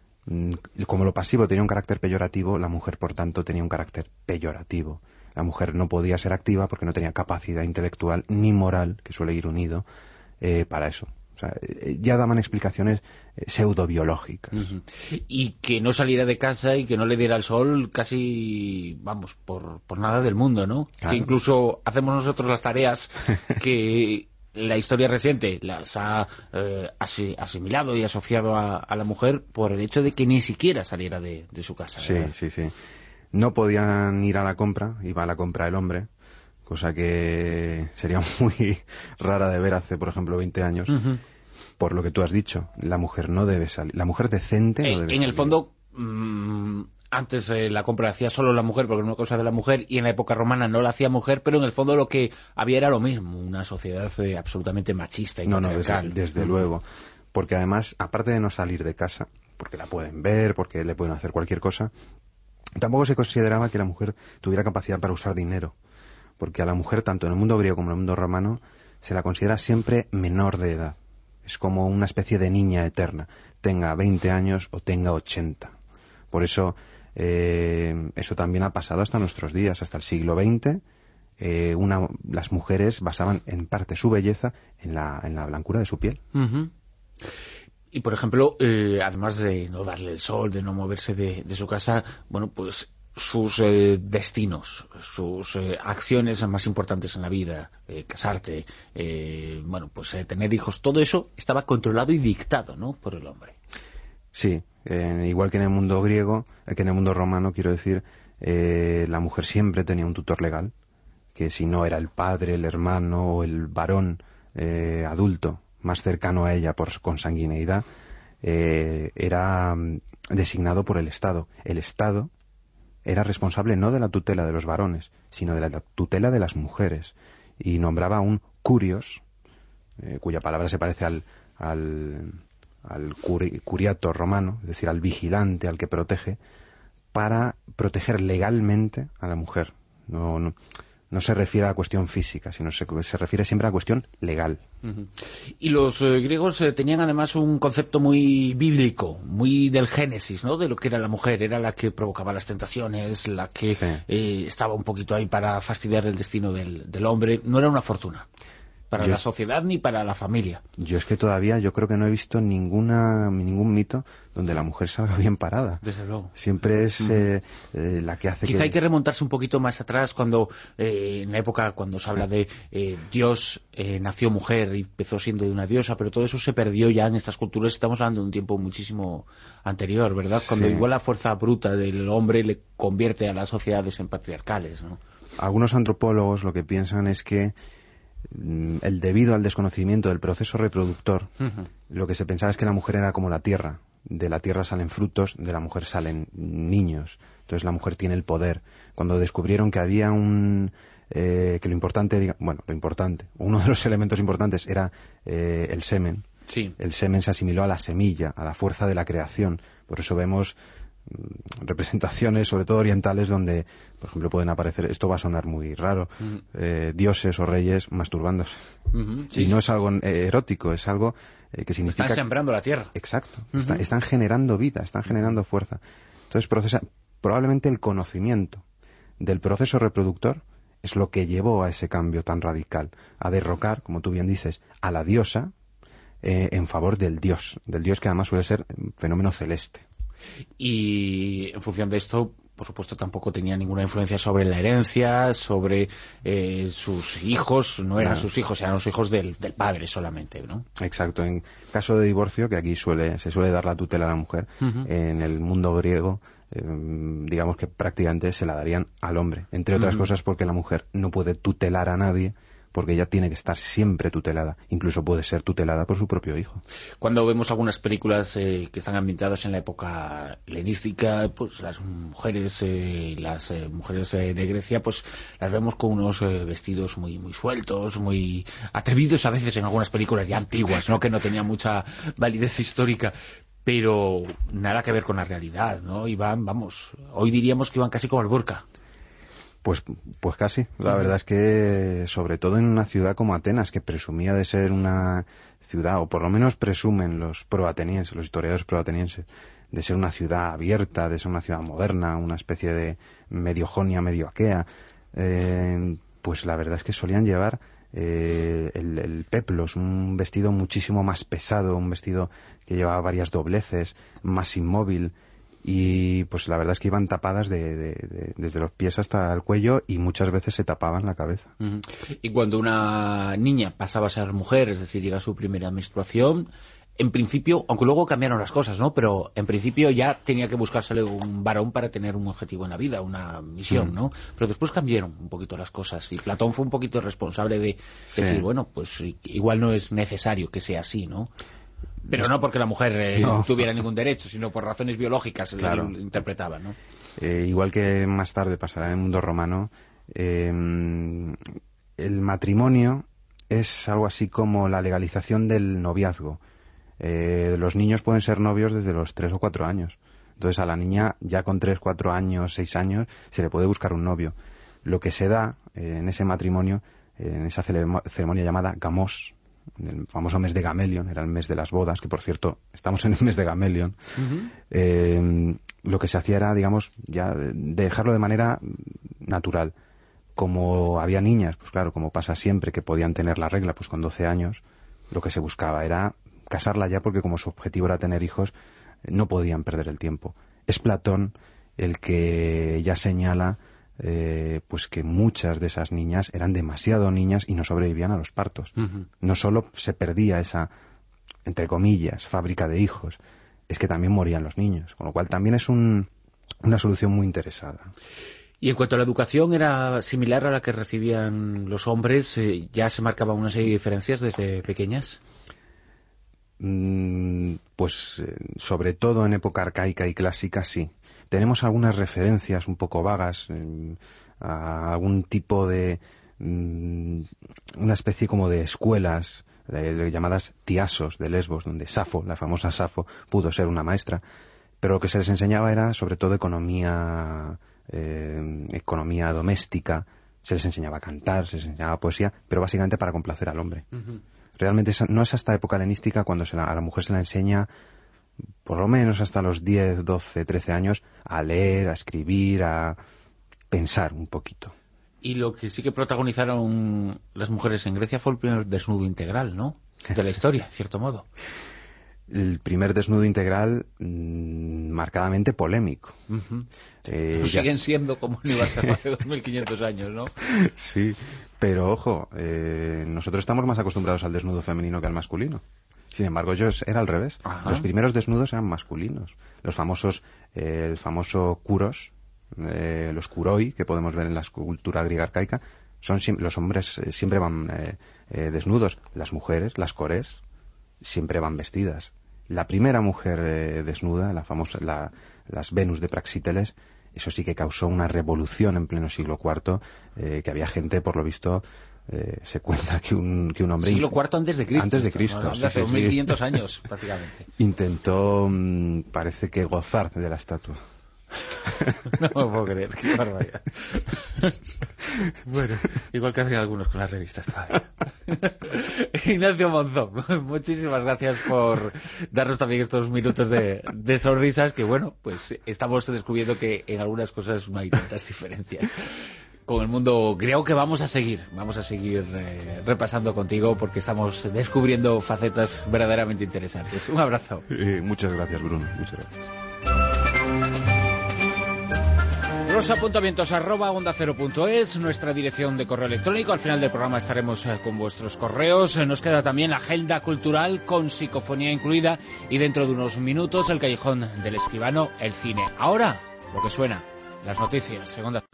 Como lo pasivo tenía un carácter peyorativo, la mujer, por tanto, tenía un carácter peyorativo. La mujer no podía ser activa porque no tenía capacidad intelectual ni moral, que suele ir unido, eh, para eso. O sea, ya daban explicaciones eh, pseudobiológicas. Uh-huh. Y que no saliera de casa y que no le diera el sol casi, vamos, por, por nada del mundo, ¿no? Claro. Que incluso hacemos nosotros las tareas que la historia reciente las ha eh, asimilado y asociado a, a la mujer por el hecho de que ni siquiera saliera de, de su casa, ¿verdad? Sí, sí, sí. No podían ir a la compra, iba a la compra el hombre, cosa que sería muy rara de ver hace, por ejemplo, veinte años. Uh-huh. Por lo que tú has dicho, la mujer no debe salir, la mujer decente no debe eh, en salir. En el fondo, mmm, antes eh, la compra la hacía solo la mujer, porque era una cosa de la mujer, y en la época romana no la hacía mujer, pero en el fondo lo que había era lo mismo, una sociedad eh, absolutamente machista y no, patriarcal. No, desde, desde uh-huh. luego, porque además, aparte de no salir de casa, porque la pueden ver, porque le pueden hacer cualquier cosa, tampoco se consideraba que la mujer tuviera capacidad para usar dinero, porque a la mujer, tanto en el mundo griego como en el mundo romano, se la considera siempre menor de edad. Es como una especie de niña eterna, tenga veinte años o tenga ochenta. Por eso, eh, eso también ha pasado hasta nuestros días, hasta el siglo veinte. Eh, una, las mujeres basaban en parte su belleza en la, en la blancura de su piel. Uh-huh. Y, por ejemplo, eh, además de no darle el sol, de no moverse de, de su casa, bueno, pues sus eh, destinos, sus eh, acciones más importantes en la vida, eh, casarte, eh, bueno, pues eh, tener hijos, todo eso estaba controlado y dictado, ¿no?, por el hombre. Sí, eh, igual que en el mundo griego, eh, que en el mundo romano, quiero decir, eh, la mujer siempre tenía un tutor legal, que si no era el padre, el hermano o el varón eh, adulto más cercano a ella por consanguineidad, eh, era um, designado por el Estado. El Estado era responsable no de la tutela de los varones, sino de la tutela de las mujeres, y nombraba a un curios, eh, cuya palabra se parece al, al, al curi, curiato romano, es decir, al vigilante, al que protege, para proteger legalmente a la mujer. No, no, no se refiere a la cuestión física, sino se, se refiere siempre a la cuestión legal. Uh-huh. Y los eh, griegos eh, tenían además un concepto muy bíblico, muy del Génesis, ¿no?, de lo que era la mujer. Era la que provocaba las tentaciones, la que sí. eh, estaba un poquito ahí para fastidiar el destino del, del hombre. No era una fortuna para yo la sociedad ni para la familia. Yo es que todavía yo creo que no he visto ninguna ningún mito donde la mujer salga bien parada. Desde luego. Siempre es eh, eh, la que hace Quizá que... hay que remontarse un poquito más atrás, cuando eh, en la época cuando se habla de eh, Dios eh, nació mujer y empezó siendo de una diosa, pero todo eso se perdió ya en estas culturas. Estamos hablando de un tiempo muchísimo anterior, ¿verdad? Cuando sí. igual la fuerza bruta del hombre le convierte a las sociedades en patriarcales, ¿no? Algunos antropólogos lo que piensan es que el debido al desconocimiento del proceso reproductor, uh-huh. lo que se pensaba es que la mujer era como la tierra. De la tierra salen frutos, de la mujer salen niños. Entonces la mujer tiene el poder. Cuando descubrieron que había un... Eh, que lo importante, diga, bueno, lo importante, uno de los elementos importantes era eh, el semen, Sí. El semen se asimiló a la semilla, a la fuerza de la creación. Por eso vemos representaciones, sobre todo orientales, donde, por ejemplo, pueden aparecer, esto va a sonar muy raro, uh-huh. eh, dioses o reyes masturbándose. Uh-huh. Sí, y no sí. es algo eh, erótico, es algo eh, que significa... Están sembrando la tierra. Exacto. Uh-huh. Está, están generando vida, están generando fuerza. Entonces, procesa, probablemente el conocimiento del proceso reproductor es lo que llevó a ese cambio tan radical, a derrocar, como tú bien dices, a la diosa eh, en favor del dios, del dios que además suele ser un fenómeno celeste. Y en función de esto, por supuesto, tampoco tenía ninguna influencia sobre la herencia, sobre eh, sus hijos, no eran claro. sus hijos, eran los hijos del, del padre solamente, ¿no? Exacto. En caso de divorcio, que aquí suele se suele dar la tutela a la mujer, uh-huh. en el mundo griego, eh, digamos que prácticamente se la darían al hombre, entre otras uh-huh. cosas porque la mujer no puede tutelar a nadie, porque ella tiene que estar siempre tutelada, incluso puede ser tutelada por su propio hijo. Cuando vemos algunas películas eh, que están ambientadas en la época helenística, pues las mujeres eh, las eh, mujeres eh, de Grecia, pues las vemos con unos eh, vestidos muy muy sueltos, muy atrevidos a veces en algunas películas ya antiguas, ¿no? Que no tenían mucha validez histórica, pero nada que ver con la realidad, ¿no? Iban, vamos, hoy diríamos que iban casi como el burka. Pues, pues casi. La verdad es que, sobre todo en una ciudad como Atenas, que presumía de ser una ciudad, o por lo menos presumen los proatenienses, los historiadores proatenienses, de ser una ciudad abierta, de ser una ciudad moderna, una especie de medio jonia, medio aquea, eh, pues la verdad es que solían llevar eh, el, el peplos, un vestido muchísimo más pesado, un vestido que llevaba varias dobleces, más inmóvil. Y pues la verdad es que iban tapadas de, de, de, desde los pies hasta el cuello y muchas veces se tapaban la cabeza. Uh-huh. Y cuando una niña pasaba a ser mujer, es decir, llega a su primera menstruación, en principio, aunque luego cambiaron las cosas, ¿no? Pero en principio ya tenía que buscársele un varón para tener un objetivo en la vida, una misión, uh-huh. ¿no? Pero después cambiaron un poquito las cosas y Platón fue un poquito responsable de sí. decir, bueno, pues igual no es necesario que sea así, ¿no? Pero no porque la mujer eh, no tuviera ningún derecho, sino por razones biológicas, claro. Lo interpretaban, ¿no? Eh, igual que más tarde pasará en el mundo romano, eh, el matrimonio es algo así como la legalización del noviazgo. Eh, los niños pueden ser novios desde los tres o cuatro años. Entonces a la niña ya con tres, cuatro años, seis años, se le puede buscar un novio. Lo que se da eh, en ese matrimonio, eh, en esa ceremonia llamada gamos, el famoso mes de Gamelion, era el mes de las bodas, que por cierto, estamos en el mes de Gamelion, uh-huh. eh, lo que se hacía era, digamos, ya de dejarlo de manera natural. Como había niñas, pues claro, como pasa siempre, que podían tener la regla, pues con doce años, lo que se buscaba era casarla ya, porque como su objetivo era tener hijos, no podían perder el tiempo. Es Platón el que ya señala Eh, pues que muchas de esas niñas eran demasiado niñas y no sobrevivían a los partos. Uh-huh. No solo se perdía esa, entre comillas, fábrica de hijos, es que también morían los niños, con lo cual también es un, una solución muy interesada. Y en cuanto a la educación, ¿era similar a la que recibían los hombres? Eh, ¿Ya se marcaba una serie de diferencias desde pequeñas? Mm, pues eh, sobre todo en época arcaica y clásica, sí. Tenemos algunas referencias un poco vagas eh, a algún tipo de mm, una especie como de escuelas de, de llamadas tiasos de Lesbos, donde Safo, la famosa Safo, pudo ser una maestra, pero lo que se les enseñaba era sobre todo economía eh, economía doméstica, se les enseñaba a cantar, se les enseñaba poesía, pero básicamente para complacer al hombre. Uh-huh. Realmente no es hasta época helenística cuando se la, a la mujer se la enseña, por lo menos hasta los diez, doce, trece años, a leer, a escribir, a pensar un poquito. Y lo que sí que protagonizaron las mujeres en Grecia fue el primer desnudo integral, ¿no? De la historia, en cierto modo. El primer desnudo integral mmm, marcadamente polémico. Uh-huh. Eh, Lo siguen ya... siendo como no iba a ser hace dos mil quinientos años, ¿no? Sí, pero ojo, eh, nosotros estamos más acostumbrados al desnudo femenino que al masculino. Sin embargo, yo era al revés. Ajá. Los primeros desnudos eran masculinos. Los famosos, eh, el famoso kuros, eh, los kuroi, que podemos ver en la escultura griega arcaica, son los hombres eh, siempre van eh, eh, desnudos. Las mujeres, las kores, siempre van vestidas. La primera mujer eh, desnuda, la famosa, la, las Venus de Praxíteles, eso sí que causó una revolución en pleno siglo cuarto, eh, que había gente, por lo visto, Eh, se cuenta que un, que un hombre... Siglo cuarto antes de Cristo. Antes de Cristo, ¿no? sí, Hace sí, sí. mil quinientos años, prácticamente. Intentó, mmm, parece que gozar de la estatua. No me puedo creer, qué barbaridad. Bueno, igual que hacen algunos con las revistas todavía. Ignacio Monzón, muchísimas gracias por darnos también estos minutos de, de sonrisas, que bueno, pues estamos descubriendo que en algunas cosas no hay tantas diferencias con el mundo. Creo que vamos a seguir, vamos a seguir eh, repasando contigo, porque estamos descubriendo facetas verdaderamente interesantes. Un abrazo. Eh, muchas gracias, Bruno, muchas gracias. Los apuntamientos arroba onda cero punto es, nuestra dirección de correo electrónico. Al final del programa estaremos eh, con vuestros correos. Nos queda también la agenda cultural con psicofonía incluida, y dentro de unos minutos el Callejón del Escribano, el cine. Ahora, lo que suena, las noticias. Segunda.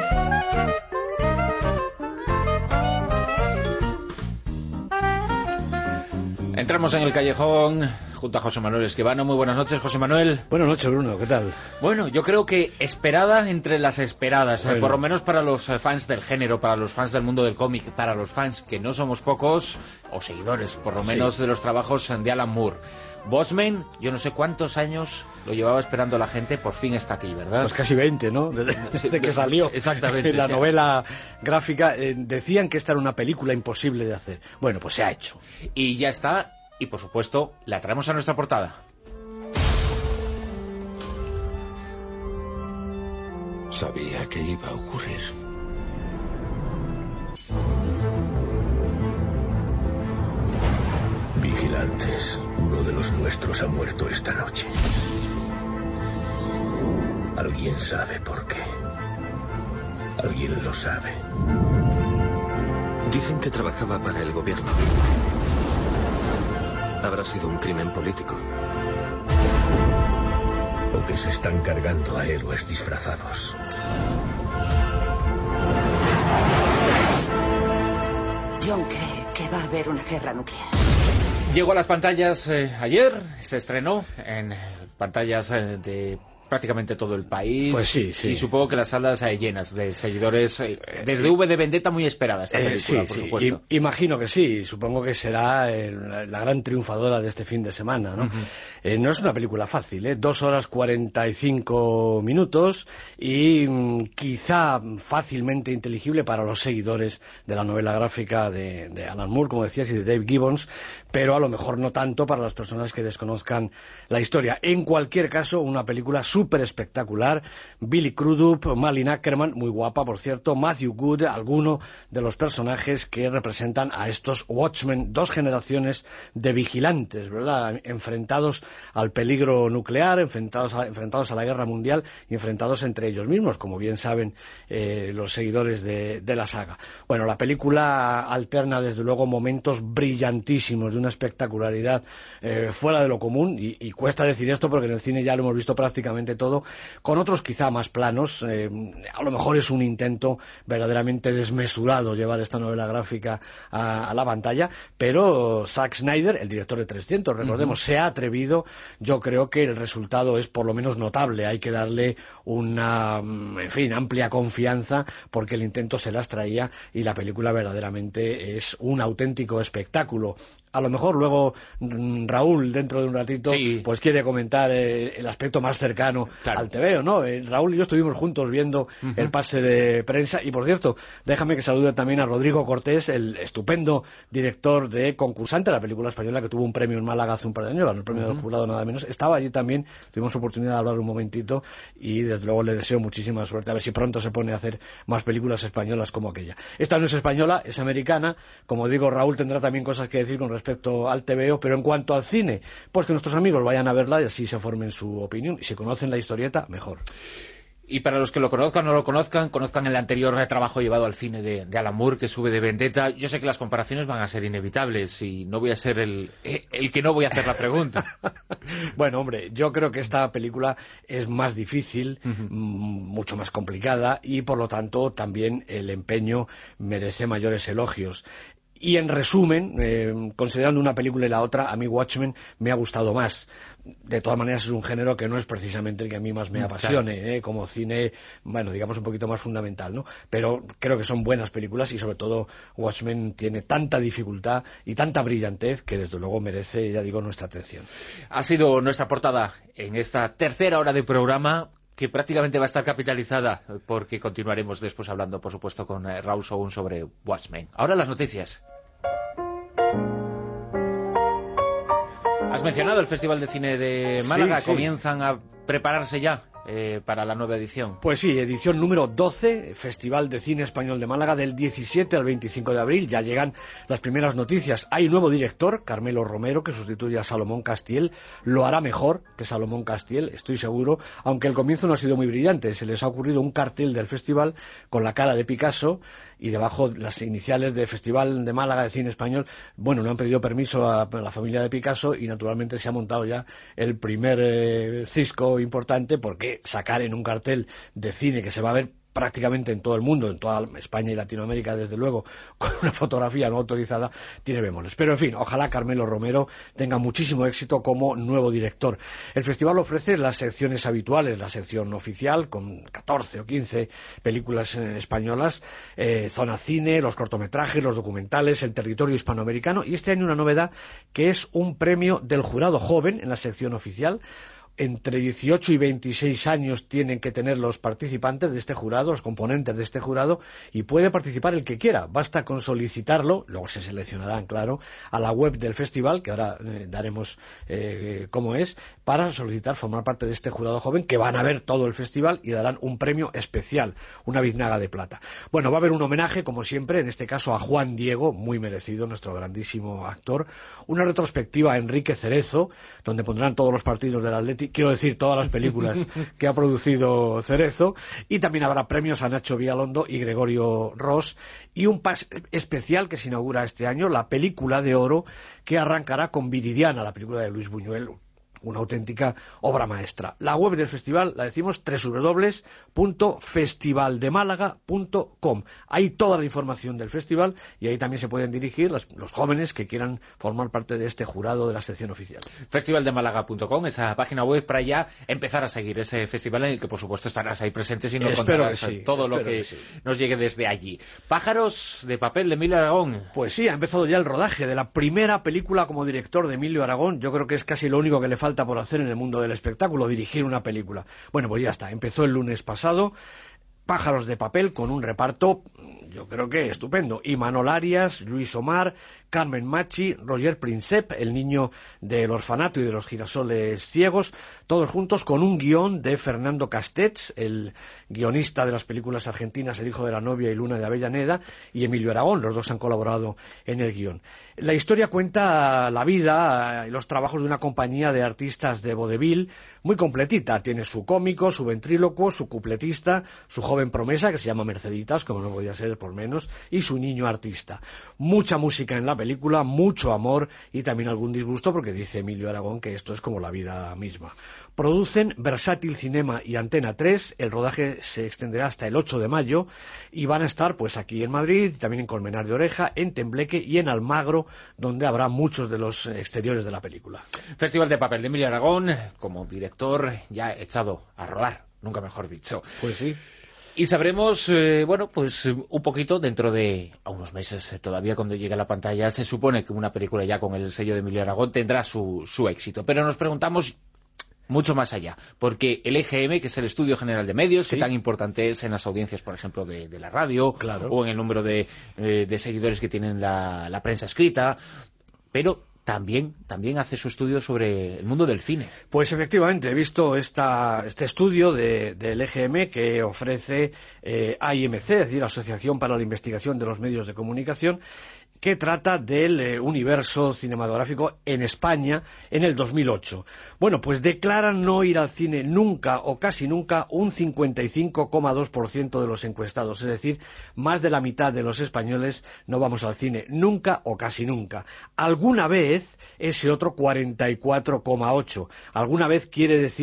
Entramos en el Callejón junto a José Manuel Escribano. Muy buenas noches, José Manuel. Buenas noches, Bruno, ¿qué tal? Bueno, yo creo que esperada entre las esperadas, bueno. eh, por lo menos para los eh, fans del género, para los fans del mundo del cómic, para los fans que no somos pocos, o seguidores, por lo menos, sí, de los trabajos de Alan Moore. Watchmen, yo no sé cuántos años lo llevaba esperando la gente, por fin está aquí, ¿verdad? Pues casi veinte, ¿no? Desde, desde que salió. Exactamente. La sí. novela gráfica, eh, decían que esta era una película imposible de hacer. Bueno, pues se ha hecho. Y ya está, y por supuesto, la traemos a nuestra portada. Sabía que iba a ocurrir. Vigilantes, uno de los nuestros ha muerto esta noche. Alguien sabe por qué. Alguien lo sabe. Dicen que trabajaba para el gobierno. Habrá sido un crimen político. O que se están cargando a héroes disfrazados. John cree que va a haber una guerra nuclear. Llegó a las pantallas eh, ayer, se estrenó en pantallas eh, de prácticamente todo el país. Pues sí, sí. Y supongo que las salas eh, llenas de seguidores, eh, desde V de Vendetta muy esperada esta película, eh, sí, por sí. supuesto. I, imagino que sí, supongo que será eh, la, la gran triunfadora de este fin de semana, ¿no? Uh-huh. Eh, no es una película fácil, ¿eh? Dos horas cuarenta y cinco minutos y mm, quizá fácilmente inteligible para los seguidores de la novela gráfica de, de Alan Moore, como decías, y de Dave Gibbons, pero a lo mejor no tanto para las personas que desconozcan la historia. En cualquier caso, una película súper espectacular. Billy Crudup, Malin Ackerman, muy guapa por cierto, Matthew Good, alguno de los personajes que representan a estos Watchmen, dos generaciones de vigilantes, ¿verdad? Enfrentados al peligro nuclear, enfrentados a, enfrentados a la guerra mundial y enfrentados entre ellos mismos, como bien saben eh, los seguidores de, de la saga. Bueno, la película alterna desde luego momentos brillantísimos de una espectacularidad eh, fuera de lo común, y, y cuesta decir esto porque en el cine ya lo hemos visto prácticamente todo, con otros quizá más planos. Eh, a lo mejor es un intento verdaderamente desmesurado llevar esta novela gráfica a, a la pantalla, pero Zack Snyder, el director de trescientos, recordemos, uh-huh. se ha atrevido. Yo creo que el resultado es por lo menos notable, hay que darle una, en fin, amplia confianza, porque el intento se las traía y la película verdaderamente es un auténtico espectáculo. A lo mejor luego Raúl, dentro de un ratito, sí. pues quiere comentar eh, el aspecto más cercano claro. al tebeo, ¿no? Eh, Raúl y yo estuvimos juntos viendo uh-huh. el pase de prensa, y por cierto, déjame que salude también a Rodrigo Cortés, el estupendo director de Concursante, la película española que tuvo un premio en Málaga hace un par de años, el premio uh-huh. del jurado nada menos. Estaba allí también, tuvimos oportunidad de hablar un momentito, y desde luego le deseo muchísima suerte, a ver si pronto se pone a hacer más películas españolas como aquella. Esta no es española, es americana. Como digo, Raúl tendrá también cosas que decir con respecto respecto al tebeo, pero en cuanto al cine, pues que nuestros amigos vayan a verla y así se formen su opinión, y si conocen la historieta, mejor. Y para los que lo conozcan o no lo conozcan, conozcan el anterior trabajo llevado al cine de, de Alan Moore, que sube de Vendetta. Yo sé que las comparaciones van a ser inevitables y no voy a ser el, el que no voy a hacer la pregunta. Bueno, hombre, yo creo que esta película es más difícil, uh-huh. mucho más complicada, y por lo tanto también el empeño merece mayores elogios. Y en resumen, eh, considerando una película y la otra, a mí Watchmen me ha gustado más. De todas maneras es un género que no es precisamente el que a mí más me apasione, claro. eh, como cine, bueno, digamos un poquito más fundamental, ¿no? Pero creo que son buenas películas y sobre todo Watchmen tiene tanta dificultad y tanta brillantez que desde luego merece, ya digo, nuestra atención. Ha sido nuestra portada en esta tercera hora de programa, que prácticamente va a estar capitalizada, porque continuaremos después hablando, por supuesto, con eh, Raúl Sogún sobre Watchmen. Ahora las noticias. Has mencionado el Festival de Cine de Málaga, sí, sí. Comienzan a prepararse ya eh, para la nueva edición. Pues sí, edición número doce, Festival de Cine Español de Málaga, del diecisiete al veinticinco de abril. Ya llegan las primeras noticias. Hay nuevo director, Carmelo Romero, que sustituye a Salomón Castiel. Lo hará mejor que Salomón Castiel, estoy seguro, aunque el comienzo no ha sido muy brillante. Se les ha ocurrido un cartel del festival con la cara de Picasso y debajo las iniciales de Festival de Málaga de Cine Español. Bueno, no han pedido permiso a la familia de Picasso y naturalmente se ha montado ya el primer eh, cisco importante, porque sacar en un cartel de cine que se va a ver prácticamente en todo el mundo, en toda España y Latinoamérica, desde luego, con una fotografía no autorizada, tiene bemoles. Pero, en fin, ojalá Carmelo Romero tenga muchísimo éxito como nuevo director. El festival ofrece las secciones habituales, la sección oficial, con catorce o quince películas eh, españolas, eh, zona cine, los cortometrajes, los documentales, el territorio hispanoamericano, y este año una novedad, que es un premio del jurado joven en la sección oficial. Entre dieciocho y veintiséis años tienen que tener los participantes de este jurado, los componentes de este jurado, y puede participar el que quiera. Basta con solicitarlo, luego se seleccionarán, claro, a la web del festival, que ahora eh, daremos eh, cómo es, para solicitar formar parte de este jurado joven, que van a ver todo el festival y darán un premio especial, una biznaga de plata. Bueno, va a haber un homenaje, como siempre, en este caso a Juan Diego, muy merecido, nuestro grandísimo actor, una retrospectiva a Enrique Cerezo, donde pondrán todos los partidos del Atleti, quiero decir, todas las películas que ha producido Cerezo, y también habrá premios a Nacho Vigalondo y Gregorio Ross, y un pas especial que se inaugura este año, la película de oro, que arrancará con Viridiana, la película de Luis Buñuel, una auténtica obra maestra. La web del festival, la decimos, doble u doble u doble u punto festival de málaga punto com. Hay toda la información del festival y ahí también se pueden dirigir los, los jóvenes que quieran formar parte de este jurado de la sección oficial. festival de málaga punto com, esa página web para ya empezar a seguir ese festival, en el que por supuesto estarás ahí presentes y nos espero contarás que sí, todo lo que, que sí. nos llegue desde allí. Pájaros de papel, de Emilio Aragón. Pues sí, ha empezado ya el rodaje de la primera película como director de Emilio Aragón. Yo creo que es casi lo único que le falta por hacer en el mundo del espectáculo, dirigir una película. Bueno, pues ya está, empezó el lunes pasado. Pájaros de papel, con un reparto, yo creo que estupendo. Imanol Arias, Luis Omar, Carmen Machi, Roger Princep, el niño del orfanato y de los girasoles ciegos, todos juntos con un guión de Fernando Castets, el guionista de las películas argentinas El hijo de la novia y Luna de Avellaneda, y Emilio Aragón, los dos han colaborado en el guión. La historia cuenta la vida y los trabajos de una compañía de artistas de vodevil muy completita. Tiene su cómico, su ventrílocuo, su cupletista, su joven promesa, que se llama Merceditas, como no podía ser por menos, y su niño artista. Mucha música en la película, mucho amor y también algún disgusto, porque dice Emilio Aragón que esto es como la vida misma. Producen Versátil Cinema y Antena tres, el rodaje se extenderá hasta el ocho de mayo y van a estar pues aquí en Madrid, también en Colmenar de Oreja, en Tembleque y en Almagro, donde habrá muchos de los exteriores de la película. Festival de papel de Emilio Aragón, como director ya echado a rodar, nunca mejor dicho. Pues sí. Y sabremos, eh, bueno, pues un poquito dentro de a unos meses, eh, todavía cuando llegue a la pantalla, se supone que una película ya con el sello de Emilio Aragón tendrá su, su éxito. Pero nos preguntamos mucho más allá, porque el E G M, que es el Estudio General de Medios, sí, que tan importante es en las audiencias, por ejemplo, de, de la radio, claro, o en el número de, eh, de seguidores que tienen la, la prensa escrita, pero También, también hace su estudio sobre el mundo del cine. Pues efectivamente, he visto esta, este estudio de, del E G M que ofrece eh, A I M C, es decir, la Asociación para la Investigación de los Medios de Comunicación, que trata del eh, universo cinematográfico en España en el dos mil ocho. Bueno, pues declaran no ir al cine nunca o casi nunca un cincuenta y cinco coma dos por ciento de los encuestados, es decir, más de la mitad de los españoles no vamos al cine nunca o casi nunca. Alguna vez ese otro cuarenta y cuatro coma ocho, alguna vez quiere decir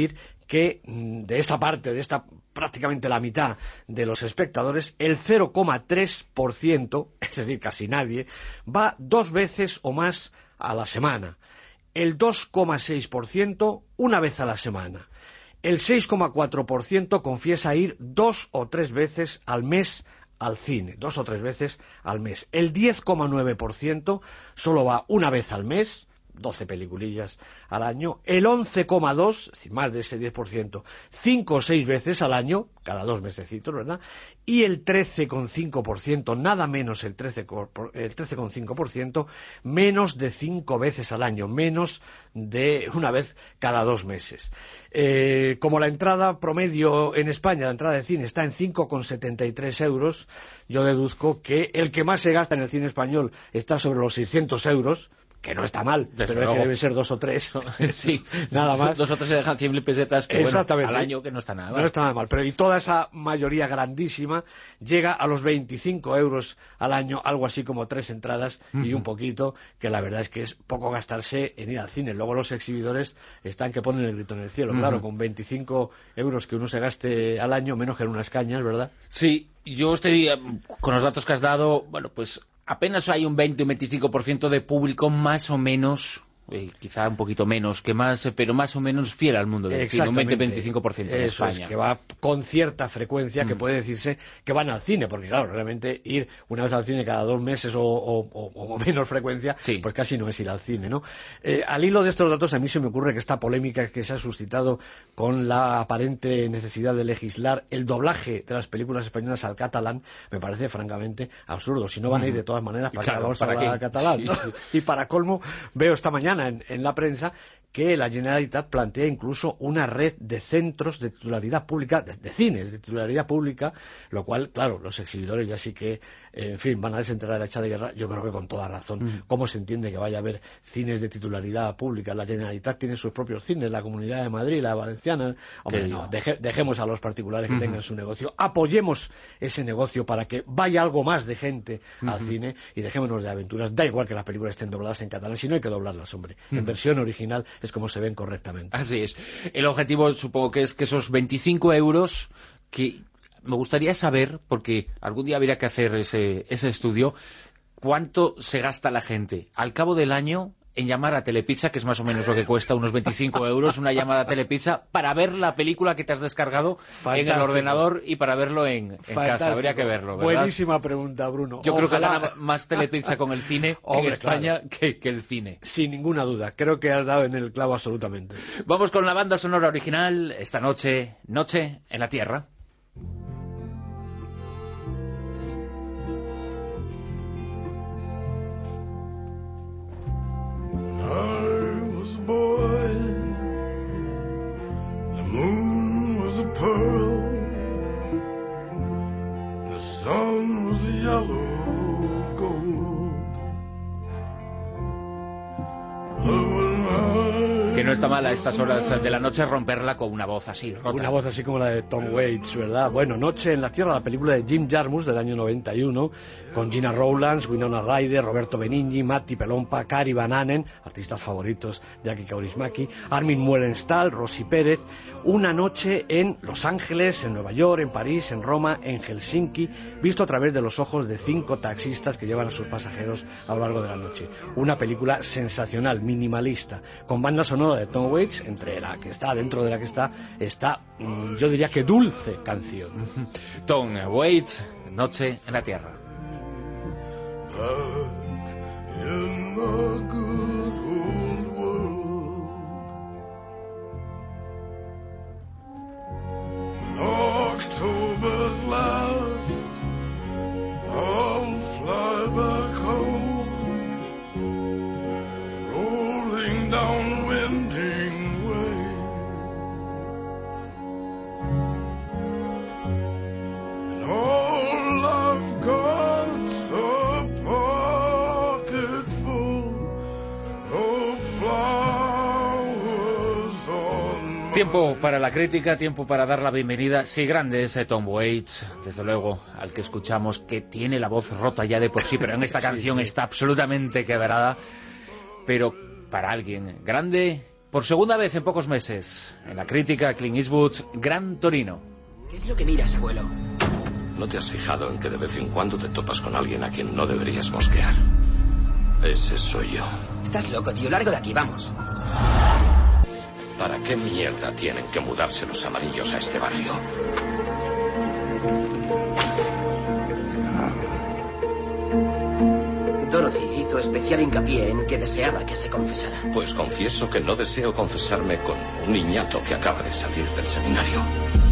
que de esta parte, de esta prácticamente la mitad de los espectadores, el cero coma tres por ciento, es decir, casi nadie, va dos veces o más a la semana. El dos coma seis por ciento una vez a la semana. El seis coma cuatro por ciento confiesa ir dos o tres veces al mes al cine, dos o tres veces al mes. El diez coma nueve por ciento solo va una vez al mes, doce peliculillas al año. El once coma dos por ciento, es decir, más de ese diez por ciento, cinco o seis veces al año, cada dos mesecitos, ¿verdad? Y el trece coma cinco por ciento, nada menos el trece coma cinco por ciento, menos de cinco veces al año, menos de una vez cada dos meses. Eh, como la entrada promedio en España, la entrada de cine está en cinco coma setenta y tres euros, yo deduzco que el que más se gasta en el cine español está sobre los seiscientos euros, que no está mal, desde pero luego. Es que deben ser dos o tres, sí, nada más. Dos o tres se dejan cien mil pesetas, que exactamente, bueno, al año, que no está nada mal. No está nada mal, pero y toda esa mayoría grandísima llega a los veinticinco euros al año, algo así como tres entradas uh-huh. y un poquito, que la verdad es que es poco gastarse en ir al cine. Luego los exhibidores están que ponen el grito en el cielo, uh-huh. claro, con veinticinco euros que uno se gaste al año, menos que en unas cañas, ¿verdad? Sí, yo estoy, con los datos que has dado, bueno, pues apenas hay un veinte o veinticinco por ciento de público más o menos, eh, quizá un poquito menos que más, eh, pero más o menos fiel al mundo del cine, un veinte o veinticinco por ciento en Eso España. Es, que va con cierta frecuencia, que mm. puede decirse que van al cine, porque claro, realmente ir una vez al cine cada dos meses o, o, o, o menos frecuencia, sí. pues casi no es ir al cine, ¿no? Eh, al hilo de estos datos a mí se me ocurre que esta polémica que se ha suscitado con la aparente necesidad de legislar el doblaje de las películas españolas al catalán, me parece francamente absurdo. Si no van a ir de todas maneras, ¿para claro, qué vamos ¿para a hablar qué? catalán? Sí, ¿no? sí. Y para colmo, veo esta mañana en, en la prensa que la Generalitat plantea incluso una red de centros de titularidad pública, de, de cines de titularidad pública, lo cual, claro, los exhibidores ya sí que, eh, en fin, van a desenterrar la hacha de guerra, yo creo que con toda razón. Mm. ¿Cómo se entiende que vaya a haber cines de titularidad pública? La Generalitat tiene sus propios cines, la Comunidad de Madrid, la Valenciana. Hombre, no, deje, dejemos a los particulares que mm. tengan su negocio, apoyemos ese negocio para que vaya algo más de gente mm. al cine y dejémonos de aventuras. Da igual que las películas estén dobladas en catalán, si no hay que doblarlas, hombre. Mm. En versión original es como se ven correctamente. Así es. El objetivo supongo que es que esos veinticinco euros, que me gustaría saber, porque algún día habría que hacer ese, ese estudio, cuánto se gasta la gente al cabo del año en llamar a Telepizza, que es más o menos lo que cuesta, unos veinticinco euros, una llamada a Telepizza, para ver la película que te has descargado Fantástico. En el ordenador y para verlo en, en casa. Habría que verlo, ¿verdad? Buenísima pregunta, Bruno. Yo Ojalá... creo que gana más Telepizza con el cine Hombre, en España claro. que, que el cine. Sin ninguna duda. Creo que has dado en el clavo absolutamente. Vamos con la banda sonora original. Esta noche, Noche en la Tierra. I was a boy, the moon was a pearl, the sun was a yellow gold. Que no está mal a estas horas de la noche romperla con una voz así, rota. Una voz así como la de Tom Waits, ¿verdad? Bueno, Noche en la Tierra, la película de Jim Jarmusch del año noventa y uno, con Gina Rowlands, Winona Ryder, Roberto Benigni, Matti Pelompa, Kari Van Anen, artistas favoritos de Aki Kaurismäki, Armin Muerenstahl, Rosy Pérez. Una noche en Los Ángeles, en Nueva York, en París, en Roma, en Helsinki, visto a través de los ojos de cinco taxistas que llevan a sus pasajeros a lo largo de la noche. Una película sensacional, minimalista, con banda sonora de Tom Waits, entre la que está, dentro de la que está, está, yo diría que dulce canción. Tom Waits, Noche en la Tierra. In the good old world, October's last, I'll fly back home, rolling down winding way, and all I've got's a pocket full of flowers on. Tiempo para la crítica, tiempo para dar la bienvenida. Sí, grande ese Tom Waits, desde luego, al que escuchamos, que tiene la voz rota ya de por sí, pero en esta canción sí, sí. está absolutamente quebrada. Pero para alguien grande Por segunda vez en pocos meses, en la crítica, Clint Eastwood, Gran Torino. ¿Qué es lo que miras, abuelo? ¿No te has fijado en que de vez en cuando te topas con alguien a quien no deberías mosquear? Ese soy yo. Estás loco, tío. Largo de aquí, vamos. ¿Para qué mierda tienen que mudarse los amarillos a este barrio? Dorothy hizo especial hincapié en que deseaba que se confesara. Pues confieso que no deseo confesarme con un niñato que acaba de salir del seminario.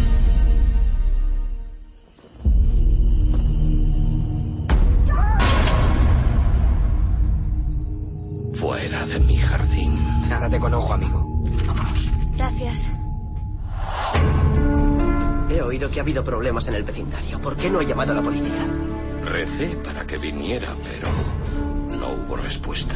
Fuera de mi jardín. Nárrate con ojo, amigo. Gracias. He oído que ha habido problemas en el vecindario. ¿Por qué no ha llamado a la policía? Recé para que viniera, pero no hubo respuesta.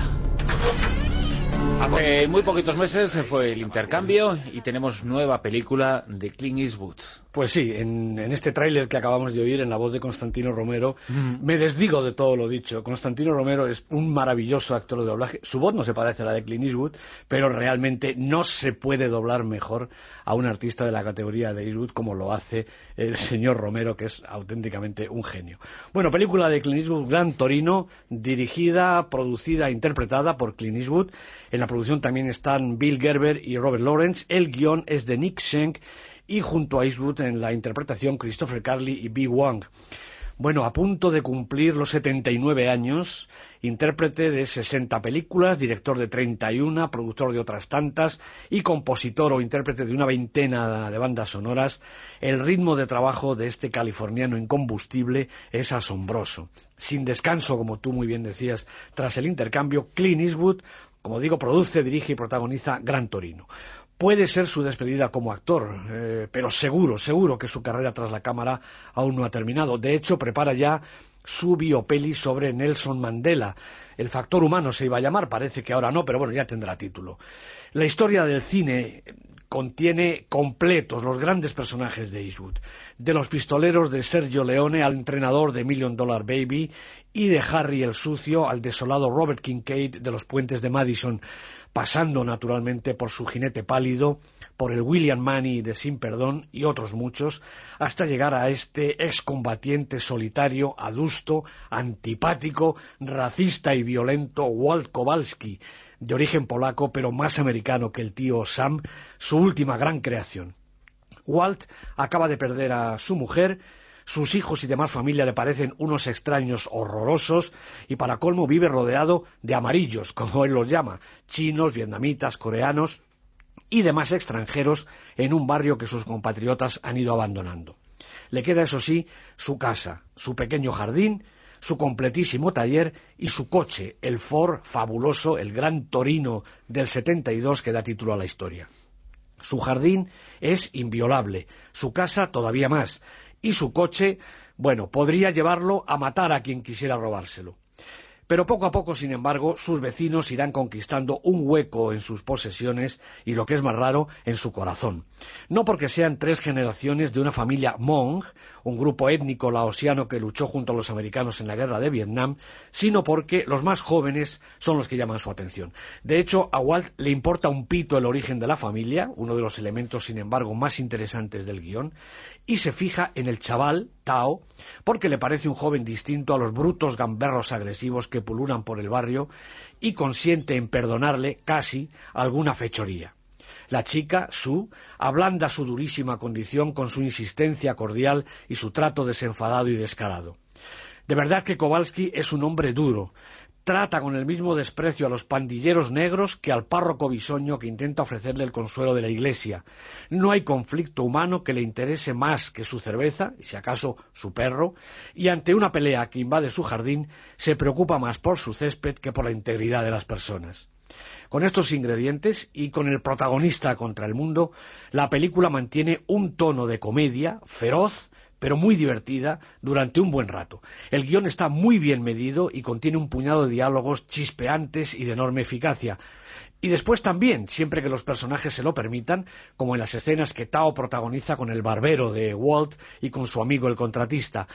Hace muy poquitos meses fue el intercambio y tenemos nueva película de Clint Eastwood. Pues sí, en, en este tráiler que acabamos de oír en la voz de Constantino Romero, mm. me desdigo de todo lo dicho. Constantino Romero es un maravilloso actor de doblaje. Su voz no se parece a la de Clint Eastwood, pero realmente no se puede doblar mejor a un artista de la categoría de Eastwood como lo hace el señor Romero, que es auténticamente un genio. Bueno, película de Clint Eastwood, Gran Torino, dirigida, producida e interpretada por Clint Eastwood. En la producción también están Bill Gerber y Robert Lawrence. El guión es de Nick Schenk y junto a Eastwood en la interpretación Christopher Carley y Bi Wang. Bueno, a punto de cumplir los setenta y nueve años, intérprete de sesenta películas, director de treinta y una, productor de otras tantas y compositor o intérprete de una veintena de bandas sonoras, el ritmo de trabajo de este californiano incombustible es asombroso. Sin descanso, como tú muy bien decías, tras el intercambio, Clint Eastwood, como digo, produce, dirige y protagoniza Gran Torino. Puede ser su despedida como actor, eh, pero seguro, seguro que su carrera tras la cámara aún no ha terminado. De hecho, prepara ya su biopeli sobre Nelson Mandela. El factor humano se iba a llamar, parece que ahora no, pero bueno, ya tendrá título. La historia del cine contiene completos los grandes personajes de Eastwood, de los pistoleros de Sergio Leone al entrenador de Million Dollar Baby y de Harry el Sucio al desolado Robert Kincaid de Los Puentes de Madison, pasando naturalmente por su jinete pálido, por el William Manny de Sin Perdón y otros muchos, hasta llegar a este excombatiente solitario, adusto, antipático, racista y violento Walt Kowalski, de origen polaco pero más americano que el tío Sam, su última gran creación. Walt acaba de perder a su mujer, sus hijos y demás familia le parecen unos extraños horrorosos y para colmo vive rodeado de amarillos, como él los llama, chinos, vietnamitas, coreanos y demás extranjeros en un barrio que sus compatriotas han ido abandonando. Le queda, eso sí, su casa, su pequeño jardín, su completísimo taller y su coche, el Ford fabuloso, el Gran Torino del setenta y dos que da título a la historia. Su jardín es inviolable, su casa todavía más, y su coche, bueno, podría llevarlo a matar a quien quisiera robárselo. Pero poco a poco, sin embargo, sus vecinos irán conquistando un hueco en sus posesiones y, lo que es más raro, en su corazón. No porque sean tres generaciones de una familia Hmong, un grupo étnico laosiano que luchó junto a los americanos en la guerra de Vietnam, sino porque los más jóvenes son los que llaman su atención. De hecho, a Walt le importa un pito el origen de la familia, uno de los elementos, sin embargo, más interesantes del guión, y se fija en el chaval, Tao, porque le parece un joven distinto a los brutos gamberros agresivos que pululan por el barrio y consiente en perdonarle, casi, alguna fechoría. La chica, Sue, ablanda su durísima condición con su insistencia cordial y su trato desenfadado y descarado. De verdad que Kowalski es un hombre duro. Trata con el mismo desprecio a los pandilleros negros que al párroco bisoño que intenta ofrecerle el consuelo de la iglesia. No hay conflicto humano que le interese más que su cerveza, y si acaso su perro, y ante una pelea que invade su jardín, se preocupa más por su césped que por la integridad de las personas. Con estos ingredientes y con el protagonista contra el mundo, la película mantiene un tono de comedia feroz, pero muy divertida, durante un buen rato. El guión está muy bien medido y contiene un puñado de diálogos chispeantes y de enorme eficacia. Y después también, siempre que los personajes se lo permitan, como en las escenas que Tao protagoniza con el barbero de Walt y con su amigo el contratista.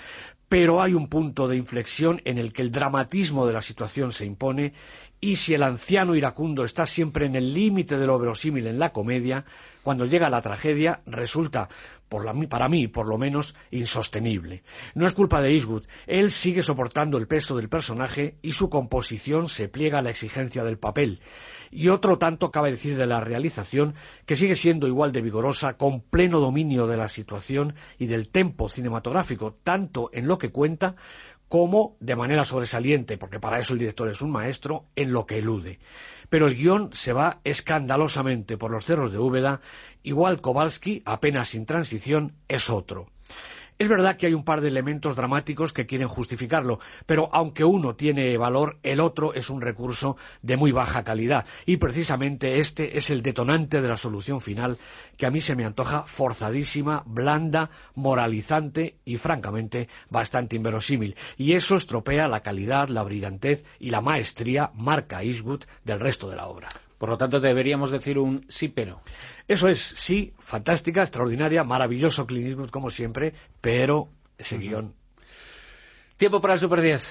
pero hay un punto de inflexión en el que el dramatismo de la situación se impone, y si el anciano iracundo está siempre en el límite de lo verosímil en la comedia, cuando llega la tragedia resulta, por la, para mí por lo menos, insostenible. No es culpa de Eastwood, él sigue soportando el peso del personaje y su composición se pliega a la exigencia del papel. Y otro tanto cabe decir de la realización, que sigue siendo igual de vigorosa, con pleno dominio de la situación y del tempo cinematográfico, tanto en lo que cuenta como, de manera sobresaliente, porque para eso el director es un maestro, en lo que elude. Pero el guión se va escandalosamente por los cerros de Úbeda, igual Kowalski, apenas sin transición, es otro. Es verdad que hay un par de elementos dramáticos que quieren justificarlo, pero aunque uno tiene valor, el otro es un recurso de muy baja calidad, y precisamente este es el detonante de la solución final, que a mí se me antoja forzadísima, blanda, moralizante y francamente bastante inverosímil, y eso estropea la calidad, la brillantez y la maestría, marca Eastwood, del resto de la obra. Por lo tanto, deberíamos decir un sí, pero. Eso es, sí, fantástica, extraordinaria, maravilloso Clint Eastwood, como siempre, pero ese uh-huh. guión. Tiempo para el Super diez.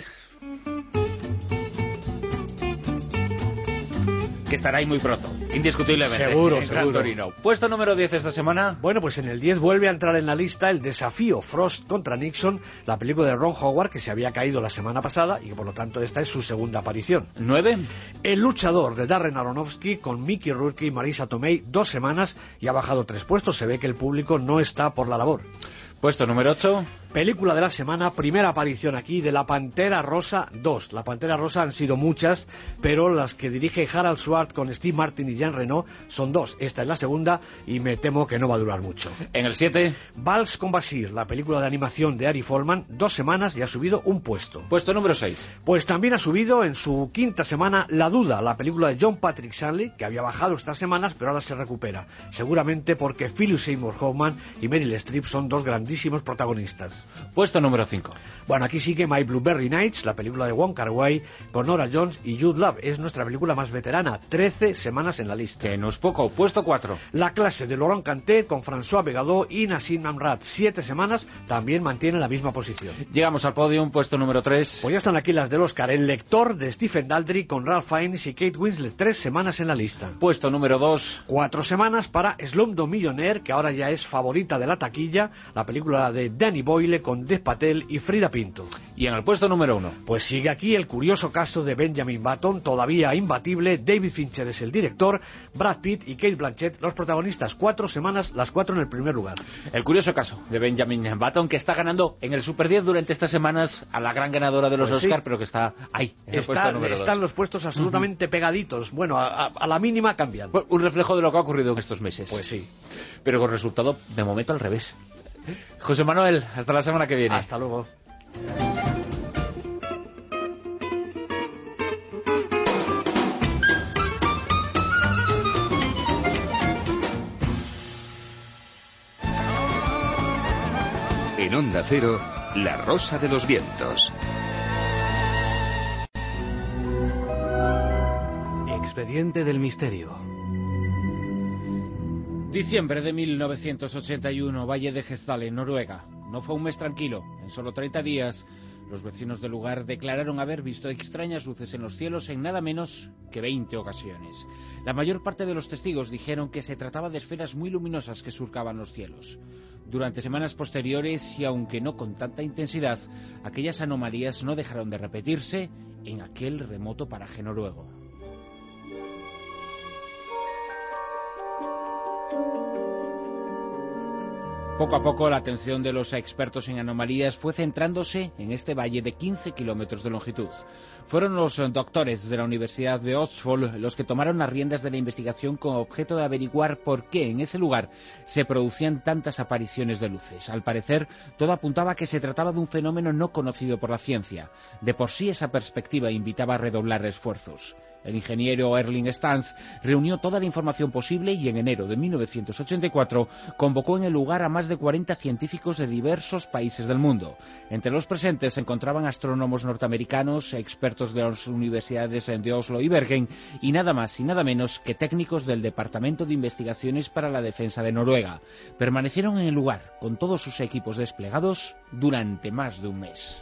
Que estará ahí muy pronto, indiscutiblemente. Seguro, en seguro. Gran Torino. Puesto número diez esta semana. Bueno, pues en el diez vuelve a entrar en la lista El desafío Frost contra Nixon, la película de Ron Howard, que se había caído la semana pasada y que por lo tanto esta es su segunda aparición. ¿Nueve? El luchador de Darren Aronofsky con Mickey Rourke y Marisa Tomei, dos semanas y ha bajado tres puestos. Se ve que el público no está por la labor. Puesto número ocho. Película de la semana, primera aparición aquí de La Pantera Rosa dos. La Pantera Rosa han sido muchas, pero las que dirige Harald Swart con Steve Martin y Jean Reno son dos. Esta es la segunda y me temo que no va a durar mucho. En el siete. Vals con Bashir, la película de animación de Ari Folman, dos semanas y ha subido un puesto. Puesto número seis. Pues también ha subido en su quinta semana La Duda, la película de John Patrick Shanley, que había bajado estas semanas, pero ahora se recupera. Seguramente porque Philip Seymour Hoffman y Meryl Streep son dos grandísimos protagonistas. Puesto número cinco. Bueno, aquí sigue My Blueberry Nights, la película de Wong Kar-wai con Nora Jones y Jude Law. Es nuestra película más veterana, trece semanas en la lista. Que no es poco. Puesto cuatro. La clase de Laurent Canté con François Begadó y Nassim Amrat, siete semanas, también mantiene la misma posición. Llegamos al podium, puesto número tres. Pues ya están aquí las del Oscar. El lector de Stephen Daldry con Ralph Fiennes y Kate Winslet, tres semanas en la lista. Puesto número dos. Cuatro semanas para Slumdog Millionaire, que ahora ya es favorita de la taquilla, la película de Danny Boyle con Dev Patel y Frida Pinto. Y en el puesto número uno. Pues sigue aquí el curioso caso de Benjamin Button, todavía imbatible. David Fincher es el director, Brad Pitt y Cate Blanchett los protagonistas. Cuatro semanas, las cuatro en el primer lugar. El curioso caso de Benjamin Button, que está ganando en el Super diez durante estas semanas a la gran ganadora de los pues Oscar, sí. Pero que está ahí, en el está, puesto número Están dos. Los puestos absolutamente uh-huh. pegaditos. Bueno, a, a, a la mínima cambian. Pues un reflejo de lo que ha ocurrido en estos meses. Pues sí. Pero con resultado, de momento, al revés. José Manuel, hasta la semana que viene. Hasta luego. En Onda Cero, La Rosa de los Vientos. Expediente del misterio. Diciembre de mil novecientos ochenta y uno, Valle de Gjesdal, Noruega. No fue un mes tranquilo. En solo treinta días, los vecinos del lugar declararon haber visto extrañas luces en los cielos en nada menos que veinte ocasiones. La mayor parte de los testigos dijeron que se trataba de esferas muy luminosas que surcaban los cielos. Durante semanas posteriores, y aunque no con tanta intensidad, aquellas anomalías no dejaron de repetirse en aquel remoto paraje noruego. Poco a poco la atención de los expertos en anomalías fue centrándose en este valle de quince kilómetros de longitud. Fueron los doctores de la Universidad de Oxford los que tomaron las riendas de la investigación con objeto de averiguar por qué en ese lugar se producían tantas apariciones de luces. Al parecer, todo apuntaba a que se trataba de un fenómeno no conocido por la ciencia. De por sí esa perspectiva invitaba a redoblar esfuerzos. El ingeniero Erling Stantz reunió toda la información posible y en enero de mil novecientos ochenta y cuatro convocó en el lugar a más de cuarenta científicos de diversos países del mundo. Entre los presentes se encontraban astrónomos norteamericanos, expertos de las universidades de Oslo y Bergen y nada más y nada menos que técnicos del Departamento de Investigaciones para la Defensa de Noruega. Permanecieron en el lugar con todos sus equipos desplegados durante más de un mes.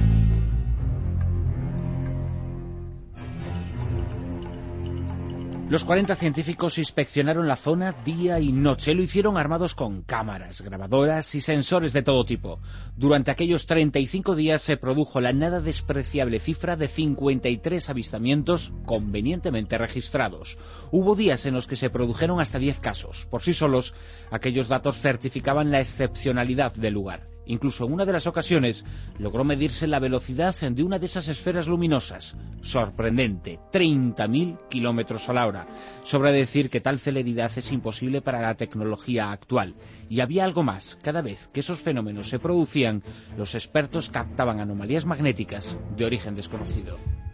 Los cuarenta científicos inspeccionaron la zona día y noche. Lo hicieron armados con cámaras, grabadoras y sensores de todo tipo. Durante aquellos treinta y cinco días se produjo la nada despreciable cifra de cincuenta y tres avistamientos convenientemente registrados. Hubo días en los que se produjeron hasta diez casos. Por sí solos, aquellos datos certificaban la excepcionalidad del lugar. Incluso en una de las ocasiones logró medirse la velocidad de una de esas esferas luminosas. Sorprendente, treinta mil kilómetros a la hora. Sobra decir que tal celeridad es imposible para la tecnología actual. Y había algo más. Cada vez que esos fenómenos se producían, los expertos captaban anomalías magnéticas de origen desconocido.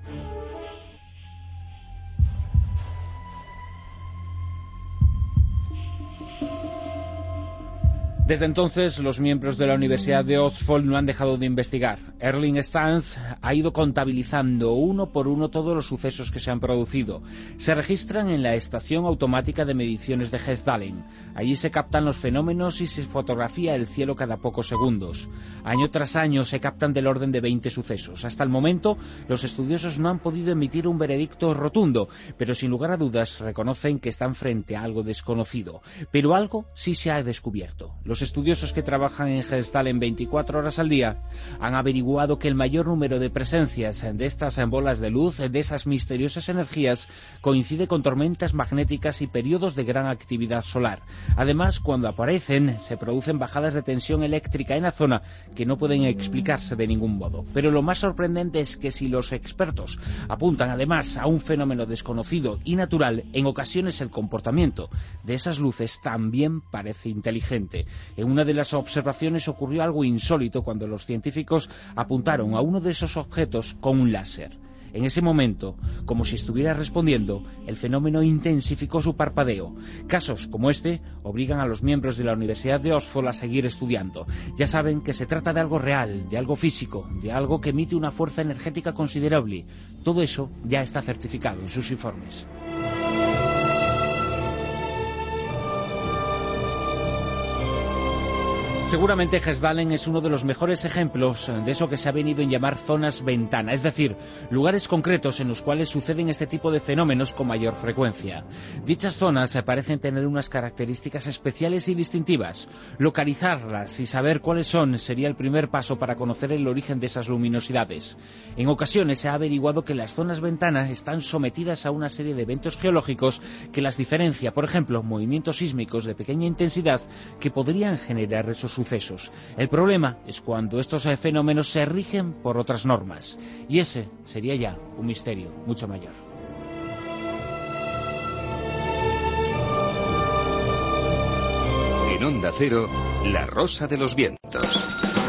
Desde entonces, los miembros de la Universidad de Oxford no han dejado de investigar. Erling Stantz ha ido contabilizando uno por uno todos los sucesos que se han producido. Se registran en la Estación Automática de Mediciones de Hessdalen. Allí se captan los fenómenos y se fotografía el cielo cada pocos segundos. Año tras año se captan del orden de veinte sucesos. Hasta el momento, los estudiosos no han podido emitir un veredicto rotundo, pero sin lugar a dudas reconocen que están frente a algo desconocido. Pero algo sí se ha descubierto. Los estudiosos que trabajan en Hessdalen veinticuatro horas al día han averiguado que el mayor número de presencias de estas bolas de luz, de esas misteriosas energías, coincide con tormentas magnéticas y periodos de gran actividad solar. Además, cuando aparecen, se producen bajadas de tensión eléctrica en la zona que no pueden explicarse de ningún modo. Pero lo más sorprendente es que si los expertos apuntan además a un fenómeno desconocido y natural, en ocasiones el comportamiento de esas luces también parece inteligente. En una de las observaciones ocurrió algo insólito cuando los científicos apuntaron a uno de esos objetos con un láser. En ese momento, como si estuviera respondiendo, el fenómeno intensificó su parpadeo. Casos como este obligan a los miembros de la Universidad de Oxford a seguir estudiando. Ya saben que se trata de algo real, de algo físico, de algo que emite una fuerza energética considerable. Todo eso ya está certificado en sus informes. Seguramente Hessdalen es uno de los mejores ejemplos de eso que se ha venido en llamar zonas ventana, es decir, lugares concretos en los cuales suceden este tipo de fenómenos con mayor frecuencia. Dichas zonas parecen tener unas características especiales y distintivas. Localizarlas y saber cuáles son sería el primer paso para conocer el origen de esas luminosidades. En ocasiones se ha averiguado que las zonas ventana están sometidas a una serie de eventos geológicos que las diferencia, por ejemplo, movimientos sísmicos de pequeña intensidad que podrían generar esos sucesos. El problema es cuando estos fenómenos se rigen por otras normas, y ese sería ya un misterio mucho mayor. En Onda Cero, La Rosa de los Vientos.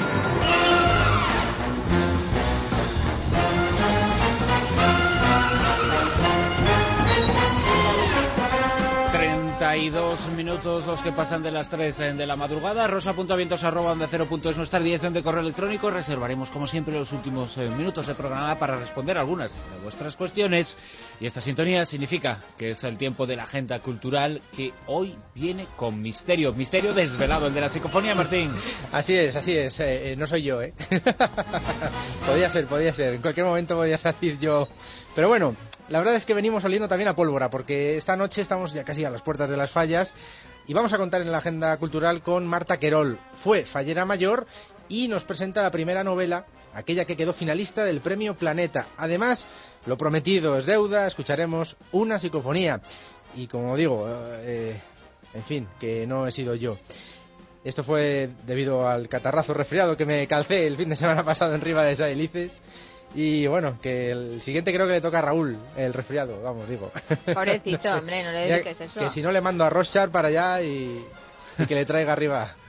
treinta y dos minutos los que pasan de las tres de la madrugada. rosa.vientos arroba onda cero punto es nuestra dirección de correo electrónico. Reservaremos como siempre los últimos eh, minutos de programa para responder algunas de vuestras cuestiones, y esta sintonía significa que es el tiempo de la agenda cultural, que hoy viene con misterio, misterio desvelado, el de la psicofonía, Martín. Así es, así es, eh, no soy yo, ¿eh? podía ser, podía ser, en cualquier momento podía salir yo, pero bueno. La verdad es que venimos oliendo también a pólvora, porque esta noche estamos ya casi a las puertas de las fallas y vamos a contar en la agenda cultural con Marta Querol. Fue fallera mayor y nos presenta la primera novela, aquella que quedó finalista del Premio Planeta. Además, lo prometido es deuda, escucharemos una psicofonía. Y como digo, eh, en fin, que no he sido yo. Esto fue debido al catarrazo resfriado que me calcé el fin de semana pasado en Riva de Saelices. Y bueno, que el siguiente creo que le toca a Raúl, el resfriado, vamos, digo. Pobrecito, no sé. Hombre, no le dediques eso. Que si no le mando a Roschar para allá y, y que le traiga arriba.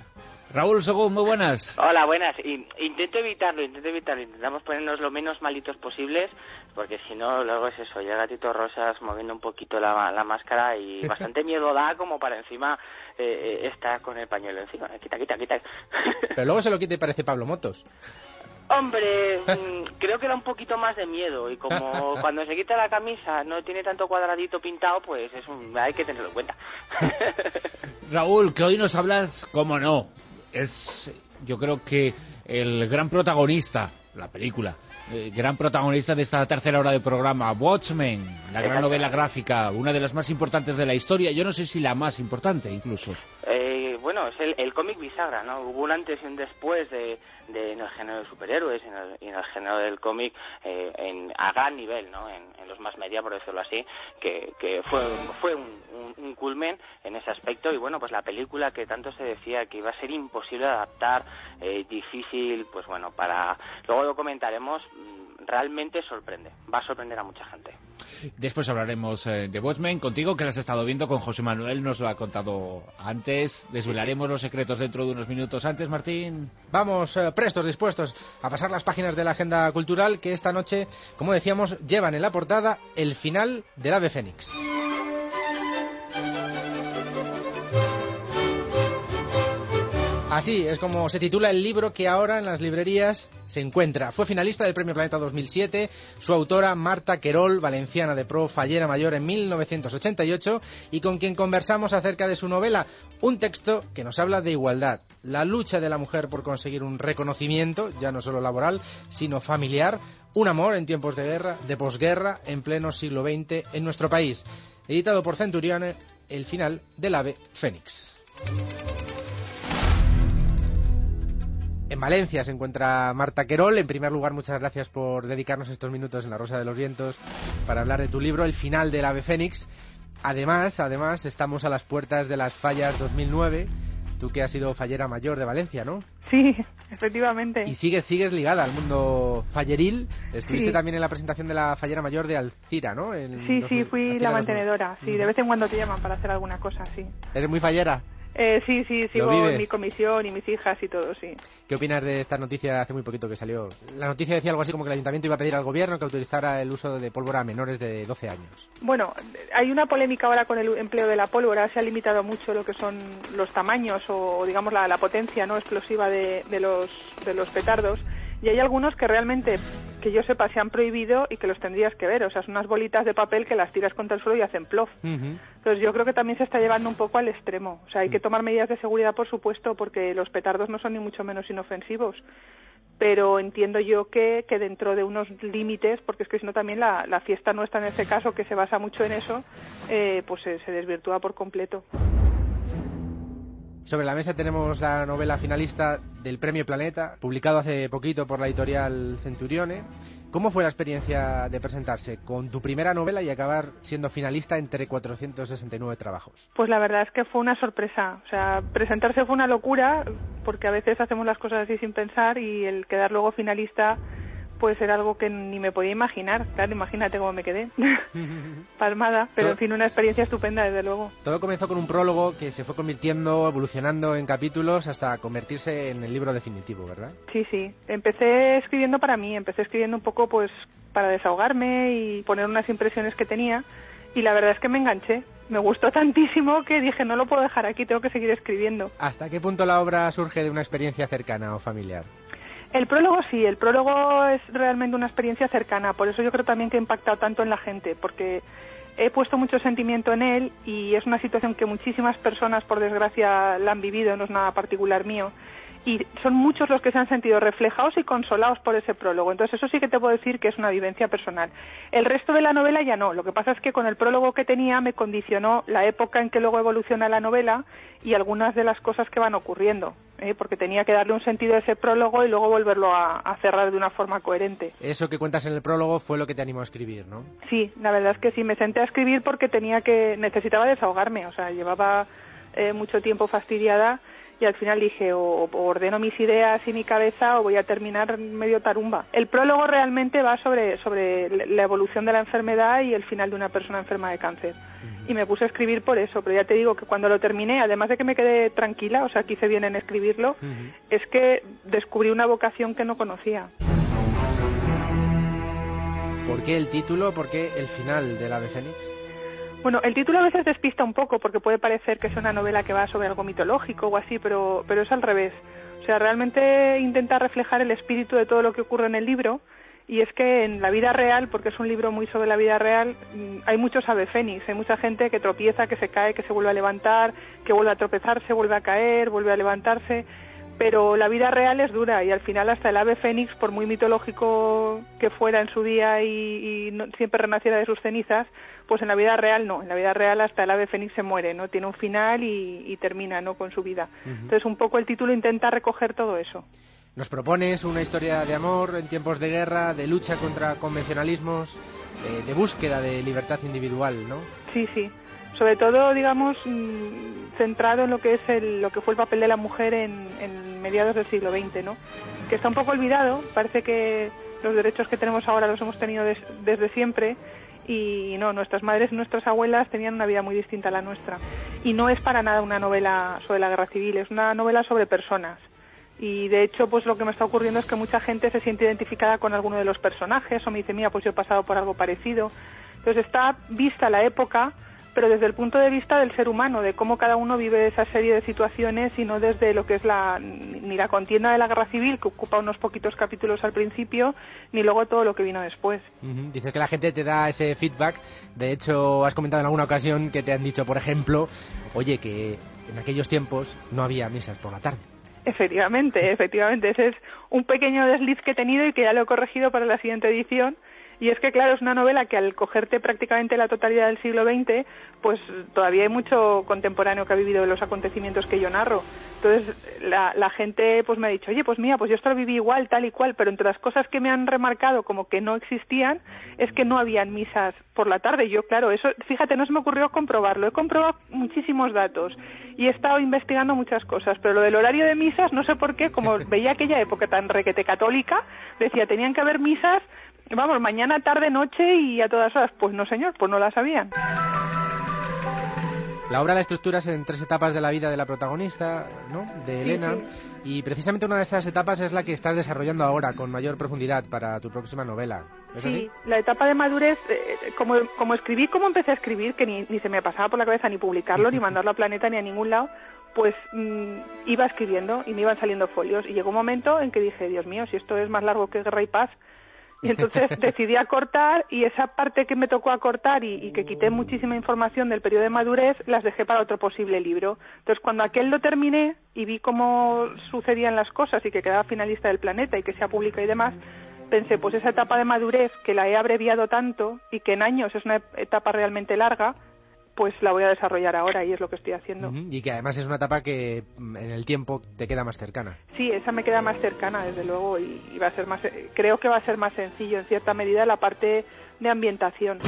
Raúl Según, muy buenas. Hola, buenas. Intento evitarlo, intento evitarlo. Intentamos ponernos lo menos malitos posibles, porque si no, luego es eso, llega Tito Rosas moviendo un poquito la, la máscara y bastante miedo da como para encima eh, estar con el pañuelo encima. Quita, quita, quita. Pero luego se lo quita y parece Pablo Motos. Hombre, creo que da un poquito más de miedo y como cuando se quita la camisa no tiene tanto cuadradito pintado, pues es un, hay que tenerlo en cuenta. Raúl, que hoy nos hablas, cómo no, es yo creo que el gran protagonista, la película, el gran protagonista de esta tercera hora de programa, Watchmen, la gran novela gráfica, una de las más importantes de la historia, yo no sé si la más importante incluso. Eh, bueno, es el, el cómic bisagra, ¿no? Hubo un antes y un después de, de en el género de superhéroes y en el, y en el género del cómic eh, en, a gran nivel, ¿no? En, en los más media, por decirlo así, que, que fue, fue un, un, un culmen en ese aspecto. Y bueno, pues la película que tanto se decía que iba a ser imposible de adaptar, eh, difícil, pues bueno, para... Luego lo comentaremos, realmente sorprende, va a sorprender a mucha gente. Después hablaremos eh, de Watchmen contigo, que lo has estado viendo con José Manuel, nos lo ha contado antes. Desvelaremos los secretos dentro de unos minutos. Antes, Martín. Vamos eh, prestos, dispuestos a pasar las páginas de la agenda cultural que esta noche, como decíamos, llevan en la portada el final del Ave Fénix. Así es como se titula el libro que ahora en las librerías se encuentra. Fue finalista del Premio Planeta dos mil siete, su autora Marta Querol, valenciana de pro, fallera mayor en mil novecientos ochenta y ocho, y con quien conversamos acerca de su novela, un texto que nos habla de igualdad, la lucha de la mujer por conseguir un reconocimiento, ya no solo laboral, sino familiar, un amor en tiempos de guerra, de posguerra, en pleno siglo veinte en nuestro país. Editado por Centurione, el final del Ave Fénix. En Valencia se encuentra Marta Querol. En primer lugar, muchas gracias por dedicarnos estos minutos en La Rosa de los Vientos para hablar de tu libro, El final del Ave Fénix. Además, además, estamos a las puertas de las Fallas dos mil nueve. Tú que has sido fallera mayor de Valencia, ¿no? Sí, efectivamente. Y sigues, sigues ligada al mundo falleril. Estuviste Sí. también en la presentación de la fallera mayor de Alcira, ¿no? En Sí, dos sí, mil fui la mantenedora. Sí, de vez en cuando te llaman para hacer alguna cosa, sí. ¿Eres muy fallera? Eh, sí, sí, sigo vives? mi comisión y mis hijas y todo, sí. ¿Qué opinas de esta noticia hace muy poquito que salió? La noticia decía algo así como que el ayuntamiento iba a pedir al gobierno que autorizara el uso de pólvora a menores de doce años. Bueno, hay una polémica ahora con el empleo de la pólvora. Se ha limitado mucho lo que son los tamaños o, digamos, la, la potencia no explosiva de, de, los, de los petardos. Y hay algunos que realmente, que yo sepa, se han prohibido y que los tendrías que ver. O sea, son unas bolitas de papel que las tiras contra el suelo y hacen plof. Entonces yo creo que también se está llevando un poco al extremo. O sea, hay que tomar medidas de seguridad, por supuesto, porque los petardos no son ni mucho menos inofensivos. Pero entiendo yo que, que dentro de unos límites, porque es que si no también la, la fiesta nuestra en este caso, que se basa mucho en eso, eh, pues se, se desvirtúa por completo. Sobre la mesa tenemos la novela finalista del Premio Planeta, publicado hace poquito por la editorial Centurione. ¿Cómo fue la experiencia de presentarse con tu primera novela y acabar siendo finalista entre cuatrocientos sesenta y nueve trabajos? Pues la verdad es que fue una sorpresa. O sea, presentarse fue una locura, porque a veces hacemos las cosas así sin pensar, y el quedar luego finalista pues era algo que ni me podía imaginar. Claro, imagínate cómo me quedé. Palmada, pero en fin, una experiencia estupenda, desde luego. Todo comenzó con un prólogo que se fue convirtiendo, evolucionando en capítulos hasta convertirse en el libro definitivo, ¿verdad? Sí, sí. Empecé escribiendo para mí, empecé escribiendo un poco pues para desahogarme y poner unas impresiones que tenía, y la verdad es que me enganché. Me gustó tantísimo que dije, no lo puedo dejar aquí, tengo que seguir escribiendo. ¿Hasta qué punto la obra surge de una experiencia cercana o familiar? El prólogo sí, el prólogo es realmente una experiencia cercana, por eso yo creo también que ha impactado tanto en la gente, porque he puesto mucho sentimiento en él y es una situación que muchísimas personas, por desgracia, la han vivido, no es nada particular mío, y son muchos los que se han sentido reflejados y consolados por ese prólogo. Entonces eso sí que te puedo decir que es una vivencia personal. El resto de la novela ya no. Lo que pasa es que con el prólogo que tenía me condicionó la época en que luego evoluciona la novela y algunas de las cosas que van ocurriendo, ¿eh? Porque tenía que darle un sentido a ese prólogo y luego volverlo a, a cerrar de una forma coherente. Eso que cuentas en el prólogo fue lo que te animó a escribir, ¿no? Sí, la verdad es que sí, me senté a escribir porque tenía que necesitaba desahogarme, o sea, llevaba eh, mucho tiempo fastidiada y al final dije o, o ordeno mis ideas y mi cabeza o voy a terminar medio tarumba. El prólogo realmente va sobre, sobre la evolución de la enfermedad y el final de una persona enferma de cáncer. Y me puse a escribir por eso, pero ya te digo que cuando lo terminé, además de que me quedé tranquila, o sea, que hice bien en escribirlo, uh-huh. es que descubrí una vocación que no conocía. ¿Por qué el título? ¿Por qué el final del Ave Fénix? Bueno, el título a veces despista un poco porque puede parecer que es una novela que va sobre algo mitológico o así, pero, pero es al revés. O sea, realmente intenta reflejar el espíritu de todo lo que ocurre en el libro. Y es que en la vida real, porque es un libro muy sobre la vida real, hay muchos ave fénix, hay mucha gente que tropieza, que se cae, que se vuelve a levantar, que vuelve a tropezar, se vuelve a caer, vuelve a levantarse, pero la vida real es dura y al final hasta el ave fénix, por muy mitológico que fuera en su día y, y no, siempre renaciera de sus cenizas, pues en la vida real no, en la vida real hasta el ave fénix se muere, ¿no? Tiene un final y, y termina, ¿no?, con su vida. Uh-huh. Entonces un poco el título intenta recoger todo eso. Nos propones una historia de amor en tiempos de guerra, de lucha contra convencionalismos, eh, de búsqueda de libertad individual, ¿no? Sí, sí. Sobre todo, digamos, mmm, centrado en lo que es el, lo que fue el papel de la mujer en, en mediados del siglo veinte, ¿no? Que está un poco olvidado. Parece que los derechos que tenemos ahora los hemos tenido des, desde siempre. Y no, nuestras madres y nuestras abuelas tenían una vida muy distinta a la nuestra. Y no es para nada una novela sobre la guerra civil, es una novela sobre personas. Y de hecho, pues lo que me está ocurriendo es que mucha gente se siente identificada con alguno de los personajes o me dice, mira, pues yo he pasado por algo parecido. Entonces está vista la época, pero desde el punto de vista del ser humano, de cómo cada uno vive esa serie de situaciones y no desde lo que es la ni la contienda de la guerra civil, que ocupa unos poquitos capítulos al principio, ni luego todo lo que vino después. Uh-huh. Dices que la gente te da ese feedback. De hecho, has comentado en alguna ocasión que te han dicho, por ejemplo, oye, que en aquellos tiempos no había misas por la tarde. Efectivamente, efectivamente. Ese es un pequeño desliz que he tenido y que ya lo he corregido para la siguiente edición. Y es que, claro, es una novela que al cogerte prácticamente la totalidad del siglo veinte, pues todavía hay mucho contemporáneo que ha vivido los acontecimientos que yo narro. Entonces, la, la gente pues me ha dicho, oye, pues mira, pues yo esto lo viví igual, tal y cual, pero entre las cosas que me han remarcado como que no existían, es que no habían misas por la tarde. Y yo, claro, eso, fíjate, no se me ocurrió comprobarlo. He comprobado muchísimos datos y he estado investigando muchas cosas, pero lo del horario de misas, no sé por qué, como veía aquella época tan requete católica, decía, tenían que haber misas, vamos, mañana, tarde, noche y a todas horas. Pues no, señor, pues no la sabían. La obra la estructuras en tres etapas de la vida de la protagonista, ¿no?, de Elena, sí, sí. Y precisamente una de esas etapas es la que estás desarrollando ahora con mayor profundidad para tu próxima novela. ¿Es sí, así? La etapa de madurez, eh, como, como escribí, como empecé a escribir, que ni, ni se me pasaba por la cabeza ni publicarlo, ni mandarlo a Planeta, ni a ningún lado, pues mmm, iba escribiendo y me iban saliendo folios. Y llegó un momento en que dije, Dios mío, si esto es más largo que Guerra y Paz. Y entonces decidí acortar, y esa parte que me tocó acortar y, y que quité muchísima información del periodo de madurez, las dejé para otro posible libro. Entonces, cuando aquel lo terminé y vi cómo sucedían las cosas y que quedaba finalista del Planeta y que se ha publicado y demás, pensé, pues esa etapa de madurez, que la he abreviado tanto y que en años es una etapa realmente larga, pues la voy a desarrollar ahora y es lo que estoy haciendo. Uh-huh. Y que además es una etapa que en el tiempo te queda más cercana. Sí, esa me queda más cercana, desde luego, y, y va a ser más, creo que va a ser más sencillo en cierta medida la parte de ambientación.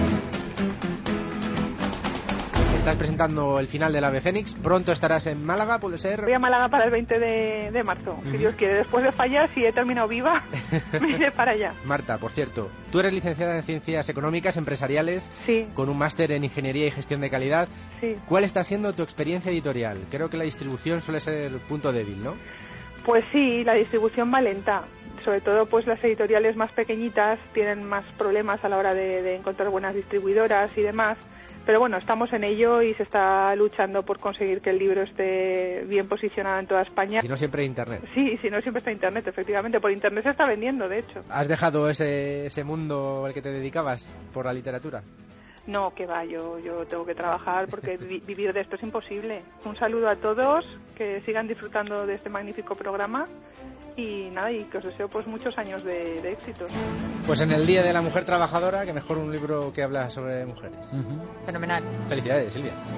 Estás presentando el final del Ave Fénix. Pronto estarás en Málaga, ¿puede ser? Voy a Málaga para el veinte de marzo, uh-huh. Si Dios quiere. Después de fallar, si he terminado viva, me iré para allá. Marta, por cierto, tú eres licenciada en Ciencias Económicas Empresariales, sí, con un máster en Ingeniería y Gestión de Calidad. Sí. ¿Cuál está siendo tu experiencia editorial? Creo que la distribución suele ser punto débil, ¿no? Pues sí, la distribución va lenta. Sobre todo, pues las editoriales más pequeñitas tienen más problemas a la hora de, de encontrar buenas distribuidoras y demás. Pero bueno, estamos en ello y se está luchando por conseguir que el libro esté bien posicionado en toda España. Si no siempre hay Internet. Sí, si no siempre está Internet, efectivamente. Por Internet se está vendiendo, de hecho. ¿Has dejado ese, ese mundo al que te dedicabas por la literatura? No, que va, yo, yo tengo que trabajar porque vi- vivir de esto es imposible. Un saludo a todos, que sigan disfrutando de este magnífico programa y nada, y que os deseo pues muchos años de, de éxitos. Pues en el Día de la Mujer Trabajadora, que mejor un libro que habla sobre mujeres. Uh-huh. Fenomenal. Felicidades, Silvia.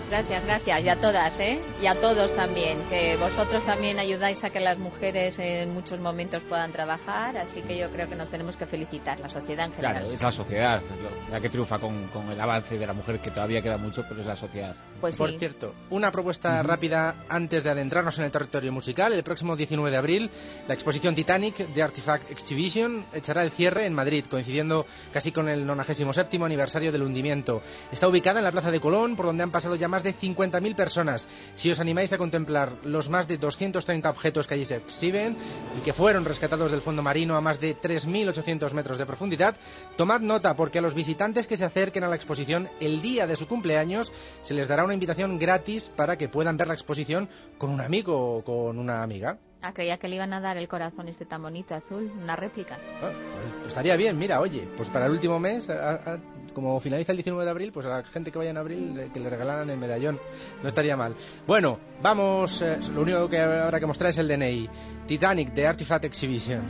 Gracias, gracias. Y a todas, ¿eh? Y a todos también. Que vosotros también ayudáis a que las mujeres en muchos momentos puedan trabajar. Así que yo creo que nos tenemos que felicitar, la sociedad en general. Claro, es la sociedad la que triunfa con, con el avance de la mujer, que todavía queda mucho, pero es la sociedad. Pues Por sí. cierto, una propuesta uh-huh. rápida antes de adentrarnos en el territorio musical. El próximo diecinueve de abril, la exposición Titanic de Artifact Exhibition echará el cierre en Madrid, coincidiendo casi con el nonagésimo séptimo aniversario del hundimiento. Está ubicada en la Plaza de Colón, por donde han pasado ya más de cincuenta mil personas. Si os animáis a contemplar los más de doscientos treinta objetos que allí se exhiben y que fueron rescatados del fondo marino a más de tres mil ochocientos metros de profundidad, tomad nota, porque a los visitantes que se acerquen a la exposición el día de su cumpleaños se les dará una invitación gratis para que puedan ver la exposición con un amigo o con una amiga. Ah, creía que le iban a dar el corazón este tan bonito azul, una réplica. Ah, pues estaría bien, mira, oye, pues para el último mes, a, a, como finaliza el diecinueve de abril, pues a la gente que vaya en abril que le regalaran el medallón, no estaría mal. Bueno, vamos, eh, lo único que habrá que mostrar es el D N I. Titanic de Artifact Exhibition.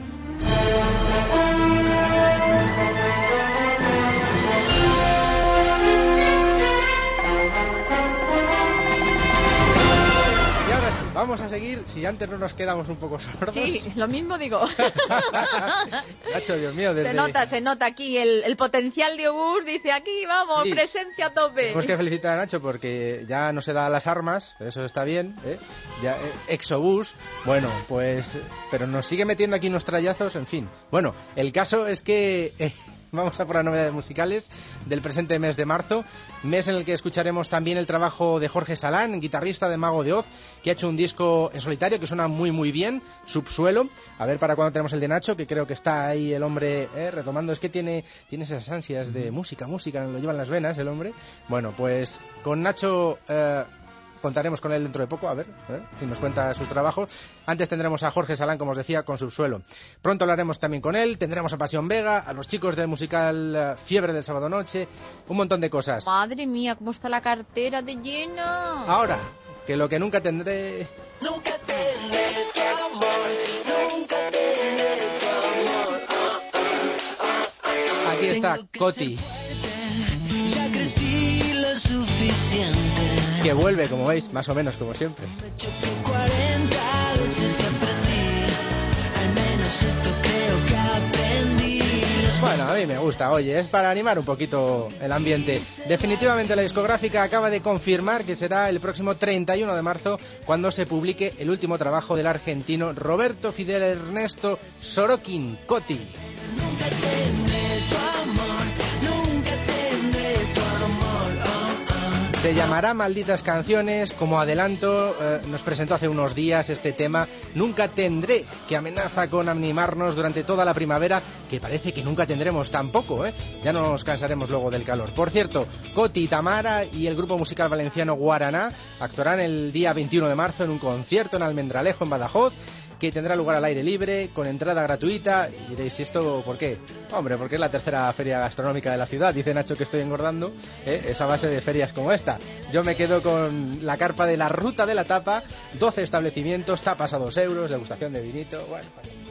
Vamos a seguir, si antes no nos quedamos un poco sordos. Sí, lo mismo digo. Nacho, Dios mío, desde... Se nota, se nota aquí el, el potencial de Obús, dice aquí, vamos, sí. Presencia a tope. Tenemos que felicitar a Nacho porque ya no se da las armas, eso está bien, ¿eh? Ya, eh, ex-Obús, bueno, pues, pero nos sigue metiendo aquí unos trallazos, en fin. Bueno, el caso es que... Eh, vamos a por las novedades musicales del presente mes de marzo, mes en el que escucharemos también el trabajo de Jorge Salán, guitarrista de Mago de Oz, que ha hecho un disco en solitario que suena muy muy bien, Subsuelo. A ver para cuándo tenemos el de Nacho, que creo que está ahí el hombre eh, retomando, es que tiene, tiene esas ansias de música, música, lo llevan las venas el hombre. Bueno, pues con Nacho... Eh, contaremos con él dentro de poco, a ver, ¿eh? si nos cuenta sus trabajos. Antes tendremos a Jorge Salán, como os decía, con Subsuelo. Pronto hablaremos también con él, tendremos a Pasión Vega, a los chicos del musical Fiebre del Sábado Noche, un montón de cosas. Madre mía, cómo está la cartera de llena. Ahora, que lo que nunca tendré... Nunca tendré tu amor, nunca tendré tu amor. Aquí está Coti. Ya crecí lo suficiente. Que vuelve, como veis, más o menos como siempre. cuarenta veces aprendí, al menos esto creo que aprendí. Bueno, a mí me gusta, oye, es para animar un poquito el ambiente. Definitivamente la discográfica acaba de confirmar que será el próximo treinta y uno de marzo cuando se publique el último trabajo del argentino Roberto Fidel Ernesto Sorokin, Coti. Nunca tendré tu amor, nunca tendré tu amor. Oh, oh. Se llamará Malditas Canciones. Como adelanto, eh, nos presentó hace unos días este tema Nunca Tendré, que amenaza con animarnos durante toda la primavera, que parece que nunca tendremos tampoco, ¿eh? Ya no nos cansaremos luego del calor. Por cierto, Coti, Tamara y el grupo musical valenciano Guaraná actuarán el día veintiuno de marzo en un concierto en Almendralejo, en Badajoz, que tendrá lugar al aire libre, con entrada gratuita. Y diréis, ¿y esto por qué? Hombre, porque es la tercera feria gastronómica de la ciudad. Dice Nacho que estoy engordando, ¿eh? Esa base de ferias como esta. Yo me quedo con la carpa de la Ruta de la Tapa, doce establecimientos, tapas a dos euros, degustación de vinito, bueno...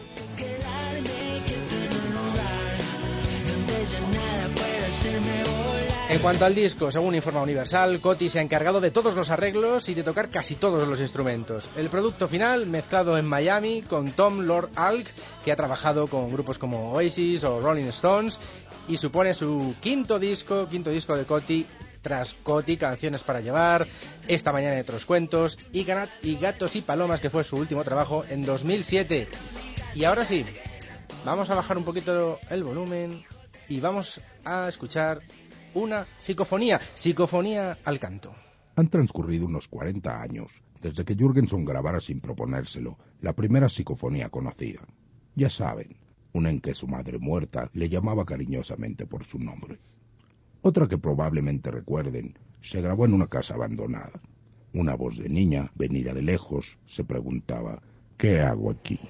En cuanto al disco, según informa Universal, Coti se ha encargado de todos los arreglos y de tocar casi todos los instrumentos. El producto final, mezclado en Miami con Tom Lord Alk, que ha trabajado con grupos como Oasis o Rolling Stones, y supone su quinto disco, quinto disco de Coti, tras Coti, Canciones para Llevar, Esta Mañana y Otros Cuentos, y Gatos y Palomas, que fue su último trabajo en dos mil siete. Y ahora sí, vamos a bajar un poquito el volumen y vamos a escuchar una psicofonía, psicofonía al canto. Han transcurrido unos cuarenta años desde que Jürgenson grabara sin proponérselo la primera psicofonía conocida. Ya saben, una en que su madre muerta le llamaba cariñosamente por su nombre. Otra que probablemente recuerden se grabó en una casa abandonada. Una voz de niña, venida de lejos, se preguntaba, ¿qué hago aquí?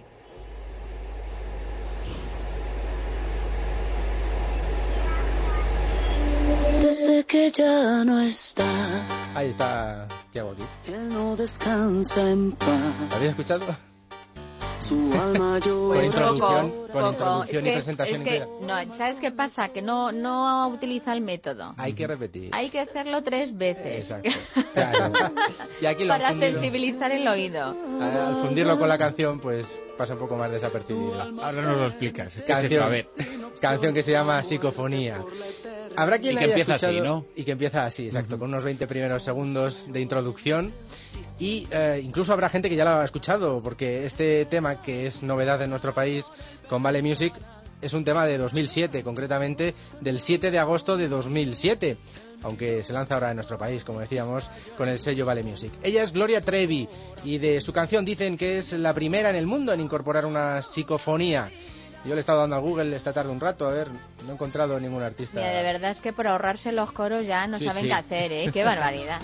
Desde que ya no está. Ahí está, ¿qué hago aquí? Él no descansa en paz. ¿Lo habéis escuchado? su alma lloró. Con introducción, Poco, con poco. introducción Es que, y presentación es que, incluida. no, ¿sabes qué pasa? Que no, no utiliza el método. Hay que repetir. Hay que hacerlo tres veces. Exacto. Claro. Y aquí lo han Para fundido. sensibilizar el oído. Al fundirlo con la canción, pues pasa un poco más desapercibido. Ahora nos lo explicas. ¿Qué es Canción, esto? A ver. canción que se llama Psicofonía. Habrá quien Y la que haya empieza así, escuchado- ¿no? Y que empieza así, exacto, con unos veinte primeros segundos de introducción. Y eh, incluso habrá gente que ya la ha escuchado, porque este tema, que es novedad en nuestro país con Vale Music, es un tema de dos mil siete, concretamente del siete de agosto de dos mil siete, aunque se lanza ahora en nuestro país, como decíamos, con el sello Vale Music. Ella es Gloria Trevi, y de su canción dicen que es la primera en el mundo en incorporar una psicofonía. Yo le he estado dando a Google esta tarde un rato, a ver, no he encontrado ningún artista. Mira, de verdad es que por ahorrarse los coros ya no Sí, saben sí. qué hacer, ¿eh? Qué barbaridad.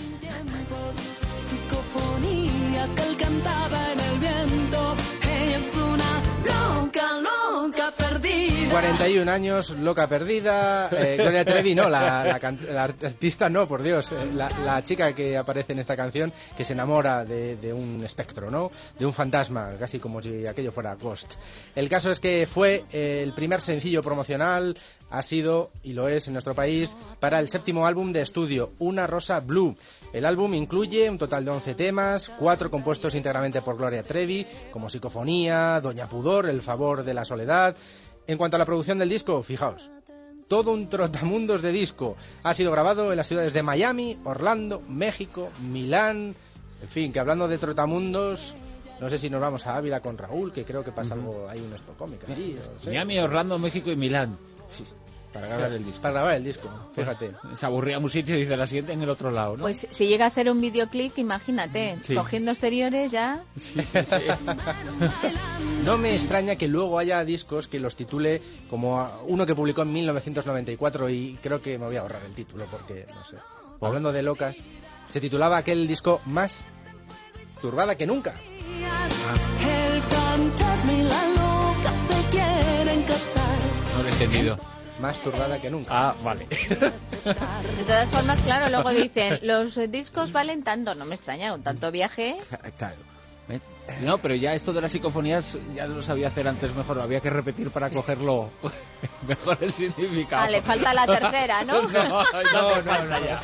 Psicofonías que él cantaba en el viento. Ella es una loca, loca perdida. cuarenta y un años, loca perdida. eh, Gloria Trevi, no, la, la can- la artista no, por Dios. eh, La, la chica que aparece en esta canción, que se enamora de, de un espectro, ¿no? De un fantasma, casi como si aquello fuera Ghost. El caso es que fue eh, el primer sencillo promocional, ha sido, y lo es en nuestro país, para el séptimo álbum de estudio, Una Rosa Blue. El álbum incluye un total de once temas, cuatro compuestos íntegramente por Gloria Trevi, como Psicofonía, Doña Pudor, El Favor de la Soledad. En cuanto a la producción del disco, fijaos, todo un trotamundos de disco. Ha sido grabado en las ciudades de Miami, Orlando, México, Milán. En fin, que hablando de trotamundos, no sé si nos vamos a Ávila con Raúl, que creo que pasa algo, hay un expo cómic allí. No sé. Miami, Orlando, México y Milán. Para grabar el disco. Para grabar el disco, fíjate. Se aburría en un sitio y dice la siguiente en el otro lado, ¿no? Pues si llega a hacer un videoclip, imagínate, Sí. cogiendo exteriores ya. No me extraña que luego haya discos que los titule como a- uno que publicó en mil novecientos noventa y cuatro, y creo que me voy a ahorrar el título porque, no sé. Hablando de locas, se titulaba aquel disco Más turbada que nunca. El fantasma y la loca se quieren casar. No lo he entendido. Más turbada que nunca. Ah, vale. De todas formas, claro, luego dicen, los eh, discos valen tanto, no me extraña, con tanto viaje. Claro. ¿Ves? No, pero ya esto de las psicofonías ya lo sabía hacer antes mejor, había que repetir para cogerlo mejor el significado. Ah, le falta la tercera, ¿no? No, no, no, no, no, ya.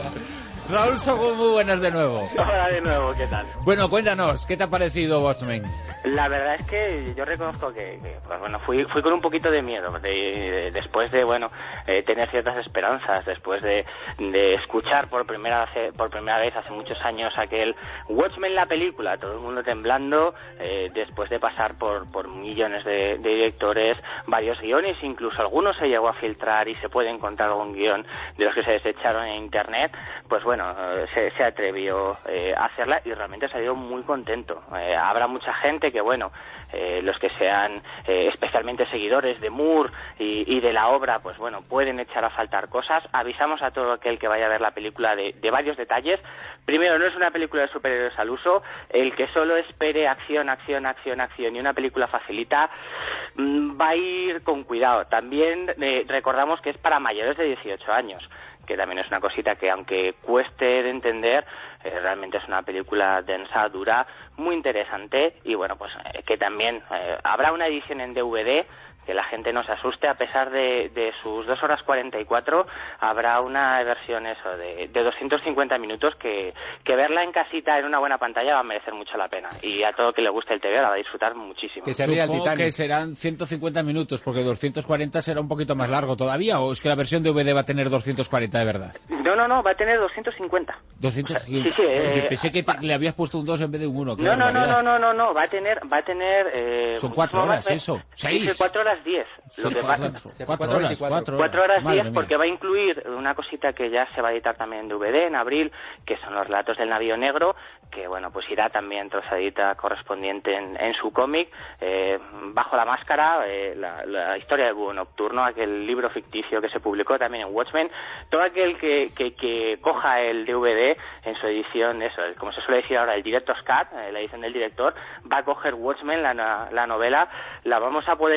Raúl Sogú, muy buenas de nuevo. Hola de nuevo, ¿qué tal? Bueno, cuéntanos, ¿qué te ha parecido Watchmen? La verdad es que yo reconozco que, que, pues bueno, fui fui con un poquito de miedo, de, de- después de, bueno, eh, tener ciertas esperanzas, después de, de escuchar por primera vez, por primera vez hace muchos años aquel Watchmen, la película, todo el mundo temblando, eh, después de pasar por, por millones de, de directores, varios guiones, incluso algunos se llegó a filtrar y se puede encontrar algún guión de los que se desecharon en internet, pues bueno, eh, se, se atrevió eh, a hacerla y realmente ha salido muy contento. Eh, habrá mucha gente que, bueno, eh, los que sean eh, especialmente seguidores de Moore y, y de la obra, pues bueno, pueden echar a faltar cosas. Avisamos a todo aquel que vaya a ver la película de, de varios detalles. Primero, no es una película de superhéroes al uso. El que solo espere acción, acción, acción, acción y una película facilita, mmm, va a ir con cuidado. También eh, recordamos que es para mayores de dieciocho años, que también es una cosita que, aunque cueste de entender, eh, realmente es una película densa, dura, muy interesante, y bueno, pues eh, que también eh, habrá una edición en D V D, que la gente no se asuste, a pesar de, de sus dos horas cuarenta y cuatro, habrá una versión eso de, de doscientos cincuenta minutos que, que verla en casita en una buena pantalla va a merecer mucho la pena, y a todo que le guste el T V la va a disfrutar muchísimo. Supongo que serán ciento cincuenta minutos, porque doscientos cuarenta será un poquito más largo todavía, o es que la versión de D V D va a tener doscientos cuarenta de verdad. No, no, no, va a tener doscientos cincuenta. doscientos cincuenta. Sí, sí, eh, Pensé que te- le habías puesto un dos en vez de un uno. No, no, no, no, no, no, no, va a tener, va a tener... Eh, Son cuatro muchísimo horas, más- eso. Sí, Seis. sí, cuatro horas diez. Lo Sí, que cuatro- pasa- cuatro horas, cuatro horas. Cuatro horas Madre diez, mía. porque va a incluir una cosita que ya se va a editar también en D V D en abril, que son los relatos del Navío Negro, que bueno, pues irá también trozadita correspondiente en, en su cómic, eh, Bajo la Máscara, eh, la, la historia del Búho Nocturno, aquel libro ficticio que se publicó también en Watchmen. Todo aquel que, que, que coja el D V D en su edición, eso, el- como se suele decir ahora, el Director's Cut, eh, la edición del director, va a coger Watchmen, la, na- la novela, la vamos a poder comparar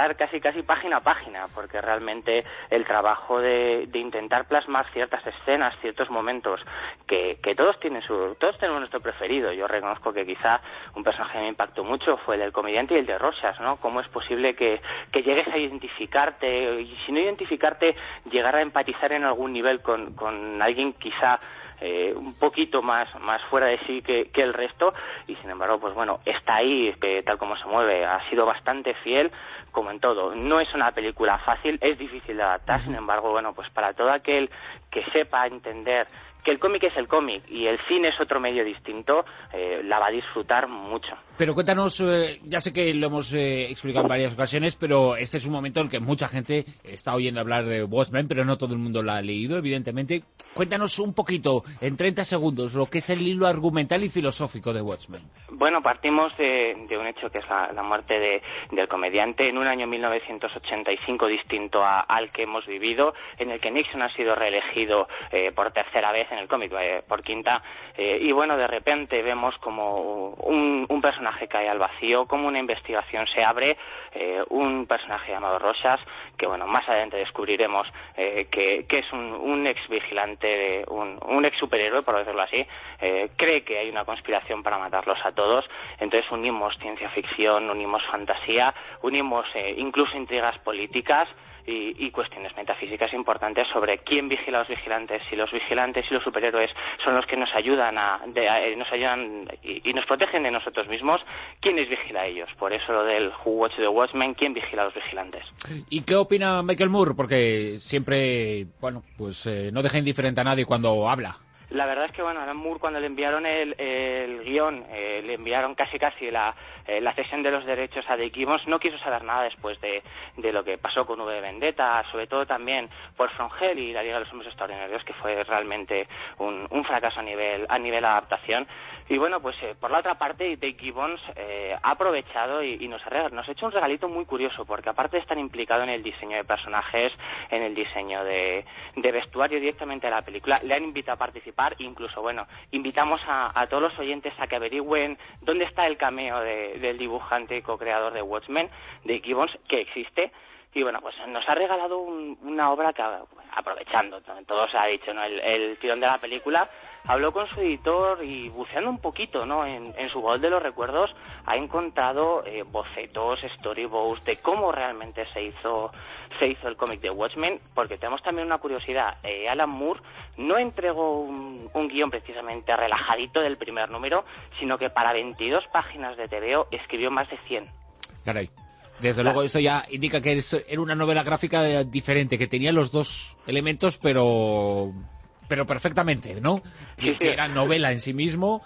analizar casi casi página a página, porque realmente el trabajo de, de intentar plasmar ciertas escenas, ciertos momentos, que, que todos tienen su, todos tenemos nuestro preferido. Yo reconozco que quizá un personaje que me impactó mucho fue el del comediante y el de Rochas, ¿no? ¿Cómo es posible que, que llegues a identificarte, y si no identificarte, llegar a empatizar en algún nivel con, con alguien quizá Eh, un poquito más más fuera de sí que, que el resto, y sin embargo, pues bueno, está ahí, que tal como se mueve, ha sido bastante fiel, como en todo. No es una película fácil, es difícil de adaptar, uh-huh. Sin embargo, bueno, pues para todo aquel que sepa entender que el cómic es el cómic y el cine es otro medio distinto, eh, la va a disfrutar mucho. Pero cuéntanos, eh, ya sé que lo hemos eh, explicado en varias ocasiones, pero este es un momento en que mucha gente está oyendo hablar de Watchmen, pero no todo el mundo la ha leído, evidentemente. Cuéntanos un poquito, en treinta segundos, lo que es el hilo argumental y filosófico de Watchmen. Bueno, partimos de, de un hecho que es la, la muerte de, del comediante en un año mil novecientos ochenta y cinco distinto a, al que hemos vivido, en el que Nixon ha sido reelegido eh, por tercera vez en el cómic, eh, por quinta, eh, y bueno, de repente vemos como un, un personaje cae al vacío, como una investigación se abre, eh, un personaje llamado Rochas, que bueno, más adelante descubriremos eh, que, que es un, un ex vigilante, un, un ex superhéroe, por decirlo así, eh, cree que hay una conspiración para matarlos a todos, entonces unimos ciencia ficción, unimos fantasía, unimos eh, incluso intrigas políticas, Y, y cuestiones metafísicas importantes sobre quién vigila a los vigilantes, si los vigilantes y los superhéroes son los que nos ayudan a, de, a nos ayudan y, y nos protegen de nosotros mismos, ¿quiénes vigila a ellos? Por eso lo del Who Watch the Watchmen, ¿quién vigila a los vigilantes? ¿Y qué opina Michael Moore? Porque siempre, bueno, pues eh, no deja indiferente a nadie cuando habla. La verdad es que, bueno, Alan Moore, cuando le enviaron el, el guión, eh, le enviaron casi casi la, eh, la cesión de los derechos a Dave Gibbons, no quiso saber nada después de, de lo que pasó con V de Vendetta, sobre todo también por From Hell y la Liga de los Hombres Extraordinarios, que fue realmente un, un fracaso a nivel a nivel adaptación. Y bueno, pues eh, por la otra parte, Dave Gibbons eh, ha aprovechado y, y nos, ha, nos ha hecho un regalito muy curioso, porque aparte de estar implicado en el diseño de personajes, en el diseño de, de vestuario directamente de la película, le han invitado a participar. Incluso, bueno, invitamos a, a todos los oyentes a que averigüen dónde está el cameo de, del dibujante y co-creador de Watchmen, de Gibbons, que existe. Y bueno, pues nos ha regalado un, una obra que, aprovechando, todo se ha dicho, ¿no? El, el tirón de la película, habló con su editor y buceando un poquito, ¿no? En, en su baúl de los recuerdos ha encontrado eh, bocetos, storyboards de cómo realmente se hizo se hizo el cómic de Watchmen, porque tenemos también una curiosidad. Eh, Alan Moore no entregó un, un guión precisamente relajadito del primer número, sino que para veintidós páginas de tebeo escribió más de cien. Caray. Desde claro. Luego esto ya indica que era una novela gráfica diferente, que tenía los dos elementos, pero pero perfectamente, ¿no? Sí, sí. Que era novela en sí mismo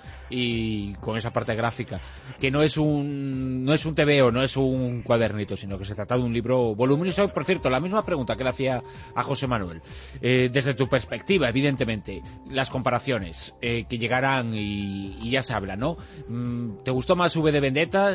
y con esa parte gráfica, que no es un no es un tebeo, no es un cuadernito, sino que se trata de un libro voluminoso. Por cierto, la misma pregunta que le hacía a José Manuel, eh, desde tu perspectiva, evidentemente, las comparaciones eh, que llegarán y, y ya se habla, ¿no? ¿Te gustó más V de Vendetta,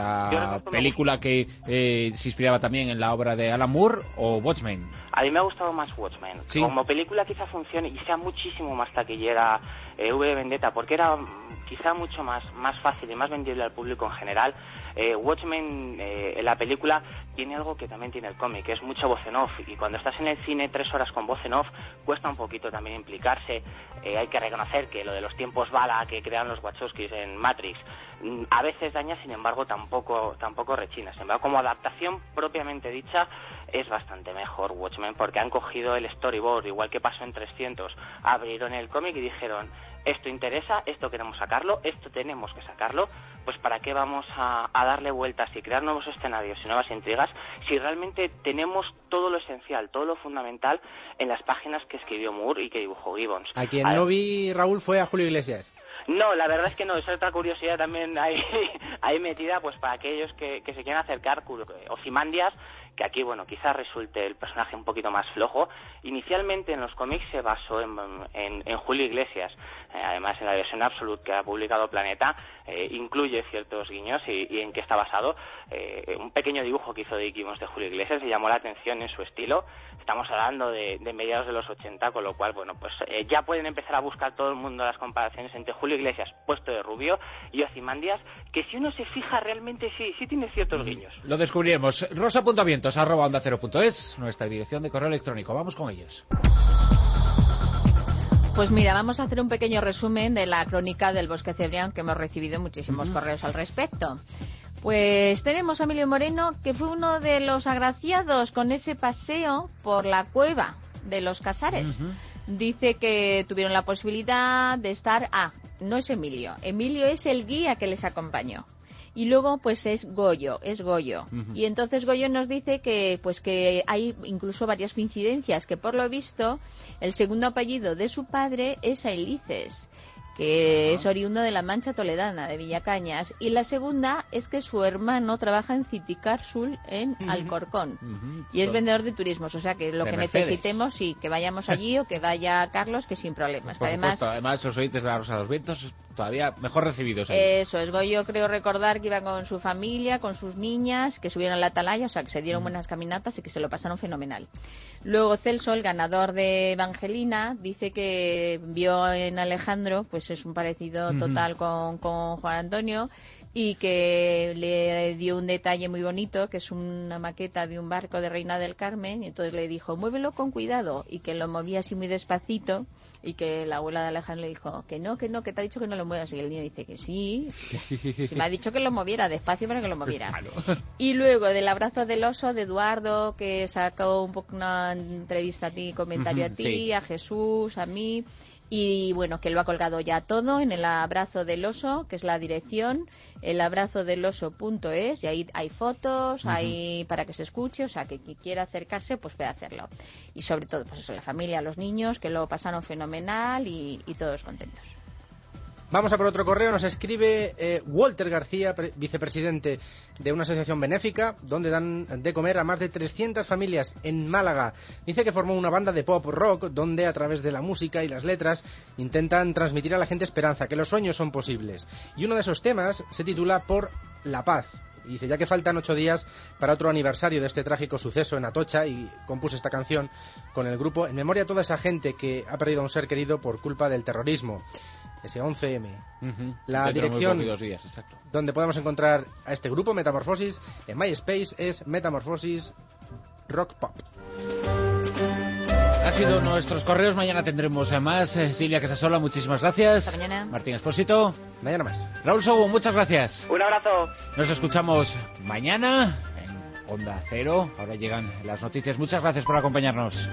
la película que eh, se inspiraba también en la obra de Alan Moore, o Watchmen? A mí me ha gustado más Watchmen. ¿Sí? Como película quizá funcione y sea muchísimo más taquillera eh, V de Vendetta, porque era quizá mucho más, más fácil y más vendible al público en general. Eh, Watchmen, eh, en la película, tiene algo que también tiene el cómic, que es mucha voz en off, y cuando estás en el cine tres horas con voz en off, cuesta un poquito también implicarse. Eh, hay que reconocer que lo de los tiempos bala que crean los Wachowskis en Matrix a veces daña, sin embargo tampoco tampoco rechina. Sin embargo, como adaptación propiamente dicha, es bastante mejor Watchmen, porque han cogido el storyboard, igual que pasó en trescientos, abrieron el cómic y dijeron: esto interesa, esto queremos sacarlo, esto tenemos que sacarlo, pues ¿para qué vamos a, a darle vueltas y crear nuevos escenarios y nuevas intrigas si realmente tenemos todo lo esencial, todo lo fundamental en las páginas que escribió Moore y que dibujó Gibbons? A quien a no vi, Raúl, fue a Julio Iglesias. No, la verdad es que no, es otra curiosidad también ahí, ahí metida, pues para aquellos que, que se quieran acercar, Ozymandias, que aquí, bueno, quizás resulte el personaje un poquito más flojo. Inicialmente en los cómics se basó en, en, en Julio Iglesias. Eh, además, en la versión Absolute que ha publicado Planeta, eh, incluye ciertos guiños. Y, y en qué está basado, eh, un pequeño dibujo que hizo Dick Gibbons de Julio Iglesias le llamó la atención en su estilo. Estamos hablando de, de mediados de los ochenta, con lo cual, bueno, pues eh, ya pueden empezar a buscar todo el mundo las comparaciones entre Julio Iglesias, puesto de rubio, y Ozymandias, que si uno se fija realmente sí, sí tiene ciertos guiños. Lo descubriremos. rosa.vientos arroba onda cero punto es, nuestra dirección de correo electrónico. Vamos con ellos. Pues mira, vamos a hacer un pequeño resumen de la crónica del Bosque Cebrián, que hemos recibido muchísimos uh-huh. correos al respecto. Pues tenemos a Emilio Moreno, que fue uno de los agraciados con ese paseo por la cueva de los Casares. Uh-huh. Dice que tuvieron la posibilidad de estar... Ah, no es Emilio. Emilio es el guía que les acompañó. Y luego, pues es Goyo, es Goyo. Uh-huh. Y entonces Goyo nos dice que, pues que hay incluso varias coincidencias, que por lo visto el segundo apellido de su padre es Ailices, que uh-huh. es oriundo de la Mancha Toledana, de Villacañas, y la segunda es que su hermano trabaja en Citicarsul en uh-huh. Alcorcón, uh-huh. y es vendedor de turismos, o sea que lo de que Mercedes. necesitemos, sí, que vayamos allí o que vaya Carlos, que sin problemas. Por además, supuesto, además los oyentes de la Rosa de los Vientos todavía mejor recibidos ahí. Eso es, Goyo creo recordar que iba con su familia, con sus niñas, que subieron a la atalaya, o sea que se dieron uh-huh. buenas caminatas y que se lo pasaron fenomenal. Luego Celso, el ganador de Evangelina, dice que vio en Alejandro, pues es un parecido total uh-huh. con, con Juan Antonio, y que le dio un detalle muy bonito, que es una maqueta de un barco de Reina del Carmen, y entonces le dijo, muévelo con cuidado, y que lo movía así muy despacito, y que la abuela de Alejandro le dijo, que no, que no, que te ha dicho que no lo muevas, y el niño dice que sí, que me ha dicho que lo moviera despacio para que lo moviera. Y luego del abrazo del oso de Eduardo, que sacó un poco una entrevista a ti, comentario uh-huh, a ti, sí. a Jesús, a mí, y bueno, que lo ha colgado ya todo en el abrazo del oso, que es la dirección, el abrazo del oso punto es, y ahí hay fotos, uh-huh. hay para que se escuche, o sea, que quien quiera acercarse, pues puede hacerlo. Y sobre todo, pues eso, la familia, los niños, que lo pasaron fenomenal y, y todos contentos. Vamos a por otro correo, nos escribe eh, Walter García, pre- vicepresidente de una asociación benéfica, donde dan de comer a más de trescientas familias en Málaga. Dice que formó una banda de pop rock, donde a través de la música y las letras intentan transmitir a la gente esperanza, que los sueños son posibles. Y uno de esos temas se titula Por la Paz. Y dice, ya que faltan ocho días para otro aniversario de este trágico suceso en Atocha, y compuse esta canción con el grupo en memoria a toda esa gente que ha perdido a un ser querido por culpa del terrorismo. Ese once eme. Uh-huh. La Dentro dirección de días, exacto. donde podemos encontrar a este grupo, Metamorfosis, en MySpace es Metamorfosis Rock Pop. Ha sido nuestros correos, mañana tendremos más. Eh, Silvia Casasola, muchísimas gracias. Hasta mañana. Martín Espósito. Mañana más. Raúl Sobo, muchas gracias. Un abrazo. Nos escuchamos mañana en Onda Cero. Ahora llegan las noticias. Muchas gracias por acompañarnos.